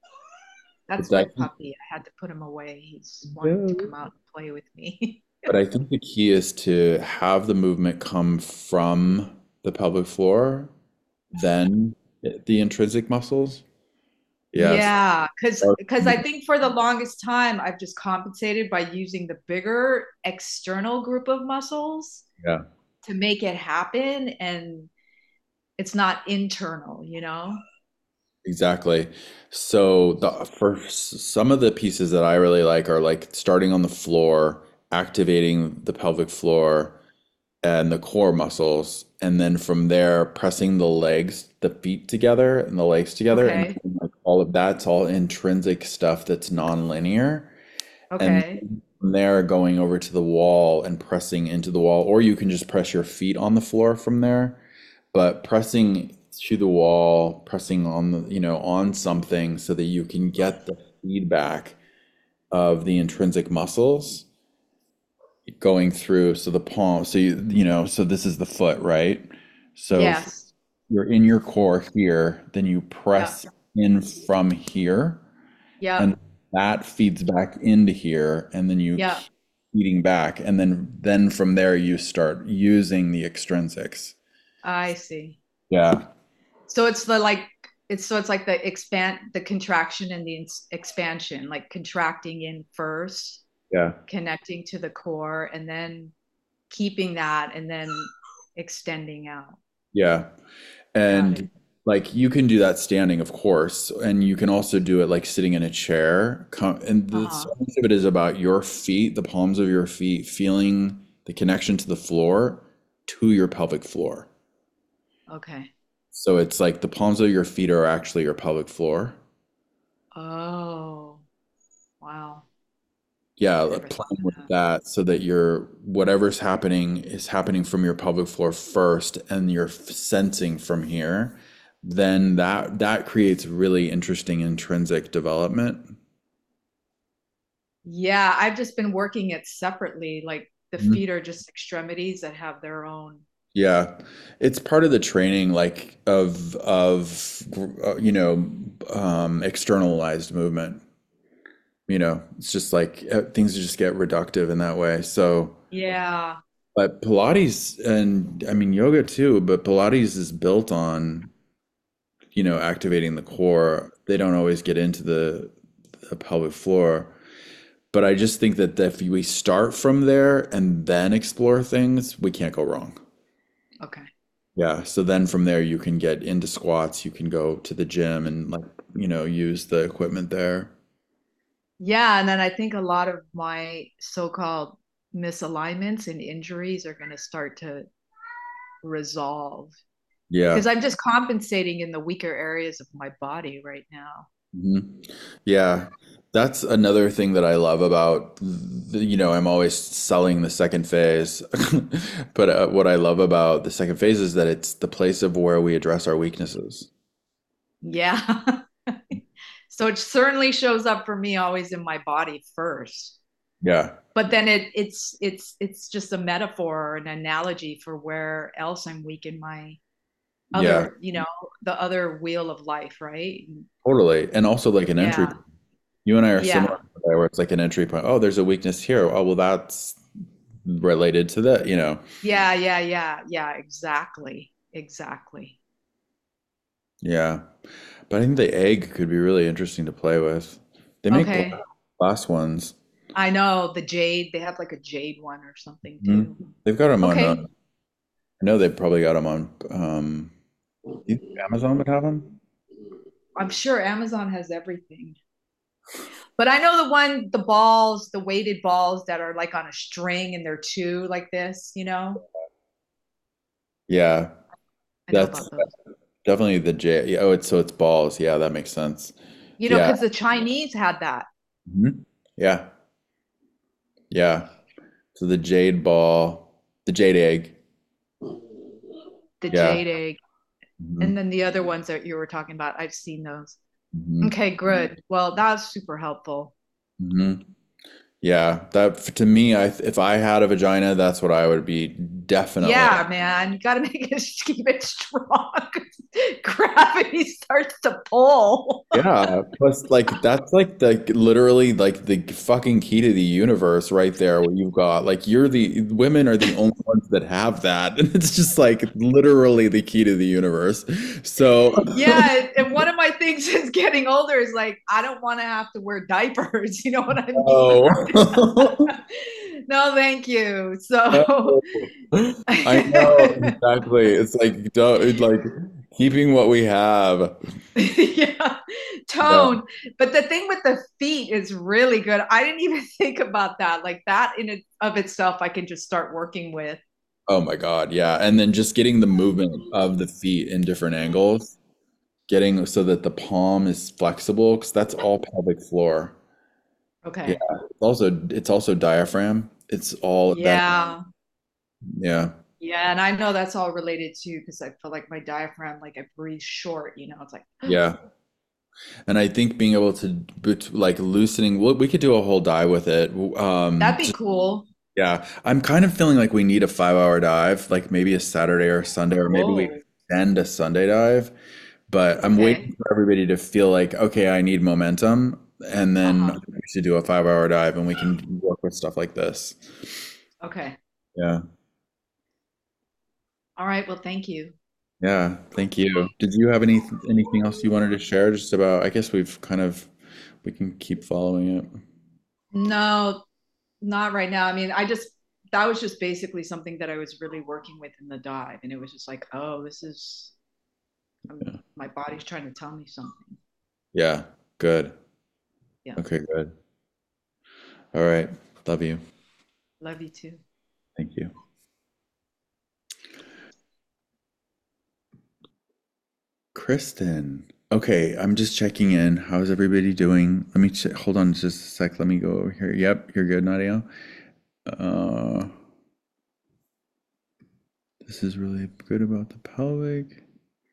That's But I my think, puppy. I had to put him away. He's wanting to yeah, come out and play with me. but I think the key is to have the movement come from the pelvic floor, then the intrinsic muscles. Yes. Yeah, because because I think for the longest time I've just compensated by using the bigger external group of muscles Yeah. to make it happen, and it's not internal, you know? Exactly. So the for s- some of the pieces that I really like are like starting on the floor, activating the pelvic floor and the core muscles, and then from there pressing the legs, the feet together and the legs together, and Okay. like all of that's all intrinsic stuff that's non-linear. And Okay. from there going over to the wall and pressing into the wall, or you can just press your feet on the floor from there, but pressing to the wall, pressing on the, you know, on something so that you can get the feedback of the intrinsic muscles going through. So the palm, so you, you know, so this is the foot, right? So if Yes. you're in your core here, then you Yeah. press in from here, Yeah. and that feeds back into here, and then you Yeah. keep feeding back, and then then from there you start using the extrinsics. I see. Yeah. So it's the like it's so it's like the expand the contraction and the ins- expansion, like contracting in first, Yeah. connecting to the core, and then keeping that, and then extending out. Yeah. Got And it. like you can do that standing, of course, and you can also do it like sitting in a chair. Co- And the Uh-huh. so much of it is about your feet, the palms of your feet, feeling the connection to the floor, to your pelvic floor. Okay. So it's like the palms of your feet are actually your pelvic floor. Oh, wow. Yeah, like Never thought playing of with that. that so that your whatever's happening is happening from your pelvic floor first, and you're f- sensing from here. Then that that creates really interesting intrinsic development. Yeah, I've just been working it separately. Like the Mhm. feet are just extremities that have their own Yeah, it's part of the training, like of of uh, you know, um, externalized movement. You know, it's just like uh, things just get reductive in that way. So, Yeah. but Pilates and I mean yoga too, but Pilates is built on, you know, activating the core. They don't always get into the, the pelvic floor. But I just think that if we start from there and then explore things, we can't go wrong. Okay. Yeah, so then from there you can get into squats, you can go to the gym and like, you know, use the equipment there. Yeah, and then I think a lot of my so-called misalignments and injuries are going to start to resolve because Yeah. I'm just compensating in the weaker areas of my body right now. hmm Yeah. That's another thing that I love about the, you know, I'm always selling the second phase. But uh, what I love about the second phase is that it's the place of where we address our weaknesses. Yeah. So it certainly shows up for me always in my body first. Yeah. But then it it's it's it's just a metaphor or an analogy for where else I'm weak in my Yeah, other, you know, the other wheel of life, right? totally. And also like an entry. Yeah. You and I are Yeah. similar there, where it's like an entry point. Oh, there's a weakness here. Oh, well, that's related to that, you know. Yeah, yeah, yeah, yeah, exactly. Exactly. Yeah. But I think the egg could be really interesting to play with. They make gla- Okay. glass ones. I know the jade, they have like a jade one or something Mhm. too. They've got them on, uh, Okay. I know they've probably got them on, um, you think Amazon would have them? I'm sure Amazon has everything. But I know the one, the balls, the weighted balls that are like on a string and they're two like this, you know? Yeah, I know that's about those. definitely the J. Yeah, oh, it's so it's balls. Yeah, that makes sense. You know, Yeah. because the Chinese had that, Mhm. Yeah. Yeah. So the jade ball, the jade egg. the Yeah. jade egg, and hmm then the other ones that you were talking about, I've seen those. hmm Okay, good. Well, that's super helpful. hmm Yeah. That to me, I if I had a vagina, that's what I would be definitely. Yeah, man, you got to make it keep it strong. Gravity starts to pull. Yeah. Plus, like that's like the literally like the fucking key to the universe right there. What you've got, like you're the women are the only ones that have that, and it's just like literally the key to the universe. So. Yeah, and one of my things is getting older is like I don't want to have to wear diapers. You know what I mean? Oh. No, thank you. No. So, I know exactly. It's like don't like keeping what we have. yeah, Yeah. tone. But the thing with the feet is really good. I didn't even think about that. Like that in it of itself, I can just start working with. Oh my God. Yeah. And then just getting the movement of the feet in different angles, getting so that the palm is flexible, because that's all pelvic floor. Yeah. Okay. It's also it's also diaphragm. It's all that. Yeah. Yeah. Yeah, and I know that's all related too because I feel like my diaphragm, like I breathe short, you know, it's like Yeah. And I think being able to bet- like loosening, we we could do a whole dive with it. Um, that'd be cool. Yeah, I'm kind of feeling like we need a five hour dive, like maybe a Saturday or a Sunday, or maybe we Whoa. extend a Sunday dive. But I'm Okay. waiting for everybody to feel like, okay, I need momentum. And then Uh-huh. we should do a five hour dive and we can work with stuff like this. Okay. Yeah. All right. Well, thank you. Yeah. Thank you. Did you have any anything else you wanted to share just about, I guess we've kind of, we can keep following it. No, not right now. I mean, I just that was just basically something that I was really working with in the dive, and it was just like, oh, this is um, Yeah. my body's trying to tell me something. Yeah. Good. Yeah. Okay, good. All right. Love you. Love you too. Thank you. Kristen. Okay, I'm just checking in. How's everybody doing? Let me check. Hold on just a sec. Let me go over here. Yep, you're good, Nadia. Uh, this is really good about the pelvic.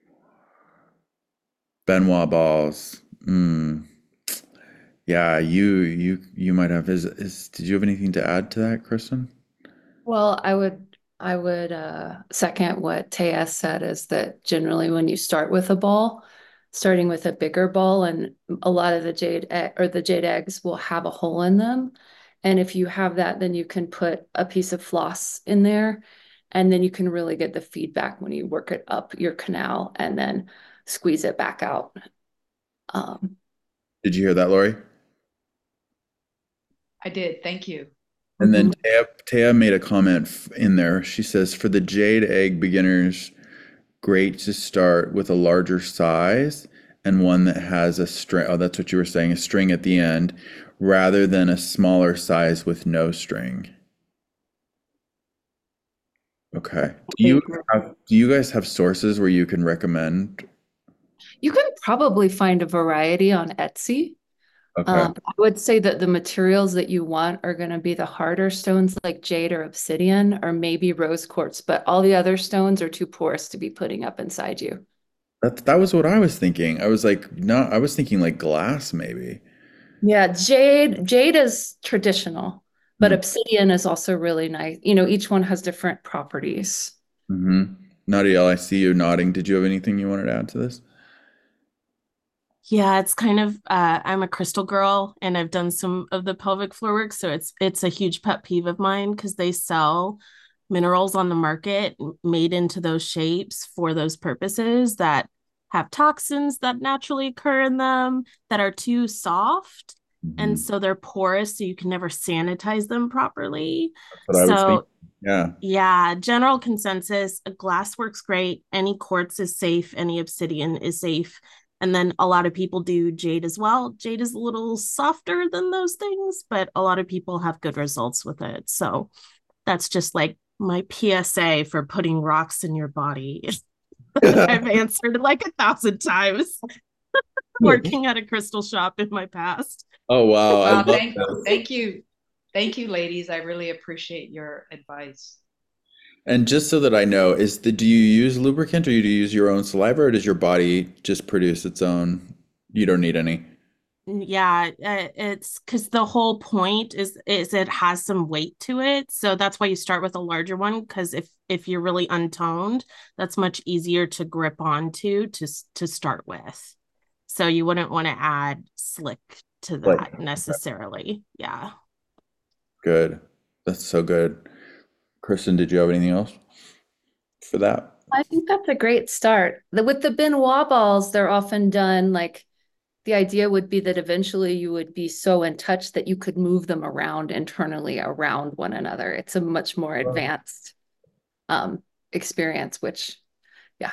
Benoit balls. Mm. Yeah, you you you might have. Is is did you have anything to add to that, Kristen? Well, I would I would uh, second what Taya said is that generally when you start with a ball, starting with a bigger ball, and a lot of the jade e- or the jade eggs will have a hole in them. And if you have that, then you can put a piece of floss in there, and then you can really get the feedback when you work it up your canal and then squeeze it back out. Um, Did you hear that, Lori? I did. Thank you. And then mhm. Taya, Taya made a comment f- in there. She says, for the jade egg beginners, great to start with a larger size and one that has a string. Oh, that's what you were saying, a string at the end, rather than a smaller size with no string. Okay. Do you have, do you guys have sources where you can recommend? You can probably find a variety on Etsy. Okay. Um, I would say that the materials that you want are going to be the harder stones like jade or obsidian or maybe rose quartz, but all the other stones are too porous to be putting up inside you. That that was what I was thinking. I was like, no, I was thinking like glass maybe. Yeah, jade, jade is traditional, but Hmm. obsidian is also really nice. You know, each one has different properties. Mm-hmm. Nadiel, I see you nodding. Did you have anything you wanted to add to this? Yeah, it's kind of uh I'm a crystal girl and I've done some of the pelvic floor work, so it's it's a huge pet peeve of mine because they sell minerals on the market made into those shapes for those purposes that have toxins that naturally occur in them that are too soft. And Mm-hmm. so they're porous, so you can never sanitize them properly. That's what I was thinking. So Yeah. yeah, general consensus, a glass works great. Any quartz is safe, any obsidian is safe. And then a lot of people do jade as well. Jade is a little softer than those things, but a lot of people have good results with it. So that's just like my P S A for putting rocks in your body. I've answered like a thousand times working at a crystal shop in my past. Oh wow, I Wow, love thank this. thank you. Thank you, ladies. I really appreciate your advice. And just so that I know, is the do you use lubricant or do you use your own saliva or does your body just produce its own? You don't need any. Yeah, uh, it's because the whole point is is it has some weight to it. So that's why you start with a larger one, because if if you're really untoned, that's much easier to grip onto to s- to start with. So you wouldn't want to add slick to Like, that necessarily. Yeah. good. That's so good. Kristen, did you have anything else for that? I think that's a great start. The, with the Benoit balls, they're often done like the idea would be that eventually you would be so in touch that you could move them around internally around one another. It's a much more advanced um, experience, which, yeah.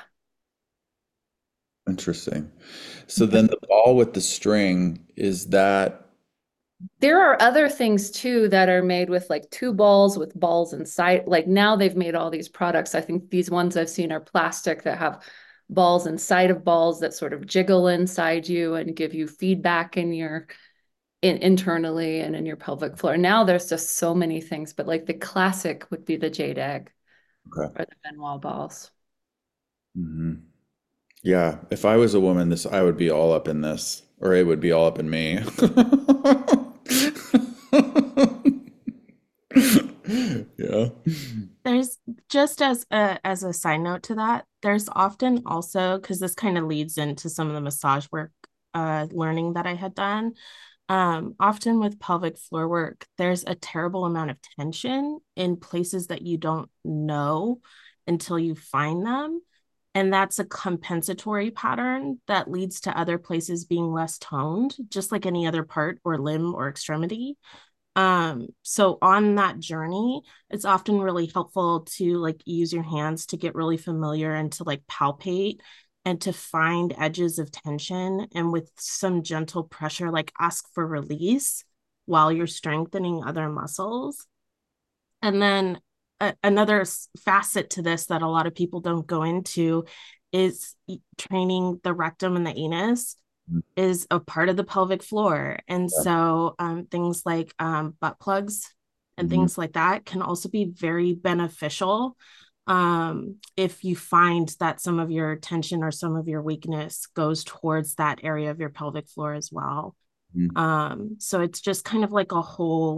Interesting. So then the ball with the string, is that There are other things too that are made with like two balls with balls inside. Like now they've made all these products. I think these ones I've seen are plastic that have balls inside of balls that sort of jiggle inside you and give you feedback in your in internally and in your pelvic floor. Now there's just so many things, but like the classic would be the jade egg okay? or the Benoit balls. Hmm. Yeah, if I was a woman, this I would be all up in this, or it would be all up in me. Yeah. There's just as a as a side note to that, there's often also because this kind of leads into some of the massage work uh learning that I had done. Um, often with pelvic floor work, there's a terrible amount of tension in places that you don't know until you find them. And that's a compensatory pattern that leads to other places being less toned, just like any other part or limb or extremity. Um, so on that journey, it's often really helpful to like use your hands to get really familiar and to like palpate and to find edges of tension and with some gentle pressure, like ask for release while you're strengthening other muscles. And then a- another facet to this that a lot of people don't go into is training the rectum and the anus is a part of the pelvic floor. And so um, things like um, butt plugs and Mhm. things like that can also be very beneficial um, if you find that some of your tension or some of your weakness goes towards that area of your pelvic floor as well. Mhm. Um, so it's just kind of like a whole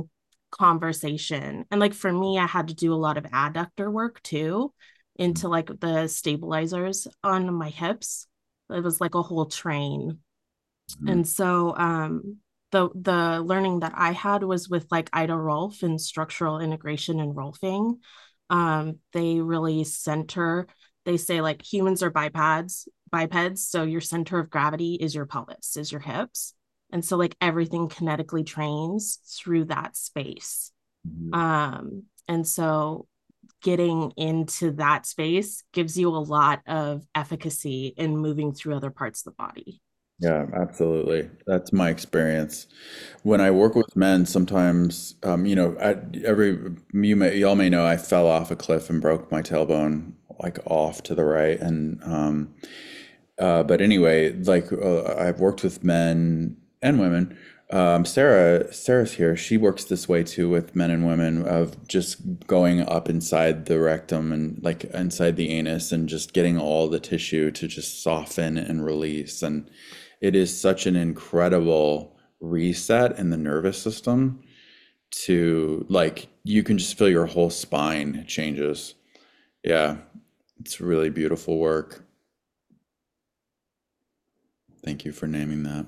conversation. And like for me, I had to do a lot of adductor work too into like the stabilizers on my hips. It was like a whole train. Mhm. And so um the the learning that I had was with like Ida Rolf and structural integration and Rolfing. Um, they really center, they say like humans are bipeds, bipeds, so your center of gravity is your pelvis, is your hips. And so like everything kinetically trains through that space. Mhm. Um, and so getting into that space gives you a lot of efficacy in moving through other parts of the body. Yeah, absolutely. That's my experience. When I work with men, sometimes, um, you know, I, every you may y'all may know I fell off a cliff and broke my tailbone like off to the right, and um, uh, but anyway, like uh, I've worked with men and women. Um, Sarah, Sarah's here. She works this way too with men and women of just going up inside the rectum and like inside the anus and just getting all the tissue to just soften and release. And it is such an incredible reset in the nervous system to like you can just feel your whole spine changes. Yeah, it's really beautiful work. Thank you for naming that.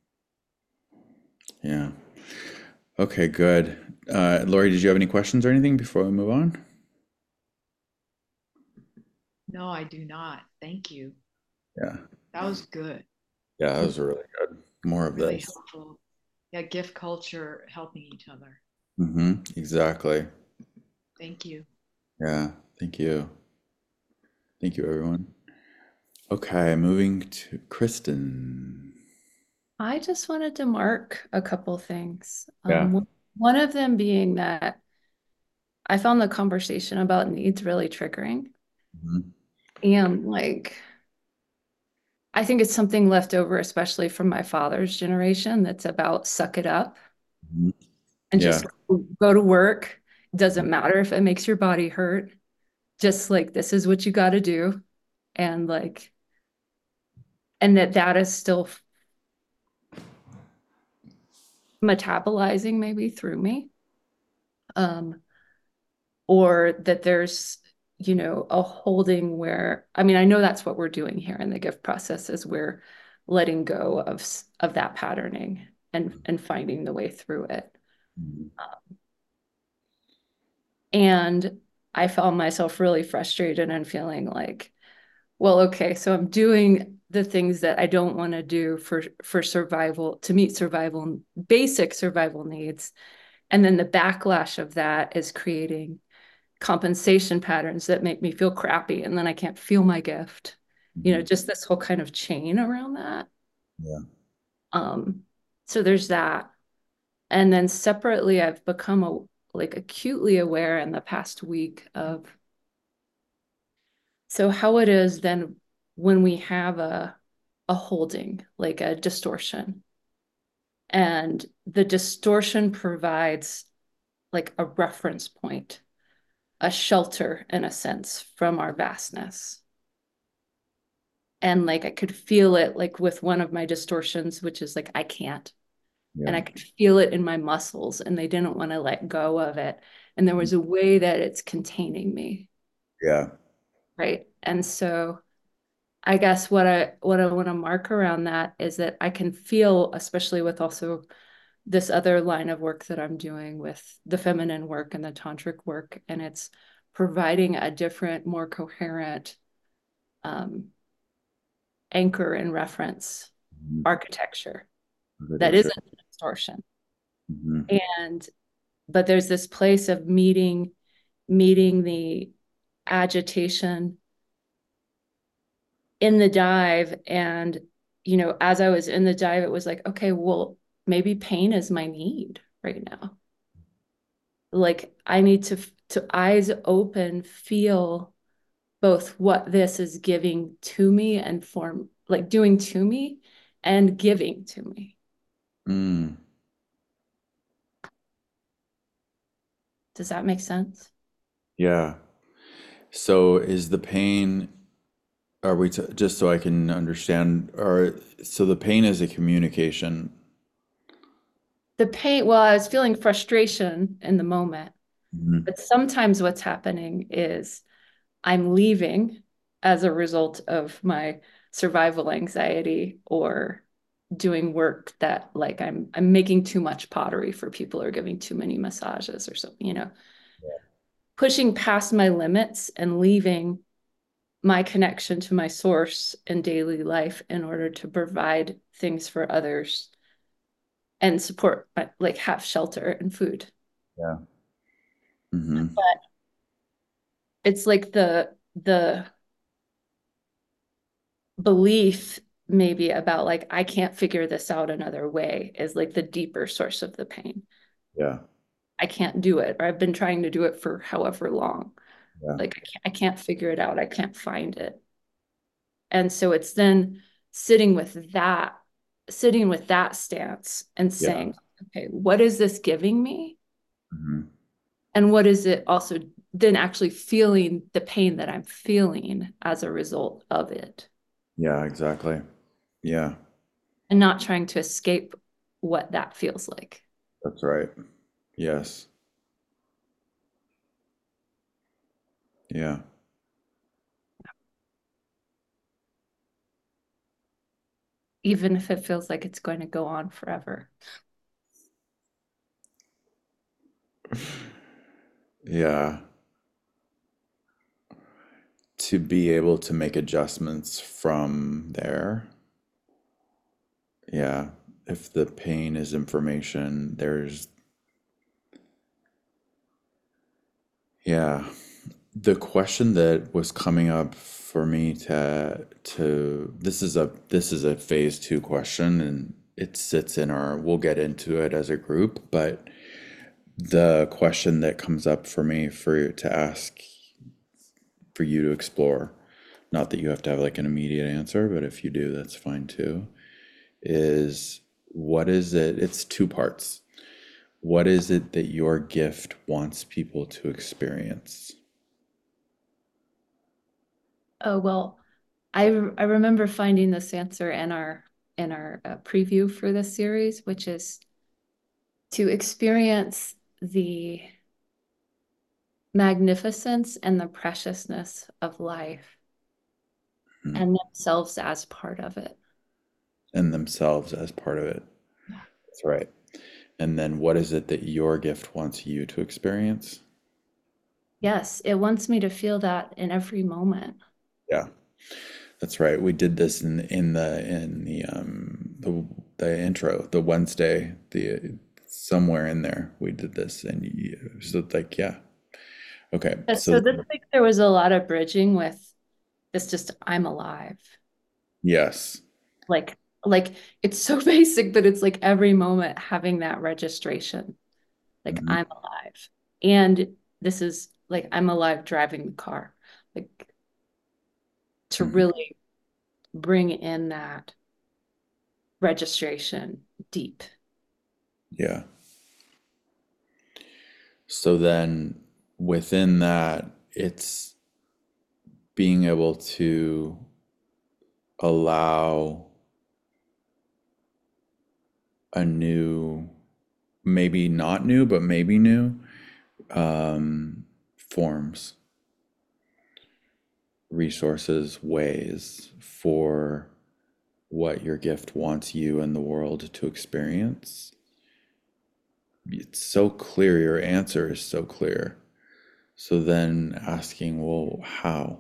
Yeah. Okay, good. Uh, Lori, did you have any questions or anything before we move on? No, I do not. Thank you. Yeah. That was good. Yeah, that was really good. More of Really this. helpful. Yeah, gift culture helping each other. Mm-hmm. Exactly. Thank you. Yeah. Thank you. Thank you, everyone. Okay, moving to Kristen. I just wanted to mark a couple things. Yeah. Um, one of them being that I found the conversation about needs really triggering. Mhm. And like, I think it's something left over, especially from my father's generation, that's about suck it up Mhm. and Yeah. just go to work. Doesn't matter if it makes your body hurt. Just like, this is what you got to do. And like, and that that is still metabolizing maybe through me. Um, or that there's, you know, a holding where, I mean, I know that's what we're doing here in the gift process is we're letting go of of that patterning and and finding the way through it. Mhm. Um, and I found myself really frustrated and feeling like, well, okay, so I'm doing the things that I don't want to do for for survival, to meet survival, basic survival needs. And then the backlash of that is creating compensation patterns that make me feel crappy, and then I can't feel my gift. You know, Mhm. just this whole kind of chain around that. Yeah. Um, so there's that. And then separately, I've become a, like acutely aware in the past week of so how it is then when we have a a holding, like a distortion. And the distortion provides like a reference point, a shelter in a sense from our vastness. And like I could feel it like with one of my distortions, which is like I can't. And Yeah. I could feel it in my muscles and they didn't want to let go of it. And there was a way that it's containing me. Yeah. Right. And so I guess what I what I want to mark around that is that I can feel, especially with also this other line of work that I'm doing with the feminine work and the tantric work, and it's providing a different, more coherent um, anchor and reference Mhm. architecture that Architecture. isn't an distortion. Mhm. And but there's this place of meeting meeting the agitation in the dive. And you know, as I was in the dive, it was like, okay, well, maybe pain is my need right now. Like I need to to eyes open, feel both what this is giving to me and form like doing to me and giving to me. Mm. Does that make sense? Yeah. So is the pain, are we t just so I can understand, or so the pain is a communication. the pain, well, I was feeling frustration in the moment, Mhm. but sometimes what's happening is I'm leaving as a result of my survival anxiety or doing work that like I'm I'm making too much pottery for people or giving too many massages or something, you know, pushing past my limits and leaving my connection to my source in daily life in order to provide things for others and support my, like have shelter and food. Yeah. hmm But it's like the the belief maybe about like I can't figure this out another way is like the deeper source of the pain. Yeah. I can't do it, or I've been trying to do it for however long. Yeah. Like I can't, I can't figure it out. I can't find it. And so it's then sitting with that, sitting with that stance and Yeah. saying, okay, what is this giving me? hmm And what is it also then actually feeling the pain that I'm feeling as a result of it, Yeah, exactly. Yeah, and not trying to escape what that feels like. that's right. Yes. Yeah. Even if it feels like it's going to go on forever. Yeah. To be able to make adjustments from there. Yeah. If the pain is information, there's, yeah. The question that was coming up for me to to this is a this is a phase two question, and it sits in our, we'll get into it as a group, but the question that comes up for me for to ask for you to explore, not that you have to have like an immediate answer, but if you do, that's fine too, is what is it? It's two parts. What is it that your gift wants people to experience? Oh, well, I I remember finding this answer in our in our uh, preview for this series, which is to experience the magnificence and the preciousness of life Hmm. and themselves as part of it. And themselves as part of it. Yeah. That's right. And then what is it that your gift wants you to experience? Yes, it wants me to feel that in every moment. Yeah. That's right. We did this in in the in the um the the intro, the Wednesday, the somewhere in there we did this, and you, so like yeah. Okay. Uh, So So this week there was a lot of bridging with this just I'm alive. yes. Like like it's so basic, but it's like every moment having that registration. Like Mhm. I'm alive. And this is like I'm alive driving the car. Like to Mhm. really bring in that registration deep. Yeah. So then within that, it's being able to allow a new, maybe not new, but maybe new um, forms, resources, ways for what your gift wants you and the world to experience. It's so clear, your answer is so clear. So then asking, well, how?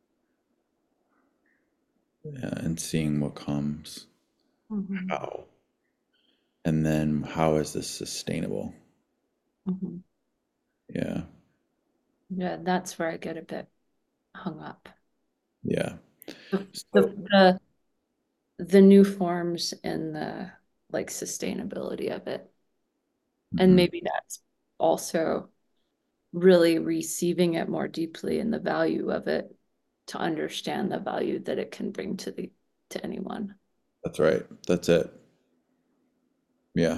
Yeah, and seeing what comes, Mhm. how? And then how is this sustainable? Mhm. Yeah, Yeah, that's where I get a bit hung up. yeah. The, the, So, the, the new forms and the like sustainability of it. And mhm, maybe that's also really receiving it more deeply and the value of it to understand the value that it can bring to the to anyone. that's right. That's it. Yeah,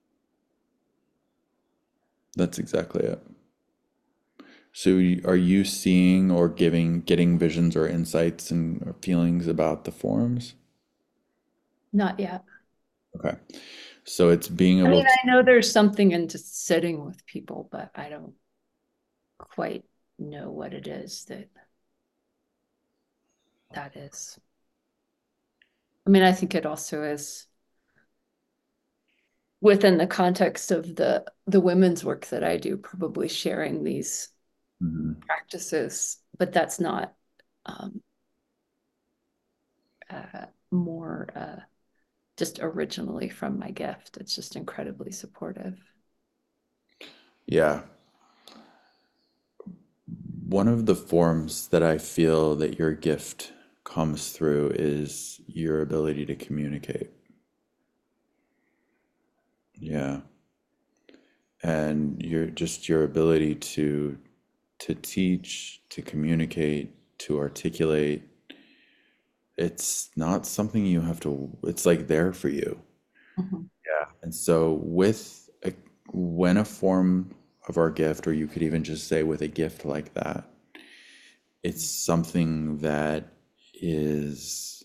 that's exactly it. So y- are you seeing or giving, getting visions or insights and or feelings about the forums? Not yet. Okay. So it's being I able mean, to, I know there's something in just sitting with people, but I don't quite know what it is that that is. I mean, I think it also is within the context of the the women's work that I do, probably sharing these Mhm. practices, but that's not um, uh, more uh, just originally from my gift. It's just incredibly supportive. Yeah. One of the forms that I feel that your gift comes through is your ability to communicate. Yeah. And your just your ability to to teach, to communicate, to articulate. It's not something you have to, it's like there for you. Mhm. Yeah. And so with a, when a form of our gift, or you could even just say with a gift like that, it's something that is,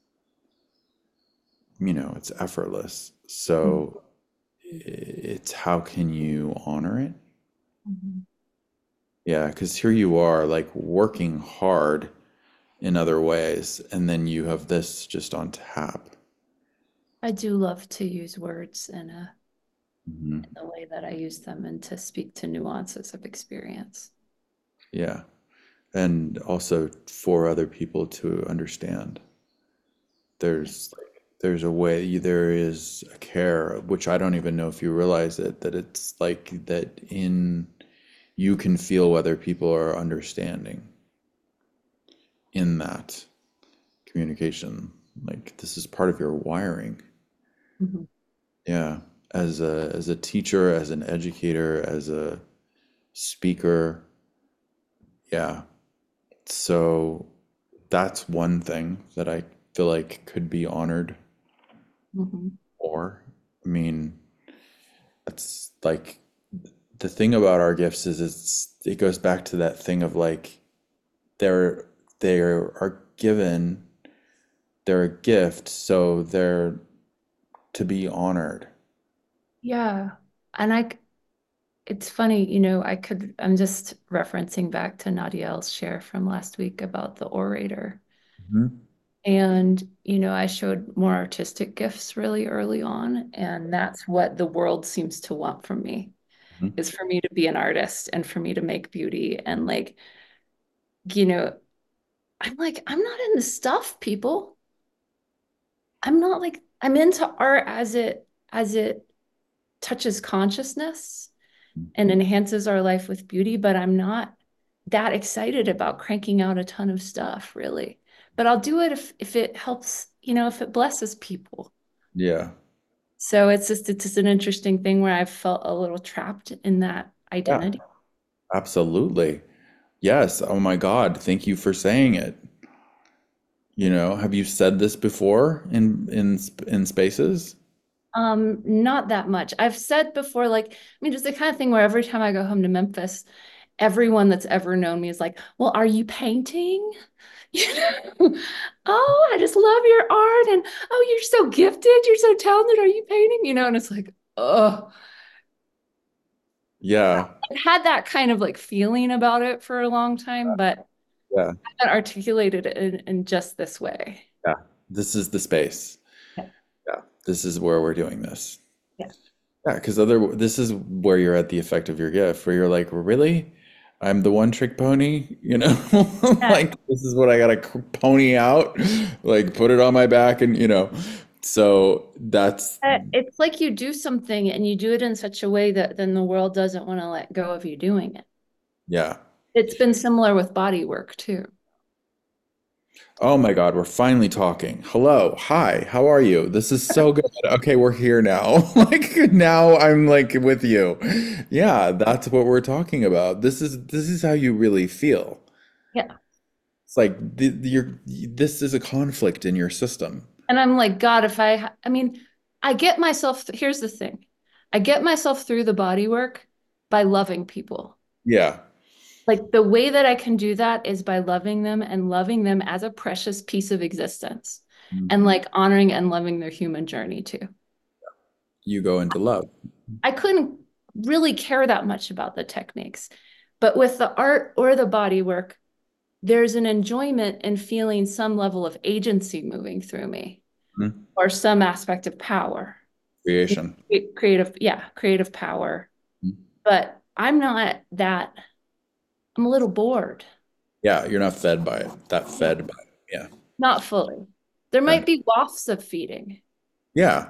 you know, it's effortless. So it's how can you honor it? Mhm. Yeah, because here you are like working hard in other ways, and then you have this just on tap. I do love to use words in a Mhm. in the way that I use them and to speak to nuances of experience. Yeah. And also for other people to understand. There's like there's a way, there is a care, which I don't even know if you realize it, that it's like that in you can feel whether people are understanding in that communication. Like this is part of your wiring. Mhm. Yeah. As a as a teacher, as an educator, as a speaker. Yeah. So that's one thing that I feel like could be honored Mhm. more. I mean, that's like the thing about our gifts is it's it goes back to that thing of like they're they are given, they're a gift, so they're to be honored. Yeah. And I, c- it's funny, you know, I could, I'm just referencing back to Nadiel's share from last week about the orator. Mhm. And, you know, I showed more artistic gifts really early on. And that's what the world seems to want from me, Mhm. is for me to be an artist and for me to make beauty. And like, you know, I'm like, I'm not into stuff, people. I'm not like, I'm into art as it, as it touches consciousness and enhances our life with beauty, but I'm not that excited about cranking out a ton of stuff, really. But I'll do it if if it helps, you know, if it blesses people. Yeah. So it's just it's just an interesting thing where I've felt a little trapped in that Yeah, identity. absolutely. Yes. Oh my God. Thank you for saying it. You know, have you said this before in in sp- in spaces? Um, not that much. I've said before, like, I mean, just the kind of thing where every time I go home to Memphis, everyone that's ever known me is like, well, are you painting? You know, oh, I just love your art. And oh, you're so gifted. You're so talented. Are you painting? You know, and it's like, oh, Yeah. I've had that kind of like feeling about it for a long time, but Yeah. I haven't articulated it in, in just this way. Yeah. This is the space. Yeah. Yeah. This is where we're doing this. Yeah. Yeah, because other this is where you're at the effect of your gift, where you're like, really? I'm the one trick pony, you know? Yeah. Like this is what I gotta c- pony out, like put it on my back and you know. So that's Uh, It's like you do something and you do it in such a way that then the world doesn't want to let go of you doing it. yeah. It's been similar with body work too. Oh my God, we're finally talking. Hello, hi, how are you? This is so good. Okay, we're here now. Like now I'm like with you. Yeah, that's what we're talking about. This is this is how you really feel. Yeah. It's like the, the- you're this is a conflict in your system. And I'm like, God, if I, I mean, I get myself, th- here's the thing. I get myself through the body work by loving people. Yeah. Like the way that I can do that is by loving them and loving them as a precious piece of existence and like honoring and loving their human journey too. you go into love. I couldn't really care that much about the techniques. But with the art or the body work, there's an enjoyment in feeling some level of agency moving through me, Mhm. or some aspect of power. Creation. Creative, yeah, creative power. Mhm. But I'm not that, I'm a little bored. Yeah, you're not fed by it. That fed by it. Yeah. Not fully. There Yeah. might be wafts of feeding. Yeah.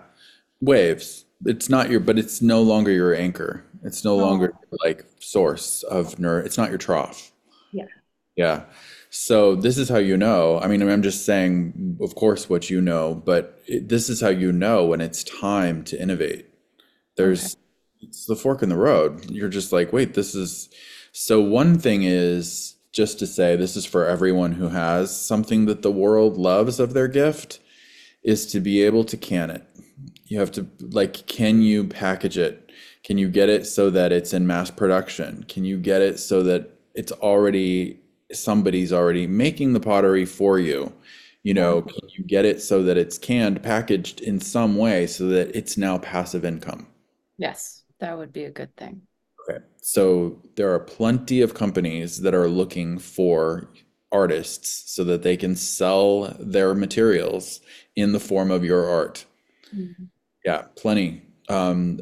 Waves. It's not your, but it's no longer your anchor. It's no Oh. longer like source of nerve. It's not your trough. Yeah. Yeah. So this is how you know. I mean, I'm just saying, of course, what you know, but it, this is how you know when it's time to innovate. There's, it's the fork in the road. You're just like, wait, this is. So one thing is just to say, this is for everyone who has something that the world loves of their gift, is to be able to can it. You have to, like, can you package it? Can you get it so that it's in mass production? Can you get it so that it's already, somebody's already making the pottery for you? You know, can you get it so that it's canned, packaged in some way so that it's now passive income? Yes, that would be a good thing. Okay. So there are plenty of companies that are looking for artists so that they can sell their materials in the form of your art. Mhm. Yeah, plenty. Um,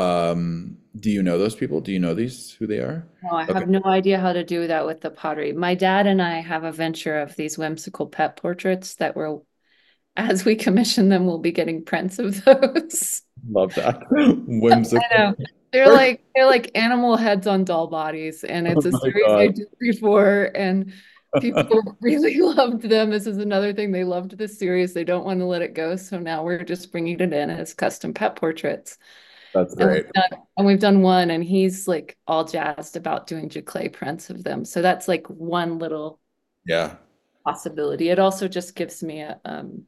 um, do you know those people? Do you know these, who they are? No, I Okay. have no idea how to do that with the pottery. My dad and I have a venture of these whimsical pet portraits that we're, as we commission them, we'll be getting prints of those. Love that. Whimsical. I know. They're like they're like animal heads on doll bodies, and it's Oh a my series I God. did before, and people really loved them. This is another thing, they loved this series. They don't want to let it go, so now we're just bringing it in as custom pet portraits. That's And great. we've done, and we've done one, and he's like all jazzed about doing Giclée prints of them. So that's like one little Yeah, possibility. It also just gives me a um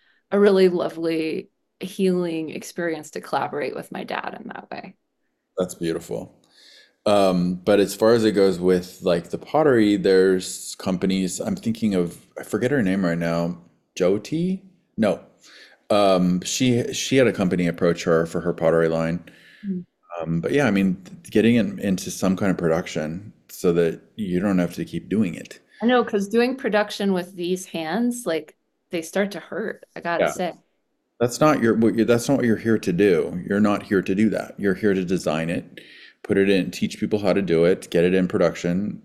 a really lovely healing experience to collaborate with my dad in that way. that's beautiful. Um, but as far as it goes with like the pottery, there's companies, I'm thinking of, I forget her name right now, Jyoti? No. Um, she she had a company approach her for her pottery line. Mm. Um, but yeah, I mean, getting it into some kind of production so that you don't have to keep doing it. I know, because doing production with these hands, like they start to hurt, I gotta Yeah. say. That's not your, what you're, that's not what you're here to do. You're not here to do that. You're here to design it, put it in, teach people how to do it, get it in production.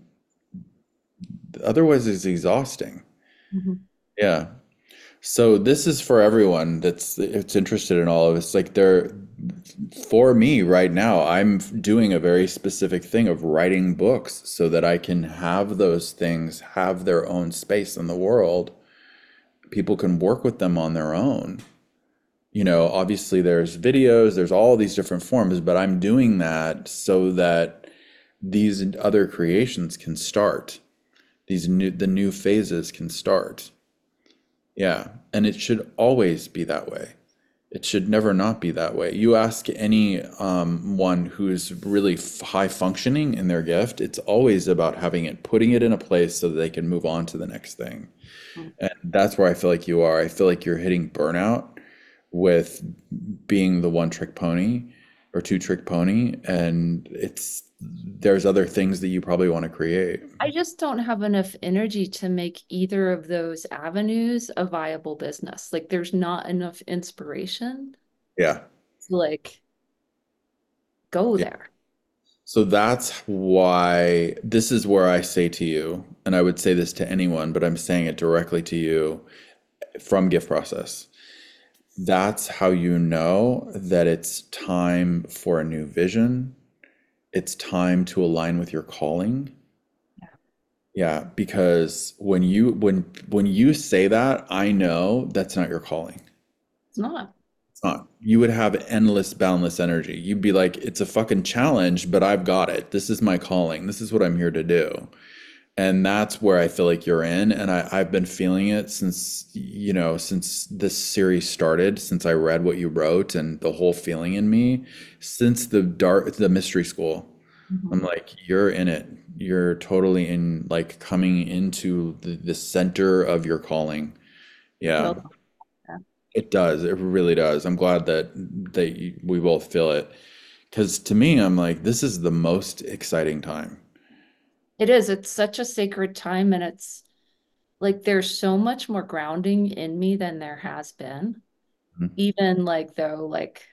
Otherwise, it's exhausting. Mhm. Yeah. So this is for everyone that's it's interested in all of this. Like there, for me right now, I'm doing a very specific thing of writing books so that I can have those things have their own space in the world. People can work with them on their own. You know, obviously there's videos, there's all these different forms, but I'm doing that so that these other creations can start. These new, the new phases can start. Yeah, and it should always be that way. It should never not be that way. You ask any um, one who's really f- high functioning in their gift, it's always about having it, putting it in a place so that they can move on to the next thing. Mm. And that's where I feel like you are. I feel like you're hitting burnout with being the one trick pony or two trick pony, and it's there's other things that you probably want to create. I just don't have enough energy to make either of those avenues a viable business. Like there's not enough inspiration Yeah. to like go Yeah. there. So that's why this is where I say to you, and I would say this to anyone, but I'm saying it directly to you from Gift Process. That's how you know that it's time for a new vision. It's time to align with your calling. Yeah. Yeah, because when you when when you say that, I know that's not your calling. It's not. It's not. You would have endless, boundless energy. You'd be like, it's a fucking challenge, but I've got it. This is my calling. This is what I'm here to do. And that's where I feel like you're in. And I, I've been feeling it since, you know, since this series started, since I read what you wrote and the whole feeling in me, since the dark, the mystery school. Mhm. I'm like, you're in it. You're totally in, like coming into the, the center of your calling. Yeah. Well, yeah. It does. It really does. I'm glad that that you- we both feel it. Because to me, I'm like, this is the most exciting time. It is. It's such a sacred time, and it's like there's so much more grounding in me than there has been. Mhm. Even like though, like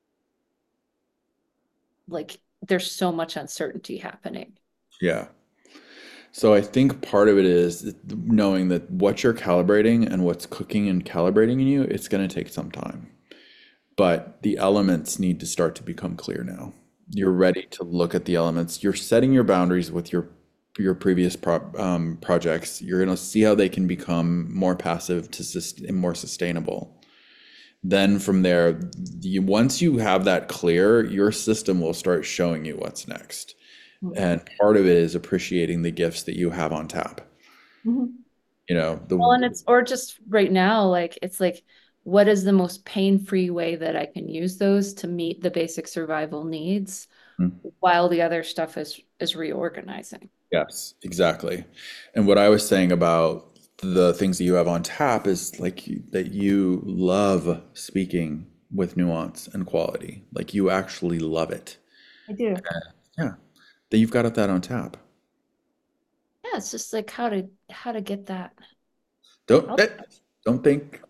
like there's so much uncertainty happening. Yeah. So I think part of it is knowing that what you're calibrating and what's cooking and calibrating in you, it's going to take some time. But the elements need to start to become clear now. You're ready to look at the elements. You're setting your boundaries with your your previous pro, um, projects. You're going to see how they can become more passive to sus- and more sustainable. Then from there, you, once you have that clear, your system will start showing you what's next. And part of it is appreciating the gifts that you have on tap. Mhm. You know, the Well, and it's or just right now, like it's like, what is the most pain-free way that I can use those to meet the basic survival needs Mhm. while the other stuff is is reorganizing. Yes, exactly. And what I was saying about the things that you have on tap is like you- that you love speaking with nuance and quality. Like you actually love it. I do. Yeah. That you've got that on tap. Yeah, it's just like how to how to get that. Don't out. eh, don't think.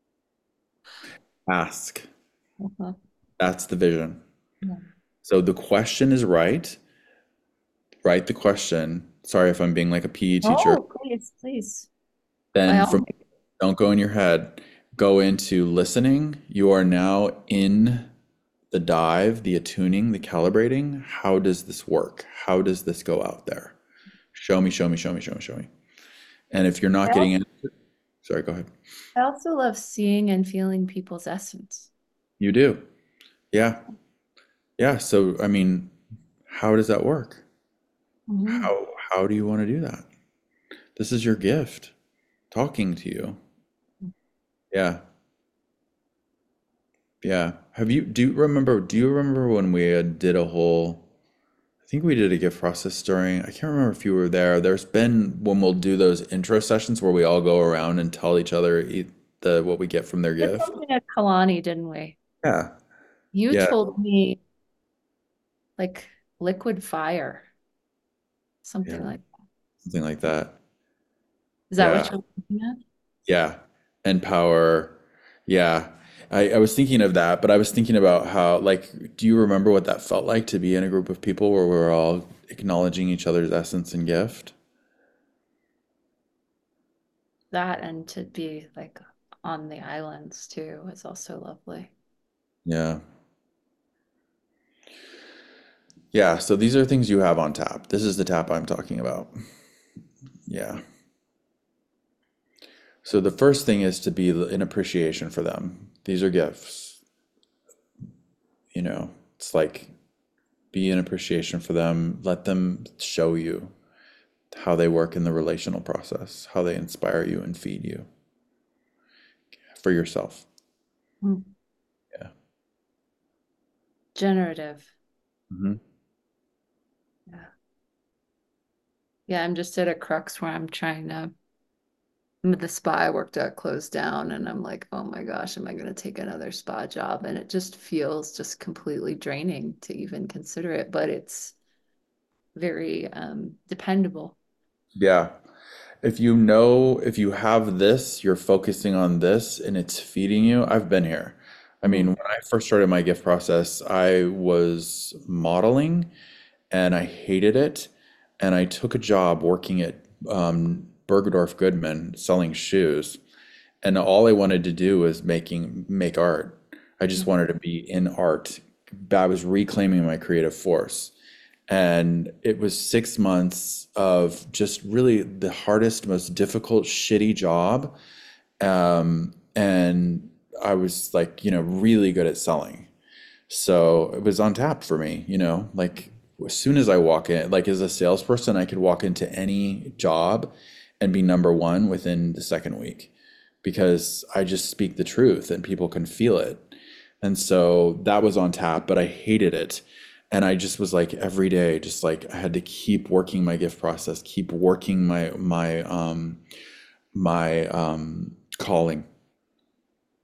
Ask. Uh-huh. That's the vision. Yeah. So the question is right. Write the question. Sorry if I'm being like a P E teacher. Oh, please, please. Then By all from don't go in your head. Go into listening. You are now in the dive, the attuning, the calibrating. How does this work? How does this go out there? Show me, show me, show me, show me, show me. And if you're not I getting also, it, sorry, go ahead. I also love seeing and feeling people's essence. You do. Yeah. Yeah. So, I mean, how does that work? Mhm. How how do you want to do that? This is your gift, talking to you. Yeah. Yeah. Have you, do you remember, do you remember when we had did a whole, I think we did a gift process during, I can't remember if you were there. There's been when we'll do those intro sessions where we all go around and tell each other e- the what we get from their We did gift. something at Kalani, didn't we? Yeah. You Yeah. told me like liquid fire, something Yeah. like Something like that. is that what Yeah. you're looking at? Yeah. And power. Yeah. I, I was thinking of that, but I was thinking about how, like, do you remember what that felt like to be in a group of people where we're all acknowledging each other's essence and gift? That and to be like on the islands too is also lovely. Yeah. Yeah. So these are things you have on tap. This is the tap I'm talking about. Yeah. So the first thing is to be in appreciation for them. These are gifts. You know, it's like be in appreciation for them. Let them show you how they work in the relational process, how they inspire you and feed you for yourself. Mm. Yeah. Generative. hmm Yeah. Yeah, I'm just at a crux where I'm trying to, the spa I worked at closed down and I'm like, oh my gosh, am I going to take another spa job? And it just feels just completely draining to even consider it, but it's very um, dependable. Yeah. If you know, if you have this, you're focusing on this and it's feeding you. I've been here. I mean, when I first started my gift process, I was modeling and I hated it. And I took a job working at um, Bergdorf Goodman selling shoes. And all I wanted to do was making make art. I just wanted to be in art. I was reclaiming my creative force. And it was six months of just really the hardest, most difficult, shitty job. Um, and I was like, you know, really good at selling. So it was on tap for me, you know, like as soon as I walk in, like as a salesperson, I could walk into any job and be number one within the second week because I just speak the truth and people can feel it. And so that was on tap, but I hated it. And I just was like every day, just like I had to keep working my gift process, keep working my my um my um calling.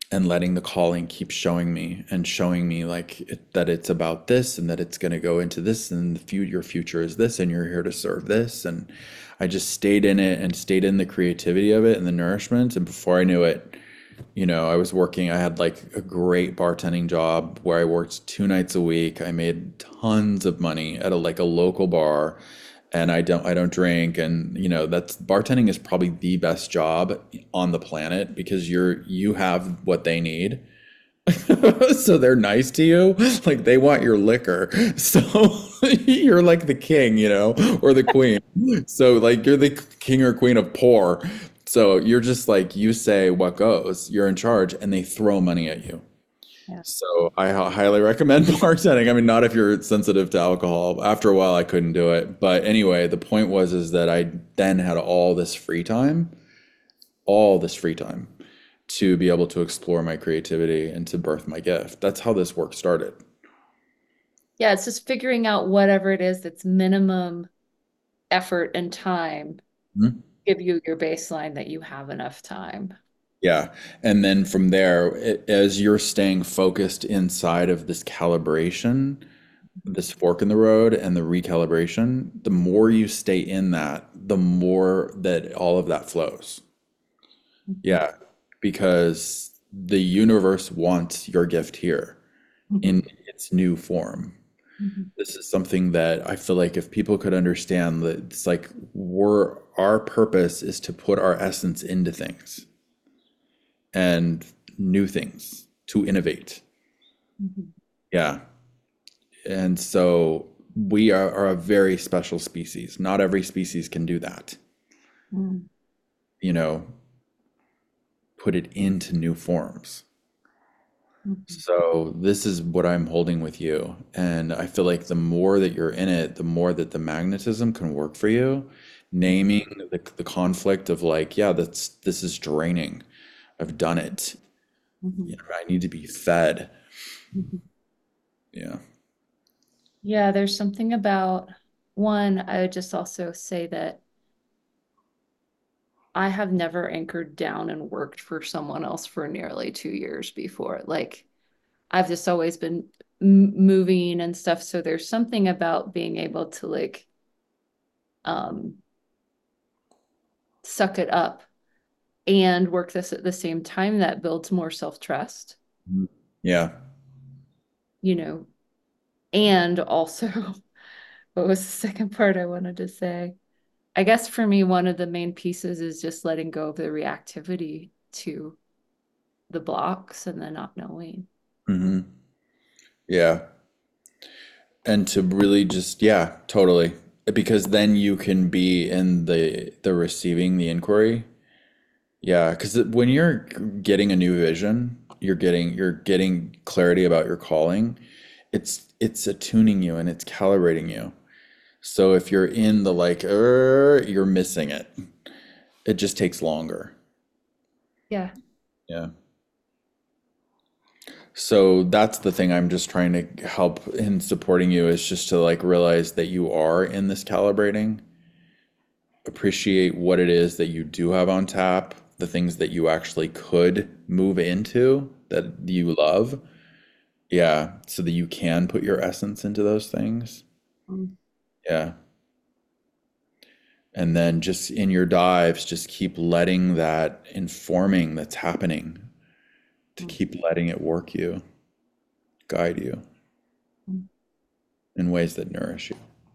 and letting the calling keep showing me and showing me like it, that it's about this and that it's going to go into this and the future, your future is this and you're here to serve this. And I just stayed in it and stayed in the creativity of it and the nourishment. And before I knew it, you know, I was working, I had like a great bartending job where I worked two nights a week. I made tons of money at a like a local bar, and I don't I don't drink, and you know, that's bartending is probably the best job on the planet because you're you have what they need. So they're nice to you, like they want your liquor. So you're like the king, you know, or the queen. So like you're the king or queen of poor. So you're just like, you say what goes, you're in charge, and they throw money at you. Yeah. So I h- highly recommend bartending. I mean, not if you're sensitive to alcohol. After a while, I couldn't do it. But anyway, the point was is that I then had all this free time, all this free time to be able to explore my creativity and to birth my gift. That's how this work started. Yeah, it's just figuring out whatever it is that's minimum effort and time, Mhm. give you your baseline that you have enough time. Yeah. And then from there, it, as you're staying focused inside of this calibration, this fork in the road and the recalibration, the more you stay in that, the more that all of that flows. Yeah. Because the universe wants your gift here in its new form. This is something that I feel like if people could understand that it's like we're our purpose is to put our essence into things and new things to innovate. Yeah. And so we are, are a very special species. Not every species can do that. Mm. You know, put it into new forms. So this is what I'm holding with you. And I feel like the more that you're in it, the more that the magnetism can work for you. Naming the, the conflict of like, yeah, that's this is draining. I've done it. You know, I need to be fed. Yeah. Yeah, there's something about one, I would just also say that I have never anchored down and worked for someone else for nearly two years before. Like, I've just always been m- moving and stuff. So there's something about being able to like um suck it up and work this at the same time that builds more self-trust, Yeah. you know. And also, what was the second part I wanted to say? I guess for me, one of the main pieces is just letting go of the reactivity to the blocks and the not knowing. hmm Yeah. And to really just, yeah, totally. Because then you can be in the the receiving the inquiry. Yeah, because when you're getting a new vision, you're getting you're getting clarity about your calling. It's it's attuning you and it's calibrating you. So if you're in the like, er, you're missing it. It just takes longer. Yeah. Yeah. So that's the thing I'm just trying to help in supporting you is just to like realize that you are in this calibrating, appreciate what it is that you do have on tap, the things that you actually could move into that you love. Yeah, so that you can put your essence into those things. Mm. Yeah. And then just in your dives, just keep letting that informing that's happening, to keep letting it work you, guide you in ways that nourish you.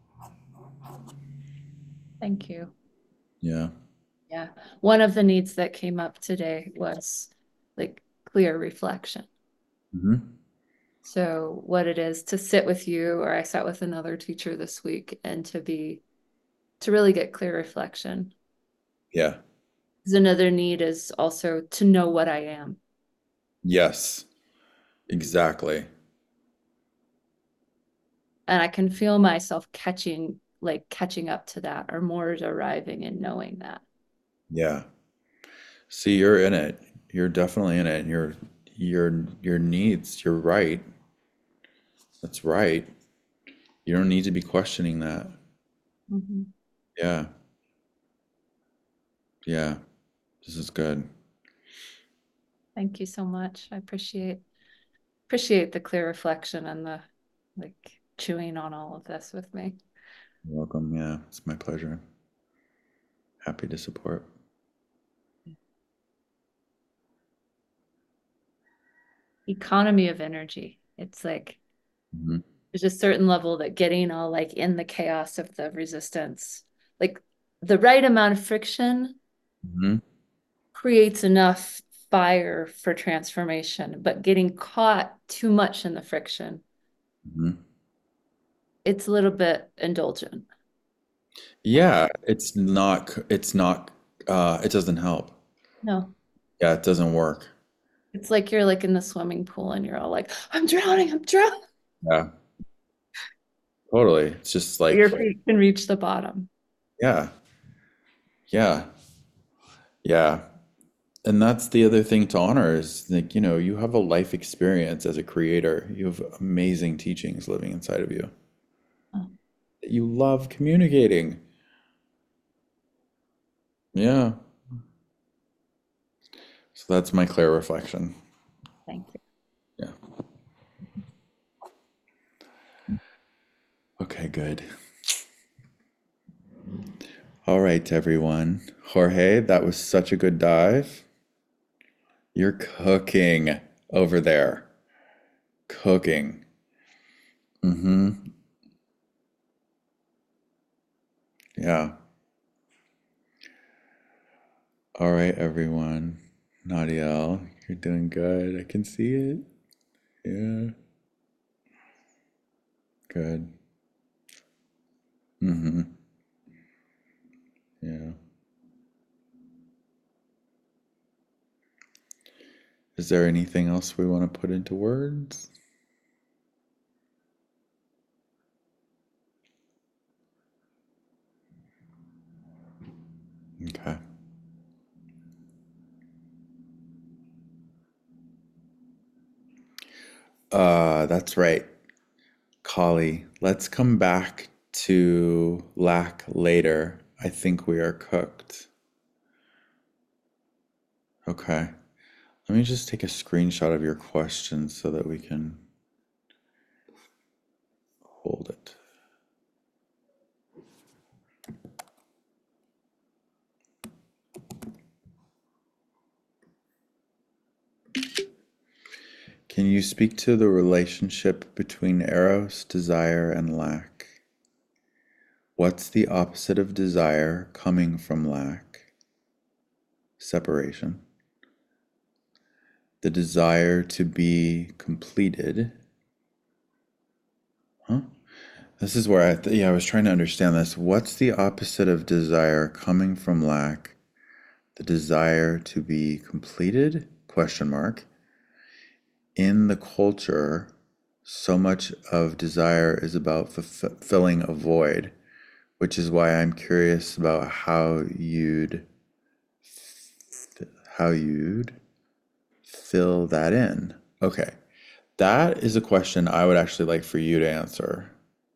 Thank you. Yeah. Yeah. One of the needs that came up today was like clear reflection. hmm So what it is to sit with you, or I sat with another teacher this week, and to be, to really get clear reflection. Yeah. Because another need is also to know what I am. Yes. Exactly. And I can feel myself catching, like catching up to that, or more is arriving and knowing that. Yeah. See, you're in it. You're definitely in it. And your your your needs, you're right. That's right. You don't need to be questioning that. Mm-hmm. Yeah. Yeah. This is good. Thank you so much. I appreciate appreciate the clear reflection and the like chewing on all of this with me. You're welcome. Yeah, it's my pleasure. Happy to support. Economy of energy. It's like Mm-hmm. there's a certain level that getting all like in the chaos of the resistance, like the right amount of friction Mm-hmm. creates enough fire for transformation, but getting caught too much in the friction, Mm-hmm. it's a little bit indulgent. Yeah, it's not, it's not, uh, it doesn't help. No, Yeah, it doesn't work. it's like you're like in the swimming pool and you're all like, I'm drowning, I'm drowning. Yeah, totally. It's just like, Your feet can reach the bottom. yeah, yeah, yeah. And that's the other thing to honor is like, you know, you have a life experience as a creator. You have amazing teachings living inside of you. Oh. You love communicating. Yeah. So that's my clear reflection. Thank you. Yeah. Okay, good. All right, everyone. Jorge, that was such a good dive. You're cooking over there. Cooking. Mm-hmm. Yeah. All right, everyone. Nadiel, you're doing good. I can see it. Yeah. Good. Mm-hmm. Yeah. Is there anything else we want to put into words? Okay. Uh, that's right. Kali, let's come back to lack later. I think we are cooked. Okay. Let me just take a screenshot of your question so that we can hold it. Can you speak to the relationship between eros, desire, and lack? What's the opposite of desire coming from lack? Separation. The desire to be completed. Huh? This is where I, th yeah, I was trying to understand this. What's the opposite of desire coming from lack? The desire to be completed? Question mark. In the culture, so much of desire is about fulfilling a void, which is why I'm curious about how you'd how you'd fill that in. Okay. That is a question I would actually like for you to answer.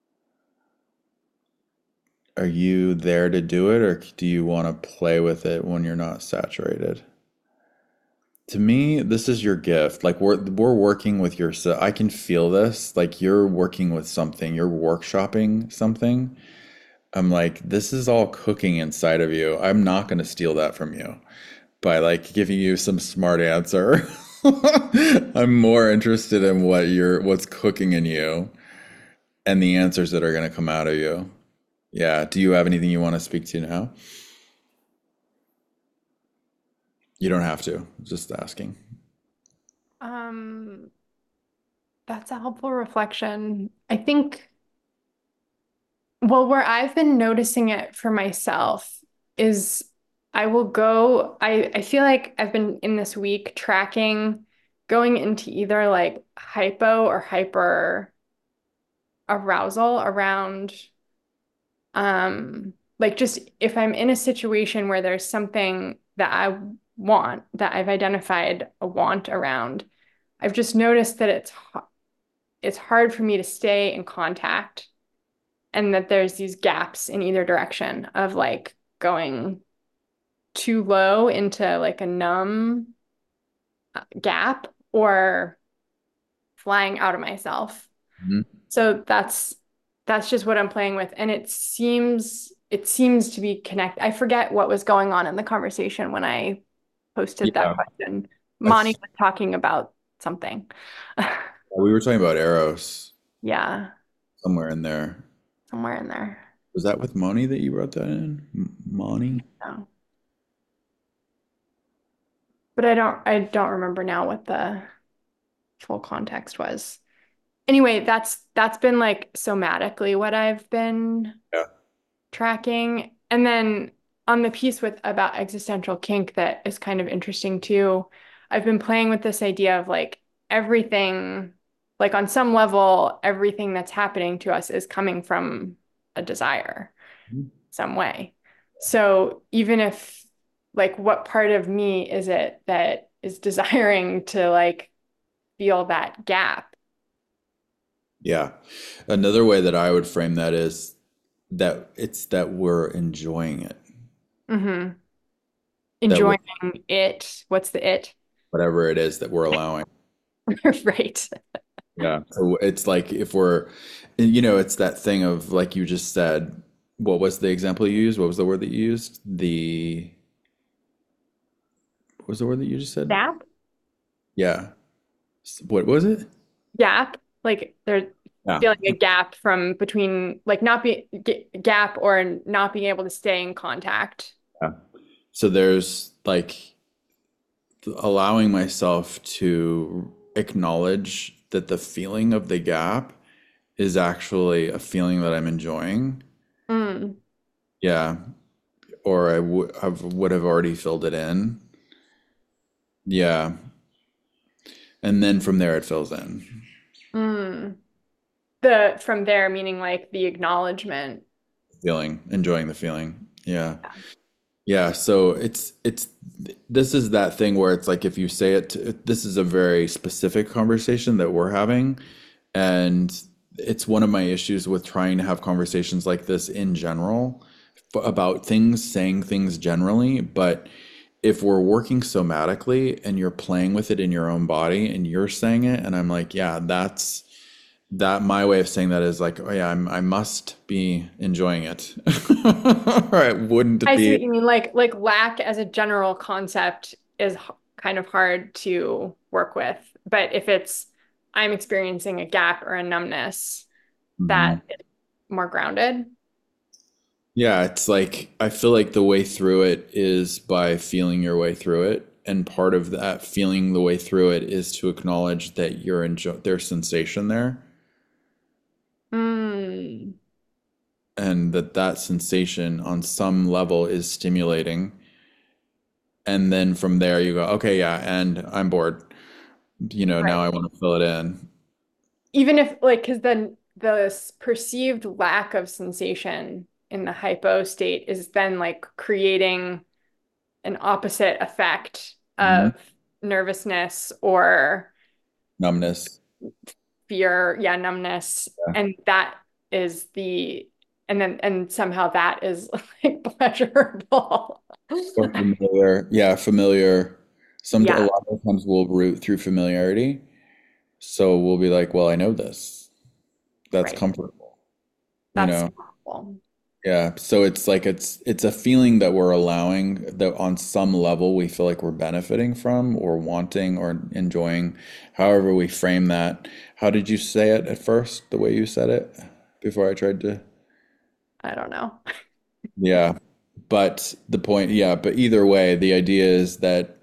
Are you there to do it, or do you want to play with it when you're not saturated? To me, this is your gift. Like we're we're working with your, I can feel this. Like you're working with something, you're workshopping something. I'm like, this is all cooking inside of you. I'm not going to steal that from you by like giving you some smart answer. I'm more interested in what you're, what's cooking in you and the answers that are going to come out of you. Yeah. Do you have anything you want to speak to now? You don't have to. Just asking. Um, that's a helpful reflection. I think, well, where I've been noticing it for myself is I will go, I, I feel like I've been in this week tracking, going into either like hypo or hyper arousal around, um, like just if I'm in a situation where there's something that I want, that I've identified a want around, I've just noticed that it's it's hard for me to stay in contact, and that there's these gaps in either direction of like going too low into like a numb gap or flying out of myself. Mhm. So that's that's just what I'm playing with. And it seems it seems to be connected. I forget what was going on in the conversation when I posted Yeah. that question. I Moni th- was talking about something. we were talking about Eros Yeah, somewhere in there. somewhere in there. Was that with Moni that you wrote that in? M- Moni? No. But I don't I don't remember now what the full context was. Anyway, that's that's been like somatically what I've been Yeah. tracking. And then on the piece with about existential kink that is kind of interesting too, I've been playing with this idea of like everything, like on some level, everything that's happening to us is coming from a desire Mhm. some way. So even if like what part of me is it that is desiring to like feel that gap? Yeah. Another way that I would frame that is that it's that we're enjoying it. Mm-hmm. That we're, Enjoying it. What's the it? whatever it is that we're allowing. Right. Yeah. So it's like if we're, and, you know, it's that thing of like you just said, what was the example you used? What was the word that you used? The, what was the word that you just said? Gap? Yeah. S- What was it? Gap. Like they're Yeah. feeling a gap from between like not be g- gap or not being able to stay in contact. Yeah. So there's like allowing myself to acknowledge that the feeling of the gap is actually a feeling that I'm enjoying. Mm. Yeah. Or I would I would have already filled it in. Yeah. And then from there it fills in. Mm. The from there meaning like the acknowledgement. Feeling, enjoying the feeling. Yeah. Yeah. Yeah. So it's it's this is that thing where it's like if you say it to, this is a very specific conversation that we're having. And it's one of my issues with trying to have conversations like this in general f- about things, saying things generally. But if we're working somatically and you're playing with it in your own body and you're saying it, and I'm like, yeah, that's that my way of saying that is like, oh yeah, I'm I must be enjoying it. Or it wouldn't I see what be. you mean. Like like lack as a general concept is h- kind of hard to work with. But if it's I'm experiencing a gap or a numbness, Mhm. that is more grounded. Yeah, it's like I feel like the way through it is by feeling your way through it. And part of that feeling the way through it is to acknowledge that you're enjoy there's sensation there Mm. and that that sensation on some level is stimulating. And then from there you go, okay, yeah, and I'm bored. You know, now I Right. want to fill it in. Even if like because then the s- perceived lack of sensation in the hypo state is then like creating an opposite effect Mhm. of nervousness or Numbness. fear, yeah, numbness. Yeah. And that is the and then and somehow that is like pleasurable. Or familiar. Yeah, familiar. Some a Yeah, lot of times we'll root through familiarity. So we'll be like, well, I know this. That's right. comfortable. You That's know? helpful. Yeah. So it's like it's it's a feeling that we're allowing that on some level we feel like we're benefiting from or wanting or enjoying, however we frame that. How did you say it at first, the way you said it before I tried to? I don't know. Yeah. But the point, yeah, but either way, the idea is that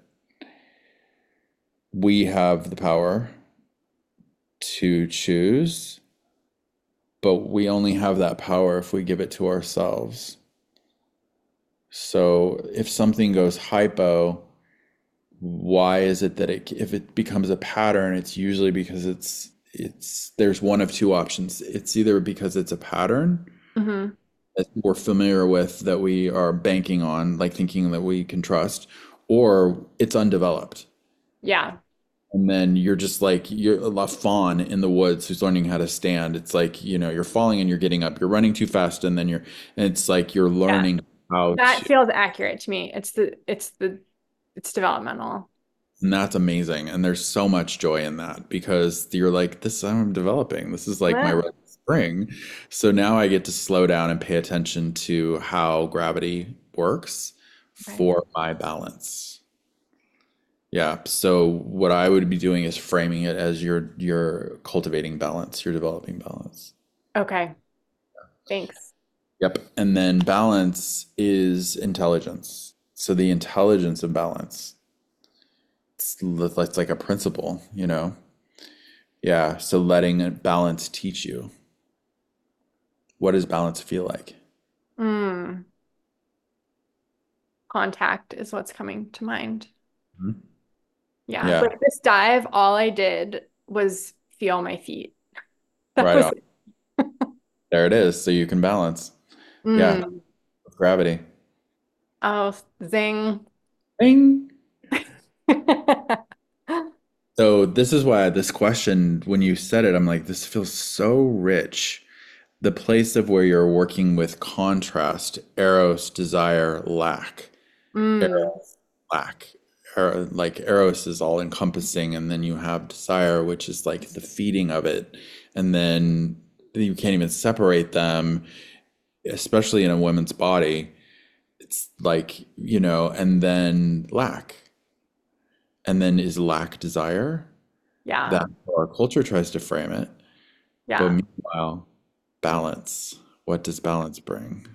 we have the power to choose, but we only have that power if we give it to ourselves. So if something goes hypo, why is it that it, if it becomes a pattern, it's usually because it's, it's, there's one of two options. It's either because it's a pattern Hmm. that we're familiar with, that we are banking on, like thinking that we can trust, or it's undeveloped. Yeah. And then you're just like you're a fawn in the woods who's learning how to stand. It's like, you know, you're falling and you're getting up. You're running too fast and then you're and it's like you're Yeah. learning how That to. feels accurate to me. It's the it's the it's developmental. And that's amazing. And there's so much joy in that because you're like, this I'm developing. This is like my Wow. red spring. So now I get to slow down and pay attention to how gravity works Right. for my balance. Yeah. So what I would be doing is framing it as you're you're cultivating balance, you're developing balance. Okay. Thanks. Yep. And then balance is intelligence. So the intelligence of balance. It's, li- it's like a principle, you know? Yeah. So letting it- balance teach you. What does balance feel like? Mm, contact is what's coming to mind. Mhm. Yeah. Yeah. Like this dive, all I did was feel my feet. That Right was on. it. There it is. So you can balance. Yeah. Mm. With gravity. Oh, zing. Bing. So this is why this question, when you said it, I'm like, this feels so rich. The place of where you're working with contrast, eros, desire, lack, Mm. eros, lack. Er- like eros is all encompassing, and then you have desire, which is like the feeding of it, and then you can't even separate them, especially in a woman's body. It's like, you know, and then lack. And then is lack desire? Yeah. That's how our culture tries to frame it. But Yeah. meanwhile, balance. What does balance bring?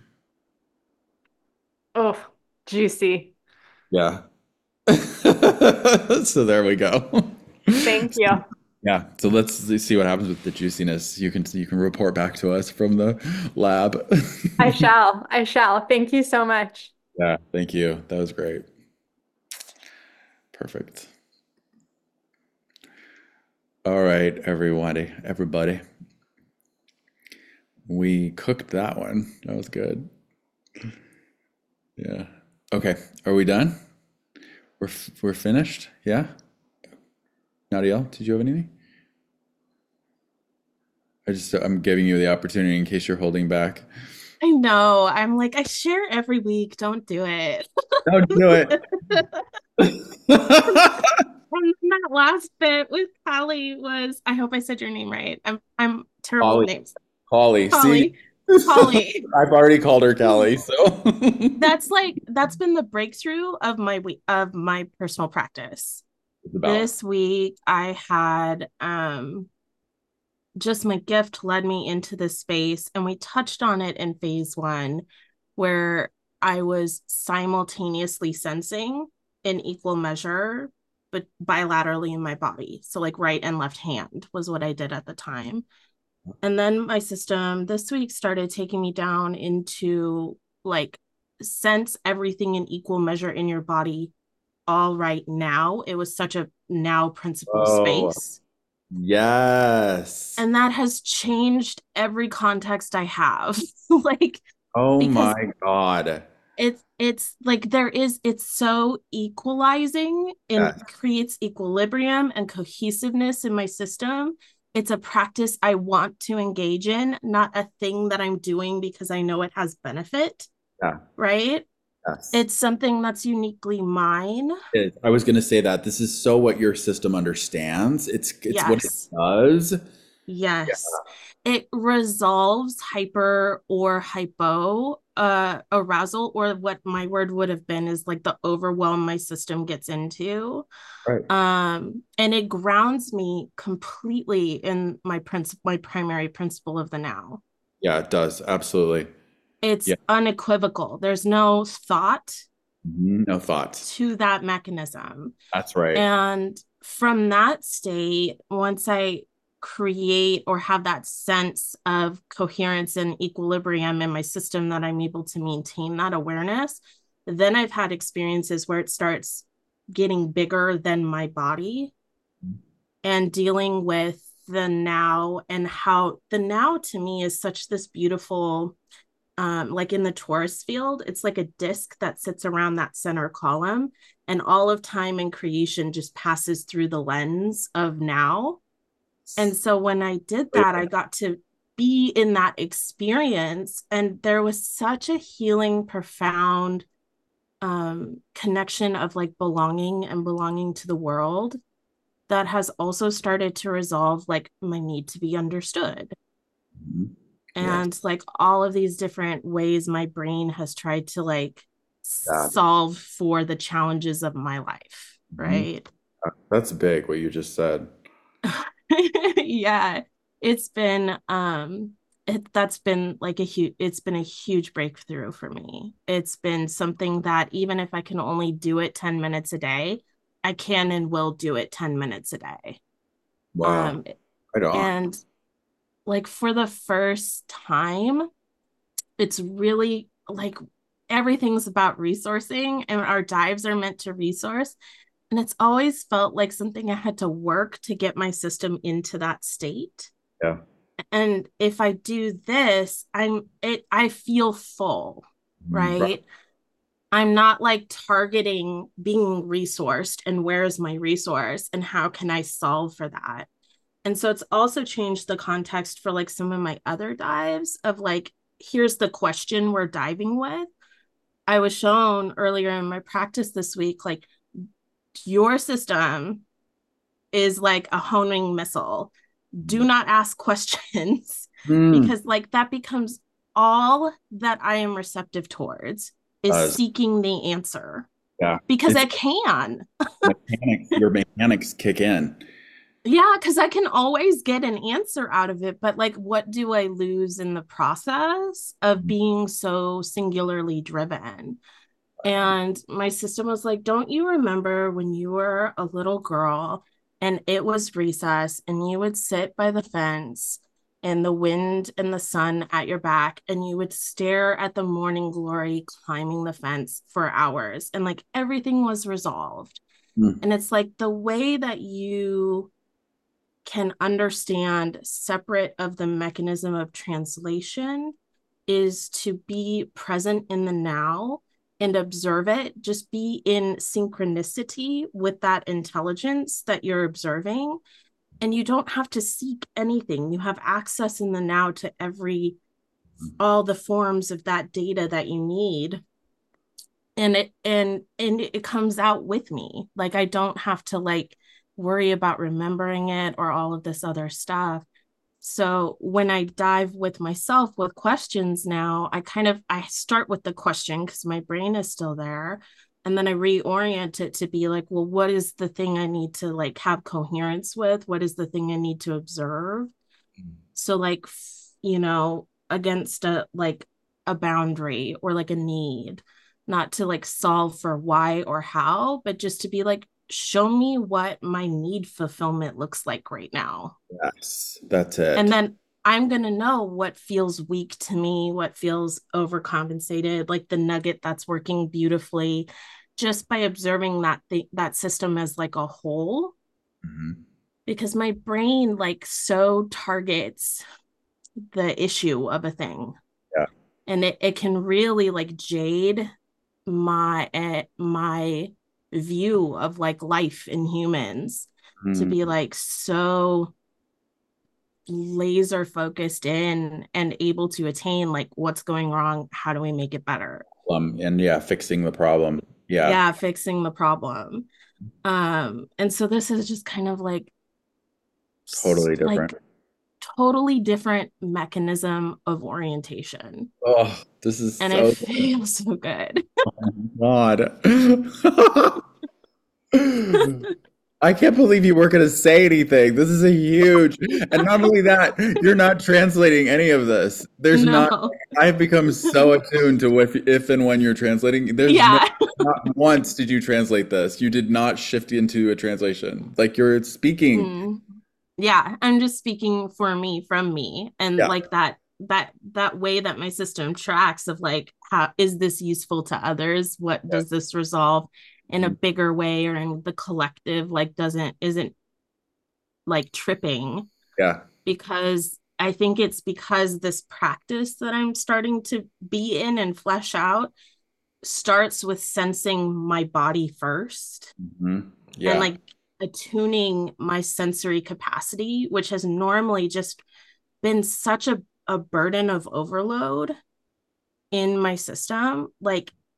Oh, juicy. Yeah. So there we go. Thank you. Yeah. So let's see what happens with the juiciness. You can you can report back to us from the lab. I shall. I shall. Thank you so much. Yeah. Thank you. That was great. Perfect. All right, everybody, everybody. We cooked that one. That was good. Yeah. Okay. Are we done? We're f- we're finished. Yeah. Nadiel, did you have anything? I just I'm giving you the opportunity in case you're holding back. I know. I'm like, I share every week. Don't do it. Don't do it. And that last bit with Callie was, I hope I said your name right. I'm I'm terrible Holly. with names. Holly. Holly. See, Holly. I've already called her Callie, so That's like that's been the breakthrough of my week of my personal practice. it's about This week I had um just my gift led me into this space, and we touched on it in phase one, where I was simultaneously sensing in equal measure, but bilaterally in my body. So like right and left hand was what I did at the time. And then my system this week started taking me down into like sense everything in equal measure in your body all right now. It was such a now principle Oh, space. yes. And that has changed every context I have. Like, Oh because my God. it's it's like there is it's so equalizing and Yes. creates equilibrium and cohesiveness in my system. It's a practice I want to engage in, not a thing that I'm doing because I know it has benefit, Yeah. right? Yes. It's something that's uniquely mine. It- I was going to say that this is so what your system understands. It's it's what it Yes. does. Yeah. Yes. It resolves hyper or hypo uh arousal, or what my word would have been is like the overwhelm my system gets into. Right. Um, and it grounds me completely in my principle, my primary principle of the now. Yeah, it does. Absolutely. It's Yeah. unequivocal. There's no thought Mhm. No thoughts. to that mechanism. That's right. And from that state, once I create or have that sense of coherence and equilibrium in my system that I'm able to maintain that awareness, then I've had experiences where it starts getting bigger than my body and dealing with the now, and how the now to me is such this beautiful, um, like in the torus field, it's like a disc that sits around that center column, and all of time and creation just passes through the lens of now. And so when I did that, I got to be in that experience, and there was such a healing, profound um, connection of like belonging and belonging to the world that has also started to resolve like my need to be understood. Mhm. And Yes. like all of these different ways my brain has tried to like Yeah. solve for the challenges of my life, Mhm. right? That's big what you just said. Yeah, it's been um it, that's been like a huge it's been a huge breakthrough for me. It's been something that even if I can only do it ten minutes a day, I can and will do it ten minutes a day. Wow. Um Right on. and like for the first time, it's really like everything's about resourcing, and our dives are meant to resource. And it's always felt like something I had to work to get my system into that state. Yeah. And if I do this, I'm it I feel full, Mm, right. right? I'm not like targeting being resourced and where's my resource and how can I solve for that. And so it's also changed the context for like some of my other dives of like, here's the question we're diving with. I was shown earlier in my practice this week, like your system is like a homing missile. Do not ask questions Mm. because like that becomes all that I am receptive towards is Uh, seeking the answer yeah. because It's I can. mechanics, your mechanics kick in. Yeah, because I can always get an answer out of it, but like, what do I lose in the process of being so singularly driven? And my system was like, don't you remember when you were a little girl and it was recess and you would sit by the fence and the wind and the sun at your back and you would stare at the morning glory climbing the fence for hours and like everything was resolved. Mm. And it's like the way that you can understand separate of the mechanism of translation is to be present in the now and observe it. Just be in synchronicity with that intelligence that you're observing. And you don't have to seek anything. You have access in the now to every, all the forms of that data that you need. And it, and, and it comes out with me. Like, I don't have to like worry about remembering it or all of this other stuff. So when I dive with myself with questions now, I kind of I start with the question because my brain is still there. And then I reorient it to be like, well, what is the thing I need to like have coherence with? What is the thing I need to observe? So like, you know, against a like a boundary or like a need, not to like solve for why or how, but just to be like, show me what my need fulfillment looks like right now. Yes, that's it. And then I'm going to know what feels weak to me, what feels overcompensated, like the nugget that's working beautifully, just by observing that th- that system as like a whole. Mm-hmm. Because my brain like so targets the issue of a thing. Yeah. And it, it can really like jade my uh, my view of like life in humans mm. to be like so laser focused in and able to attain like what's going wrong, how do we make it better, um and yeah fixing the problem. Yeah yeah fixing the problem. Um and so this is just kind of like totally different, like totally different mechanism of orientation. Oh, this is and so it feels so good. Oh my God. I can't believe you weren't going to say anything. This is a huge, and not only that, you're not translating any of this. There's No. not, I've become so attuned to what, if and when you're translating. There's yeah. no, not once did you translate this. You did not shift into a translation. Like you're speaking. Mm. Yeah, I'm just speaking for me, from me. And yeah. like that, that, that way that my system tracks of like, how is this useful to others? What yeah. does this resolve in a bigger way or in the collective, like doesn't, isn't like tripping. Yeah. Because I think it's because this practice that I'm starting to be in and flesh out starts with sensing my body first. Mm-hmm. Yeah. And like attuning my sensory capacity, which has normally just been such a, a burden of overload in my system. Like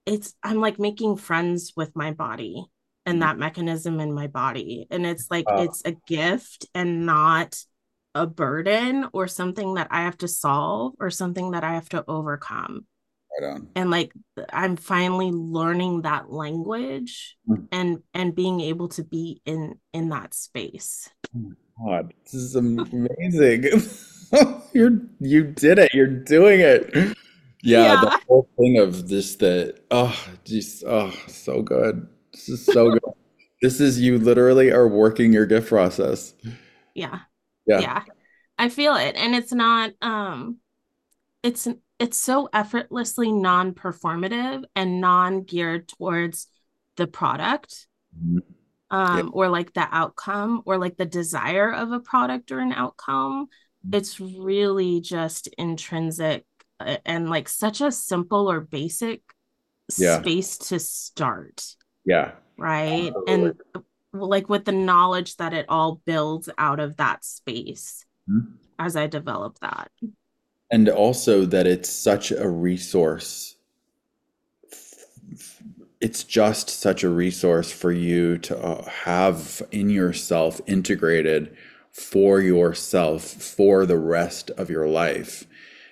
it's I'm like making friends with my body and that mechanism in my body. And it's like Uh, it's a gift and not a burden or something that I have to solve or something that I have to overcome. right on. And like I'm finally learning that language Mm. and and being able to be in in that space. Oh my God, this is amazing. You're you did it. You're doing it. Yeah, the Yeah. whole thing of this that oh just oh so good. This is so good. This is you literally are working your gift process. Yeah. Yeah. Yeah. I feel it. And it's not um it's it's so effortlessly non-performative and non-geared towards the product Mhm. Yeah. um or like the outcome or like the desire of a product or an outcome. It's really just intrinsic uh, and like such a simple or basic Yeah. space to start, Yeah. right? Absolutely. And like with the knowledge that it all builds out of that space Mhm. as I develop that. And also that it's such a resource. It's just such a resource for you to uh, have in yourself integrated for yourself for the rest of your life.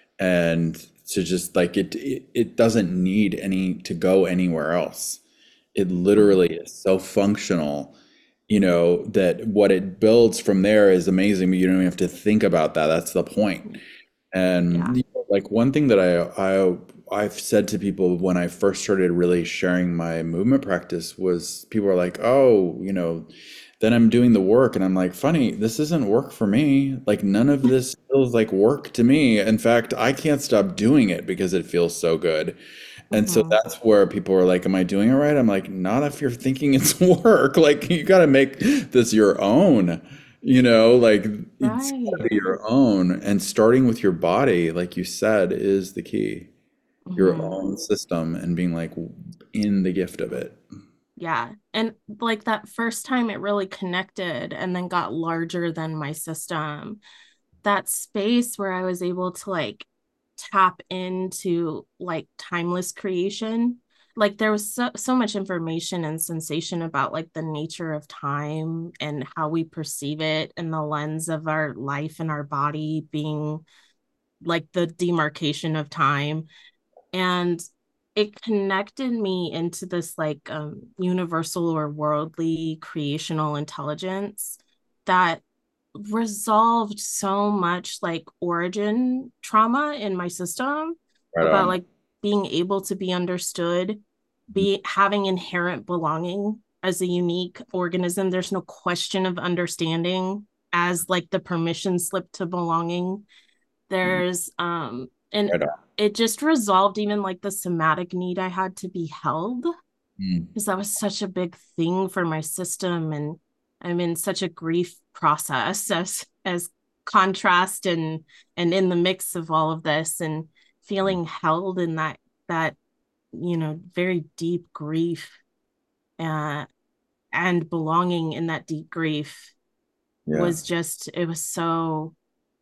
And to just like it, it, it doesn't need any to go anywhere else. It literally is so functional, you know, that what it builds from there is amazing, but you don't even have to think about that. That's the point. Yeah. And you know, like one thing that I I I've said to people when I first started really sharing my movement practice was people are like, "Oh, you know, then I'm doing the work." And I'm like, "Funny, this isn't work for me. Like none of this feels like work to me. In fact, I can't stop doing it because it feels so good." And so Mhm. that's where people are like, "Am I doing it right?" I'm like, "Not if you're thinking it's work. Like you got to make this your own." You know, like it's gotta Right. be your own. And starting with your body, like you said, is the key. Your Mhm. own system and being like in the gift of it. Yeah. And like that first time it really connected and then got larger than my system, that space where I was able to like tap into like timeless creation. Like there was so, so much information and sensation about like the nature of time and how we perceive it and the lens of our life and our body being like the demarcation of time. And it connected me into this like um, universal or worldly creational intelligence that resolved so much like origin trauma in my system Right about on. like being able to be understood, be having inherent belonging as a unique organism. There's no question of understanding as like the permission slip to belonging. There's um and Right on. it just resolved even like the somatic need I had to be held Mm. because that was such a big thing for my system. And I'm in such a grief process as as contrast and and in the mix of all of this and feeling held in that that you know very deep grief uh, and belonging in that deep grief Yeah. was just it was so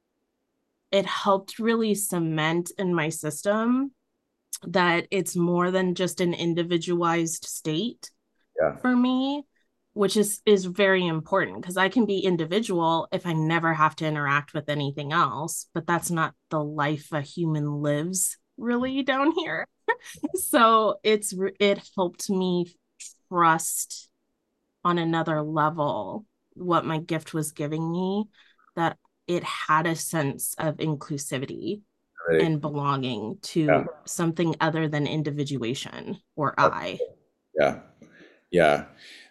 it helped really cement in my system that it's more than just an individualized state Yeah. for me, which is is very important because I can be individual if I never have to interact with anything else, but that's not the life a human lives really down here. So it's it helped me trust on another level what my gift was giving me, that it had a sense of inclusivity Right. and belonging Yeah. to something other than individuation or I. Yeah. Yeah.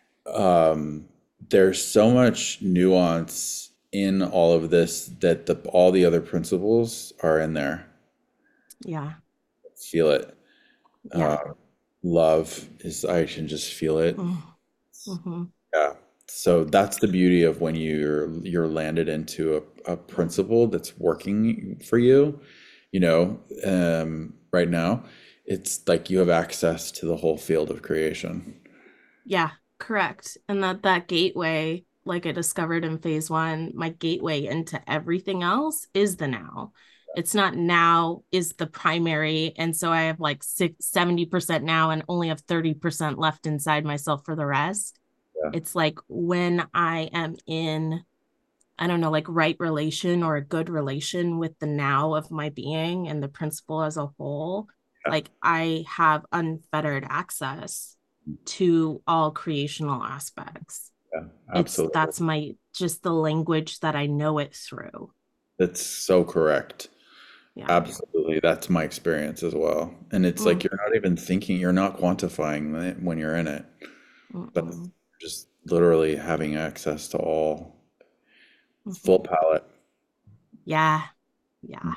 Um, there's so much nuance in all of this that the all the other principles are in there. Yeah. Feel it. Yeah. Uh, love is I can just feel it. Mm-hmm. Yeah. So that's the beauty of when you're you're landed into a, a principle that's working for you, you know, um, right now. It's like you have access to the whole field of creation. Yeah, correct. And that that gateway, like I discovered in phase one, my gateway into everything else is the now. It's not now is the primary. And so I have like six, seventy percent now and only have thirty percent left inside myself for the rest. Yeah. It's like when I am in, I don't know, like right relation or a good relation with the now of my being and the principle as a whole, Yeah. like I have unfettered access to all creational aspects. Yeah, It's absolutely. that's my just the language that I know it through. That's so correct. Yeah. Absolutely. That's my experience as well. And it's like Mm. you're not even thinking, you're not quantifying it when you're in it, but Mm-mm. just literally having access to all Mhm. full palette. Yeah. Yeah.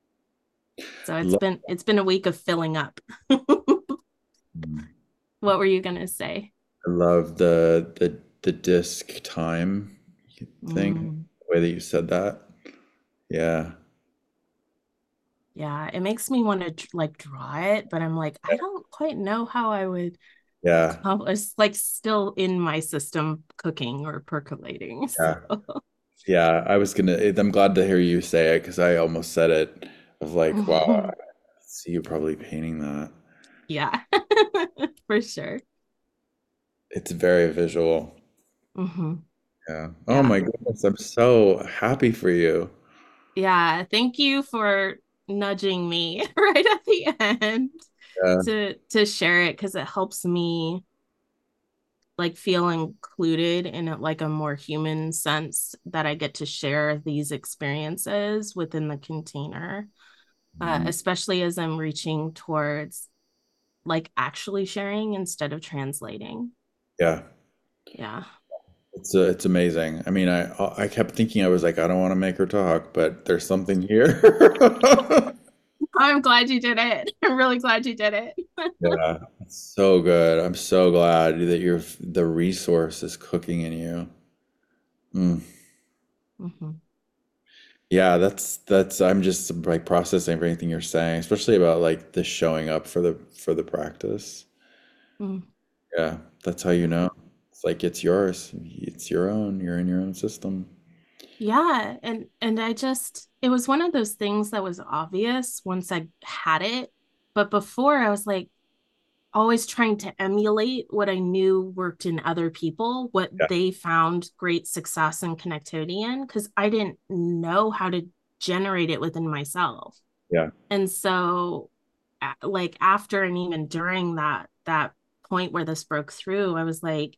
So it's Lo- been it's been a week of filling up. Mm. What were you gonna say? I love the the the disc time thing, Mm. the way that you said that. Yeah. Yeah, it makes me want to like draw it, but I'm like, I don't quite know how I would Yeah. accomplish, like still in my system cooking or percolating. Yeah. So Yeah. I was gonna, I'm glad to hear you say it because I almost said it of like, wow, I see you probably painting that. yeah, for sure. It's very visual. Hmm. Yeah. Oh Yeah. my goodness. I'm so happy for you. Yeah. Thank you for nudging me right at the end Yeah. to to share it because it helps me like feel included in a, like a more human sense that I get to share these experiences within the container, uh, Mhm. especially as I'm reaching towards like actually sharing instead of translating. Yeah. Yeah. It's uh, it's amazing. I mean, I I kept thinking I was like, I don't want to make her talk, but there's something here. I'm glad you did it. I'm really glad you did it. Yeah, it's so good. I'm so glad that you're the resource is cooking in you. Mm. Mm-hmm. Yeah, that's that's I'm just like processing everything you're saying, especially about like the showing up for the for the practice. Mm. Yeah, that's how you know. It's like it's yours. It's your own. You're in your own system. Yeah, and and I just it was one of those things that was obvious once I had it, but before I was like always trying to emulate what I knew worked in other people, what Yeah, they found great success and connectivity in, because I didn't know how to generate it within myself. yeah, And so a- like after and even during that that point where this broke through, I was like,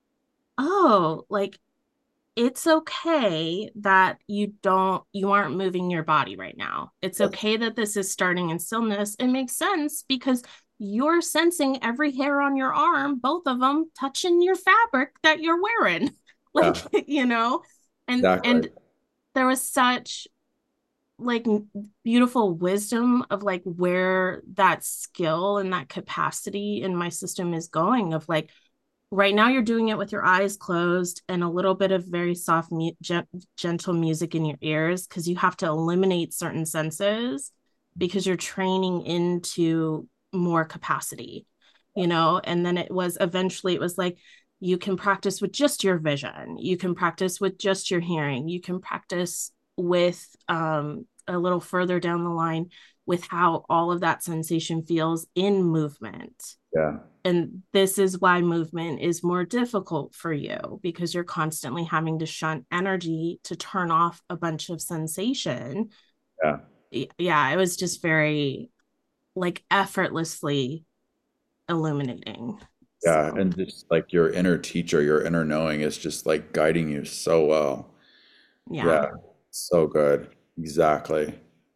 oh, like it's okay that you don't you aren't moving your body right now. It's that's okay that this is starting in stillness. It makes sense because you're sensing every hair on your arm, both of them touching your fabric that you're wearing. Like, yeah, you know, and exactly. and there was such like beautiful wisdom of like where that skill and that capacity in my system is going of like right now you're doing it with your eyes closed and a little bit of very soft mu- gen- gentle music in your ears because you have to eliminate certain senses because you're training into more capacity, you know. And then it was eventually it was like you can practice with just your vision, you can practice with just your hearing, you can practice with um a little further down the line with how all of that sensation feels in movement. Yeah, And this is why movement is more difficult for you because you're constantly having to shunt energy to turn off a bunch of sensation. yeah, Yeah, it was just very like effortlessly illuminating. yeah. So, And just like your inner teacher, your inner knowing is just like guiding you so well. Yeah, yeah. so good. Exactly.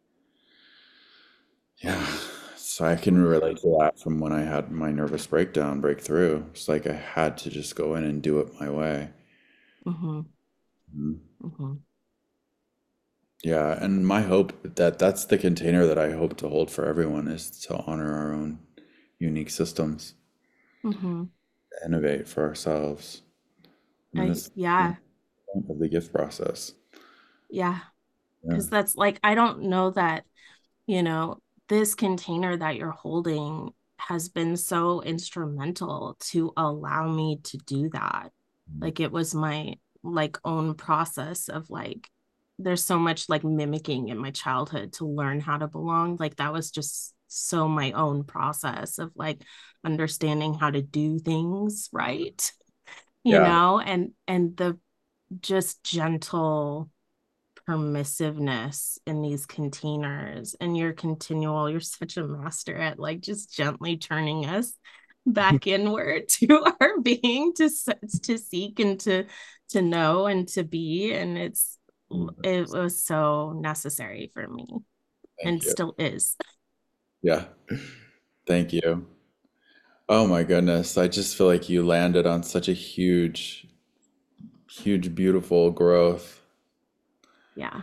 Yeah. So I can relate to that from when I had my nervous breakdown breakthrough. It's like I had to just go in and do it my way. Mm-hmm. Mhm. Mm-hmm. Yeah, and my hope that that's the container that I hope to hold for everyone is to honor our own unique systems, Mm-hmm. to innovate for ourselves. I mean, I, that's the yeah. point of the gift process. Yeah. Yeah, Because that's like, I don't know that, you know, this container that you're holding has been so instrumental to allow me to do that. Like it was my like own process of like there's so much like mimicking in my childhood to learn how to belong. Like that was just so my own process of like understanding how to do things right, you Yeah. know, and and the just gentle permissiveness in these containers, and your continual, you're such a master at like just gently turning us back inward to our being, to to seek and to to know and to be. And it's it was so necessary for me. Thank And you. still is. Yeah. Thank you. Oh my goodness. I just feel like you landed on such a huge, huge, beautiful growth. Yeah.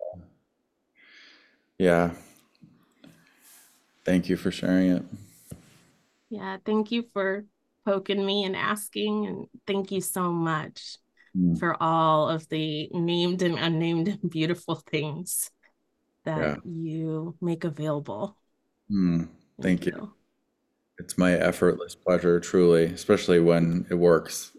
Yeah. Thank you for sharing it. Yeah. Thank you for poking me and asking. And thank you so much Mm. for all of the named and unnamed beautiful things that Yeah. you make available. Mm. Thank Thank you. you. It's my effortless pleasure, truly, especially when it works.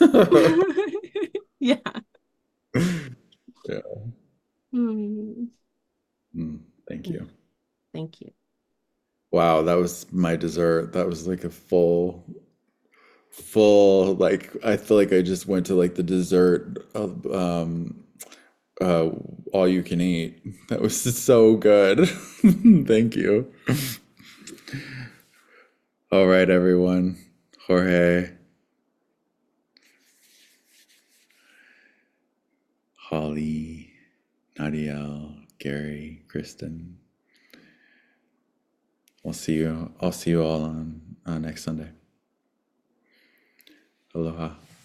Yeah. Yeah. Mm. Mm. Thank you. Thank you. Wow, that was my dessert. That was like a full, full, like, I feel like I just went to like the dessert of um uh all you can eat. That was just so good. Thank you. All right, everyone. Jorge, Holly, Nadiel, Gary, Kristen. I'll see you. I'll see you all on uh, next Sunday. Aloha.